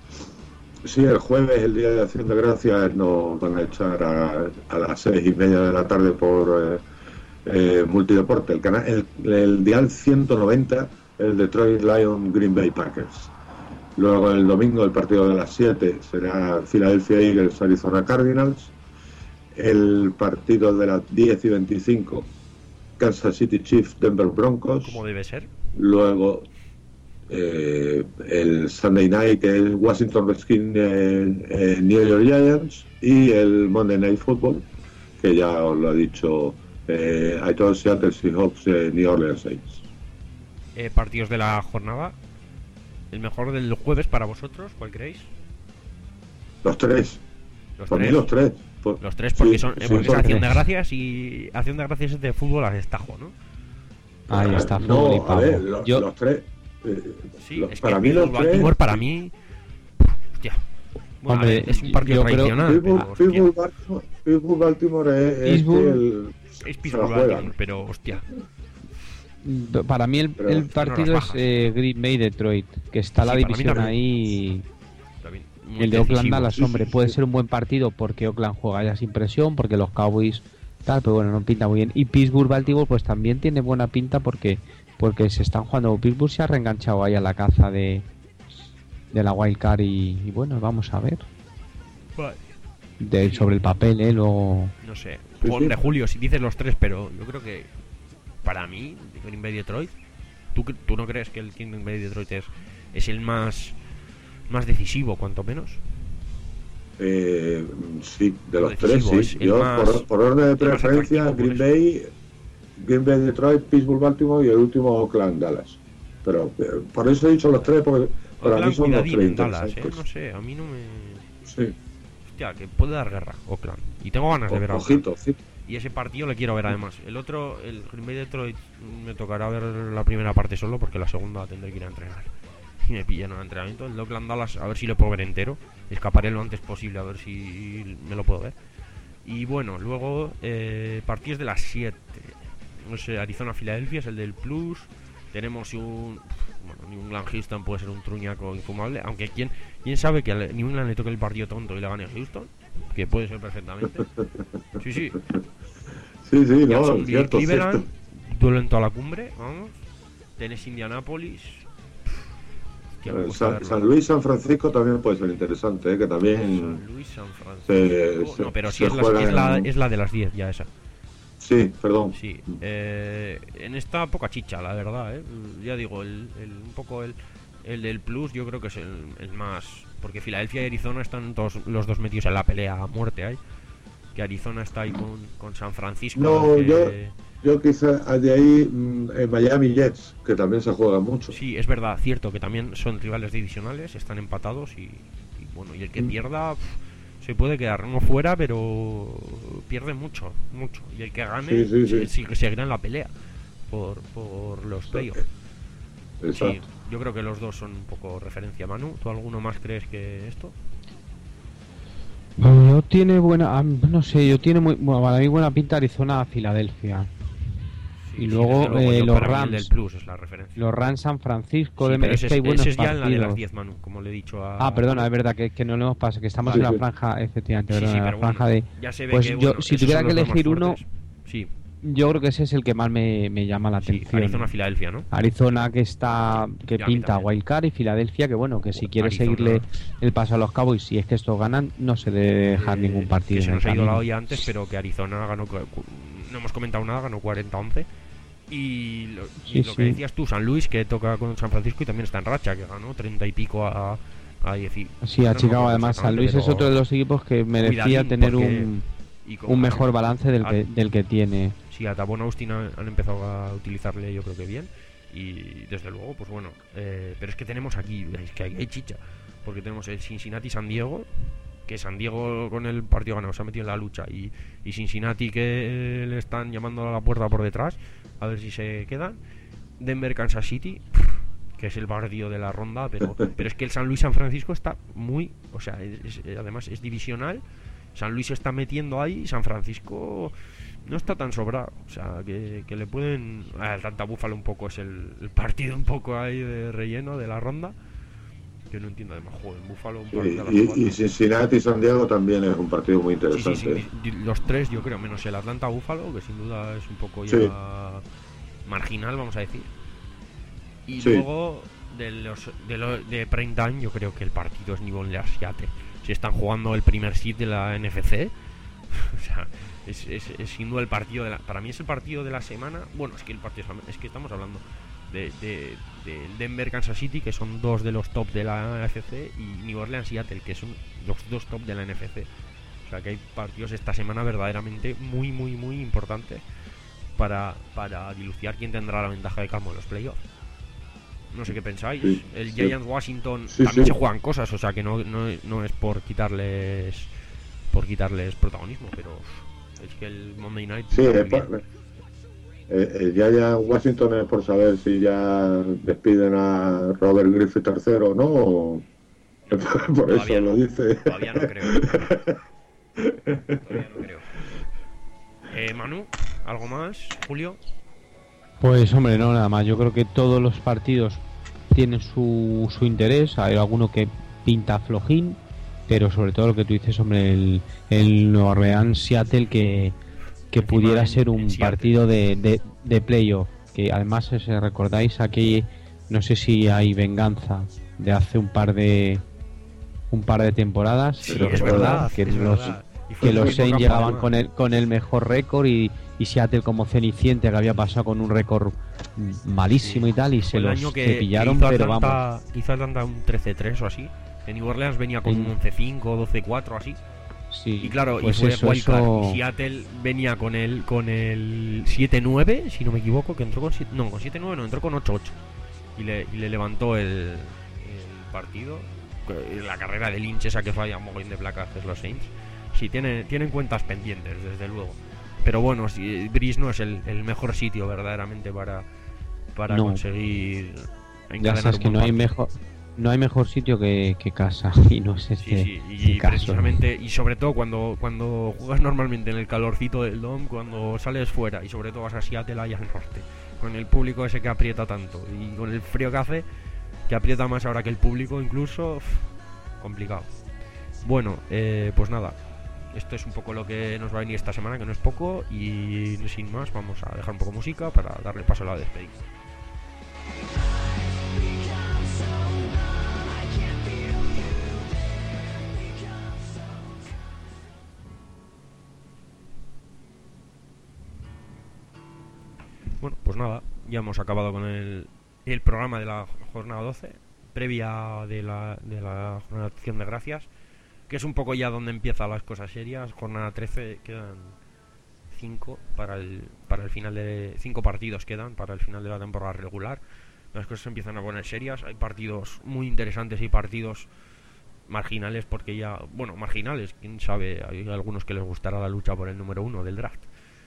Sí, el jueves, el Día de Acción de Gracias, nos van a echar a, a las seis y media de la tarde por eh, eh, Multideporte, el, canal, el, el dial ciento noventa, el Detroit Lions Green Bay Packers. Luego el domingo el partido de las siete será Philadelphia Eagles Arizona Cardinals. El partido de las diez y veinticinco Kansas City Chiefs Denver Broncos. Como debe ser. Luego eh, el Sunday Night, que es Washington Redskins eh, eh, New York Giants, y el Monday Night Football, que ya os lo he dicho, eh, Aitor Seattle Seahawks eh, New Orleans Saints. Eh, partidos de la jornada. El mejor del jueves para vosotros, ¿cuál creéis? Los tres. Los Por tres. mí los tres. Por, Los tres porque sí, son sí, eh, porque son es Acción tres. de Gracias y Acción de Gracias es de fútbol a destajo, ¿no? Ahí está, fútbol y No, a pavo. ver, lo- Yo- los tres. eh, Sí, los- es para que mí los Pittsburgh tres. Baltimore para mí, hostia. Bueno, Hombre, a ver, es un partido yo creo- tradicional, pero Pittsburgh, hostia, Pittsburgh, Baltimore, Pittsburgh, Baltimore es, es Pittsburgh- que el- es se la Pittsburgh juegan. Baltimore, pero hostia. Para mí el, Pero el son partido horas es bajas. eh, Green Bay Detroit, que está Sí, la para mí división también. ahí. También muy El de Oakland decisivo. Dallas, sí, hombre, sí, puede sí. ser un buen partido porque Oakland juega ya sin presión, porque los Cowboys tal, pero bueno, no pinta muy bien. Y Pittsburgh Baltimore pues también tiene buena pinta porque porque se están jugando. Pittsburgh se ha reenganchado ahí a la caza de de la wild card y, y bueno, vamos a ver. Vale, De, sobre el papel, eh, luego no sé. Sí, Hombre, sí. Julio, si dices los tres, pero yo creo que para mí, Green Bay Detroit, ¿tú, cre- tú no crees que el Green Bay Detroit es, es el más más decisivo, cuanto menos? Eh, sí, de los Lo tres, decisivo, sí. es el Yo, más- por, por orden de el más preferencia, atractivo, Green por Bay, Green Bay, Detroit, Pittsburgh, Baltimore y el último Oakland, Dallas. Pero eh, por eso he dicho los tres, porque para Oakland, mí son los cuidadín tres en Dallas, eh, interesantes. no sé, a mí no me... Sí, Hostia, que puede dar guerra, Oakland. Y tengo ganas de ver a Oakland. ojito, ojito. Y ese partido le quiero ver además. El otro, el Green Bay Detroit, me tocará ver la primera parte solo porque la segunda tendré que ir a entrenar. Y me pillan el entrenamiento. El Oakland Dallas, a ver si lo puedo ver entero. Escaparé lo antes posible a ver si me lo puedo ver. Y bueno, luego eh, partidos de las siete. No sé, Arizona-Filadelfia es el del Plus. Tenemos un... Bueno, New England Houston puede ser un truñaco infumable. Aunque quién, quién sabe que a New England le toque el partido tonto y le gane a Houston. Que puede ser perfectamente. Sí, sí. Sí, sí, no, Jacksonville, cierto, Cleveland, cierto. duelo en toda la cumbre, vamos. Tenés Indianapolis. Hostia, me Eh, gusta San, verlo. San Luis, San Francisco también puede ser interesante, ¿eh? Que también San Luis, San Francisco. se- se- no, pero se sí es la, juega es, la, en- es la de las diez ya esa. sí, perdón. Sí. Eh, en esta poca chicha, la verdad, ¿eh? Ya digo, el, el- un poco el, el del Plus yo creo que es el, el más... Porque Filadelfia y Arizona están todos, los dos metidos en la pelea a muerte ahí. Que Arizona está ahí con, con San Francisco. No, que- yo- Yo quizá de ahí mm, en Miami Jets, que también se juega mucho. Sí, es verdad, cierto que también son rivales divisionales, están empatados y, y bueno, y el que Mm. pierda pf, se puede quedar no fuera, pero pierde mucho, mucho. Y el que gane Sí, sí, sí. se- sigue- seguirá en la pelea por, por los playoffs. Sí, Exacto. yo creo que los dos son un poco referencia. Manu, ¿tú alguno más crees que esto? Yo tiene buena, ah, no sé, yo tiene muy, bueno, para mí buena pinta Arizona-Filadelfia. Sí, Y sí, luego, desde luego, eh, yo los para mí el Rams. del Plus es la referencia. Los Rams San Francisco, Sí, de pero es ese, que hay es- buenos ese es ya en la de las partidos. diez, Manu, como le he dicho a... Ah, perdona, es verdad que, que no lo hemos pasado, que estamos Sí, en la sí. franja, efectivamente, Sí, perdona, sí, en la pero franja bueno, de... ya se ve pues que, yo, bueno, si esos tuviera son que los dos más elegir uno, fuertes. Sí, yo creo que ese es el que más me, me llama la sí, atención. Arizona-Filadelfia, ¿no? Arizona que está que Ya, a mí pinta también. Wildcard y Filadelfia que bueno, que si quiere Arizona. seguirle el paso a los Cowboys, si es que estos ganan, no se debe dejar Eh, ningún partido. que se en nos el ha ido la camino. olla antes, pero que Arizona ganó, cu- cu- no hemos comentado nada, ganó cuarenta a once. Y lo, y Sí, lo sí. que decías tú, San Luis, que toca con San Francisco y también está en racha, que ganó treinta y pico a, a diez. y- Sí, a no me Chicago acuerdo además. San exactamente, Luis es pero- otro de los equipos que merecía Cuidadín, tener porque- un, y como un mejor han- balance del a- que, del que tiene. Sí, a Tabón Austin han, han empezado a utilizarle, yo creo que bien. Y desde luego, pues bueno. eh, pero es que tenemos aquí, es que hay, hay chicha. Porque tenemos el Cincinnati-San Diego. Que San Diego con el partido ganado se ha metido en la lucha. Y, y Cincinnati que eh, le están llamando a la puerta por detrás. A ver si se quedan. Denver-Kansas City. Que es el partido de la ronda. Pero, pero es que el San Luis-San Francisco está muy. O sea, es- es- además es divisional. San Luis se está metiendo ahí. San Francisco no está tan sobrado. O sea, que, que le pueden. Ah, el Atlanta Búfalo un poco es el, el partido un poco ahí de relleno de la ronda. Yo no entiendo además, joder, en Buffalo un Sí, partido a las y, cuatro. y Cincinnati y San Diego también es un partido muy Sí, sí, interesante. sí, di- di- los tres yo creo, menos el Atlanta Buffalo, que sin duda es un poco ya Sí. marginal, vamos a decir. Y Sí. luego de los de, lo, de prime time, yo creo que el partido es New Orleans Seattle. Si están jugando el primer seed de la N F C, o sea, es, es, es sin duda el partido de la, para mí es el partido de la semana. Bueno, es que el partido es que estamos hablando de, de, de Denver, Kansas City, que son dos de los top de la N F C, y New Orleans Seattle, que son los dos top de la N F C. O sea que hay partidos esta semana verdaderamente muy, muy, muy importantes para, para dilucidar quién tendrá la ventaja de campo en los playoffs. No sé qué pensáis. Sí, el sí. Giants Washington Sí, también sí. se juegan cosas, o sea que no, no, no es por quitarles por quitarles protagonismo, pero es que el Monday Night Sí, está es muy pa- bien. eh, eh, ya ya Washington es por saber si ya despiden a Robert Griffith tercero o no. o- por Todavía eso no. lo dice. Todavía no creo. Todavía no creo. Eh, Manu, ¿algo más? Julio. Pues hombre, no, nada más. Yo creo que todos los partidos tienen su, su interés. Hay alguno que pinta flojín, pero sobre todo lo que tú dices, hombre, el, el Nueva Orleans Seattle, que, que Encima pudiera en- ser en un Seattle. partido de, de, de playoff. Que además, si recordáis, aquí no sé si hay venganza de hace un par de un par de temporadas. Sí, Pero es recuerda verdad. que es los, verdad. Y fue que el los mismo Saints campo, llegaban además. con el con el mejor récord y, y Seattle como ceniciente, que había pasado con un récord mm, malísimo Sí. y tal, y Fue se el los año que, cepillaron, que hizo pero Atlanta, vamos. que hizo Atlanta un trece tres o así. En New Orleans venía con Sí. un once cinco, doce cuatro así. Sí, Y claro, pues y fue eso, wildcard. eso- Y Seattle venía con el con el siete nueve, si no me equivoco, que entró con siete, no, con siete nueve no, entró con ocho ocho. Y le, y le levantó el, el partido. Que- La carrera de Lynch, esa que falla un mogollón de placas, es los Saints. Sí, tienen, tienen cuentas pendientes, desde luego. Pero bueno, si, Breeze no es el, el mejor sitio verdaderamente para, para No. conseguir ya encadenar sabes un que buen no hay partido. mejor no hay mejor sitio que, que casa y no es Sí, este, sí, y, este caso. precisamente, y sobre todo cuando, cuando juegas normalmente en el calorcito del Dome, cuando sales fuera y sobre todo vas a Seattle allá al norte, con el público ese que aprieta tanto y con el frío que hace, que aprieta más ahora que el público incluso, uf, complicado. Bueno, eh, pues nada, esto es un poco lo que nos va a venir esta semana, que no es poco, y sin más vamos a dejar un poco de música para darle paso a la despedida. Bueno, pues nada, ya hemos acabado con el, el programa de la jornada doce, previa de la, de la jornada de acción de gracias, que es un poco ya donde empiezan las cosas serias. Jornada trece, quedan cinco para el, para el final de cinco partidos quedan para el final de la temporada regular. Las cosas se empiezan a poner serias, hay partidos muy interesantes y partidos marginales, porque ya, bueno, marginales, quién sabe, hay algunos que les gustará la lucha por el número uno del draft.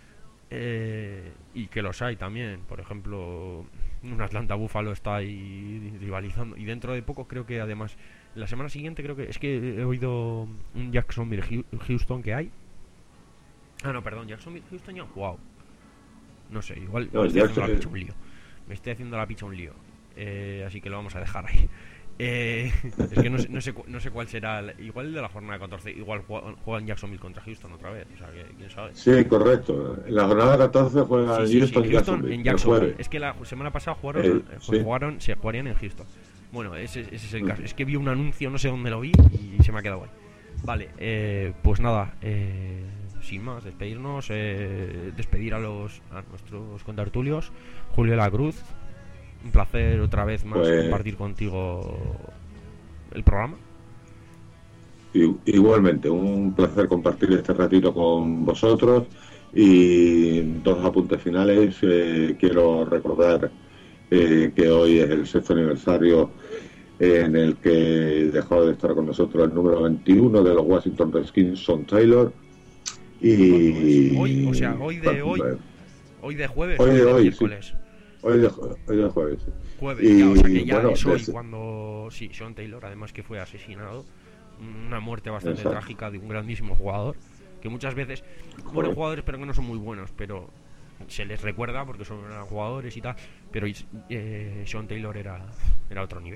Eh, y que los hay también, por ejemplo, un Atlanta Buffalo está ahí rivalizando, y dentro de poco creo que además la semana siguiente creo que es que he oído un Jacksonville Houston que hay. Ah, no, perdón, Jacksonville Houston ya, wow, no sé, igual No, me estoy haciendo la Jackson- picha un lío, me estoy haciendo la picha un lío, eh, así que lo vamos a dejar ahí. Eh, es que no sé, no, sé, cu- no sé cuál será el- igual el de la jornada catorce, igual juegan, juegan Jacksonville contra Houston otra vez, o sea que quién sabe. Sí, correcto. En la jornada catorce juega Sí, sí, sí, Houston y Houston Jacksonville, en el Jacksonville. jueves. Es que la semana pasada jugaron, Eh, eh, sí. jugaron, se jugarían en Houston. Bueno, ese, ese es el Mm. caso. Es que vi un anuncio, no sé dónde lo vi y se me ha quedado ahí. Vale, eh, pues nada, eh, sin más, despedirnos, eh, despedir a los a nuestros contertulios. Julio de la Cruz, un placer otra vez más Pues- compartir contigo el programa. I- Igualmente, un placer compartir este ratito con vosotros. Y dos apuntes finales. Eh, quiero recordar eh, que hoy es el sexto aniversario en el que dejó de estar con nosotros el número veintiuno de los Washington Redskins, Sean Taylor. Y Hoy, o sea, hoy de hoy, hoy de jueves, Hoy hoy de de hoy, miércoles. Hoy de, jue- hoy de jueves. sí. Jueves, Y, ya, o sea que ya bueno, es hoy des- cuando... Sí, Sean Taylor, además que fue asesinado. Una muerte bastante Exacto. trágica de un grandísimo jugador. Que muchas veces... Buenos Joder. jugadores, pero que no son muy buenos. Pero se les recuerda porque son eran jugadores y tal. Pero eh, Sean Taylor era, era otro nivel.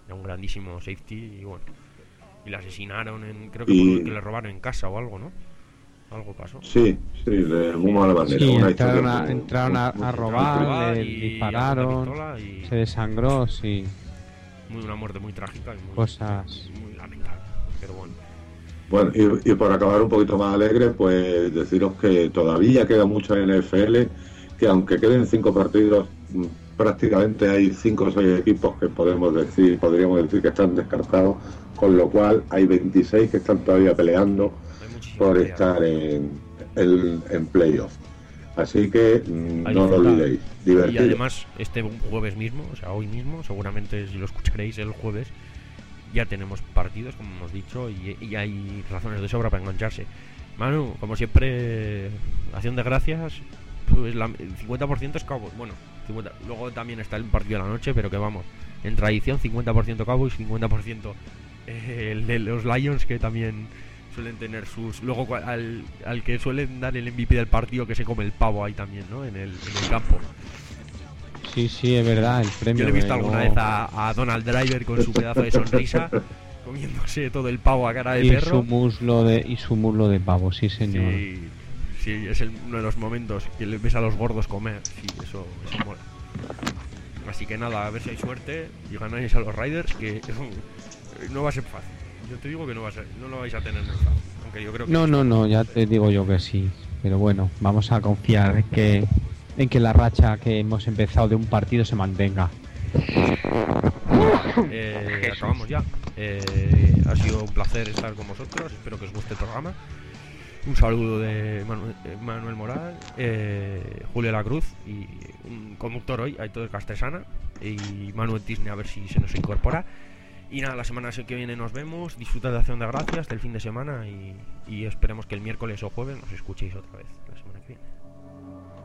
Era un grandísimo safety y bueno. Y le asesinaron, en, creo que, Y- por- que le robaron en casa o algo, ¿no? Algo pasó. Sí, sí, de muy mala manera. Sí, una entraron historia a, muy- entraron a, muy- a muy- robar, robar le y dispararon, a pistola y- se desangró, sí, Muy, una muerte muy trágica y muy, cosas. muy lamentable. Pero bueno. Bueno, y, y por acabar un poquito más alegre, pues deciros que todavía queda mucha N F L, que aunque queden cinco partidos, mm, prácticamente hay cinco o seis equipos que podemos decir, podríamos decir que están descartados, con lo cual hay veintiséis que están todavía peleando Hay muchísimas por peleas. estar en, en, en playoff. Así que mm, Hay no lo disfrutar. olvidéis, Y divertido. además, este jueves mismo, o sea, hoy mismo, seguramente si lo escucharéis el jueves, ya tenemos partidos, como hemos dicho, y, y hay razones de sobra para engancharse. Manu, como siempre, acción de gracias, pues la, el cincuenta por ciento es Cowboys. Bueno, cincuenta, luego también está el partido de la noche, pero que vamos, en tradición cincuenta por ciento Cowboys, cincuenta por ciento eh, el de los Lions, que también suelen tener sus... Luego cua- al, al que suelen dar el M V P del partido, que se come el pavo ahí también, ¿no? En el, en el campo. Sí, sí, es verdad, el premio. Yo le he visto que alguna no- vez a, a Donald Driver con su pedazo de sonrisa, comiéndose todo el pavo a cara de y perro. su muslo de y su muslo de pavo, sí, señor. Sí, sí, es el- uno de los momentos que le ves a los gordos comer. Sí, eso, eso mola. Así que nada, a ver si hay suerte y ganáis a los Riders, que uh, no va a ser fácil. Yo te digo que no va a ser, no lo vais a tener muy fácil. Aunque yo creo que No, no, no, ya te digo yo que sí. Pero bueno, vamos a confiar en que, en que la racha que hemos empezado de un partido se mantenga. Eh, acabamos ya. Eh, ha sido un placer estar con vosotros. Espero que os guste el programa. Un saludo de Manuel, eh, Manuel Moral, eh, Julio La Cruz y un conductor hoy, Aitor Castresana y Manuel Tisne, a ver si se nos incorpora. Y nada, la semana que viene nos vemos. Disfrutad de Acción de Gracias del fin de semana y, y esperemos que el miércoles o jueves nos escuchéis otra vez la semana que viene.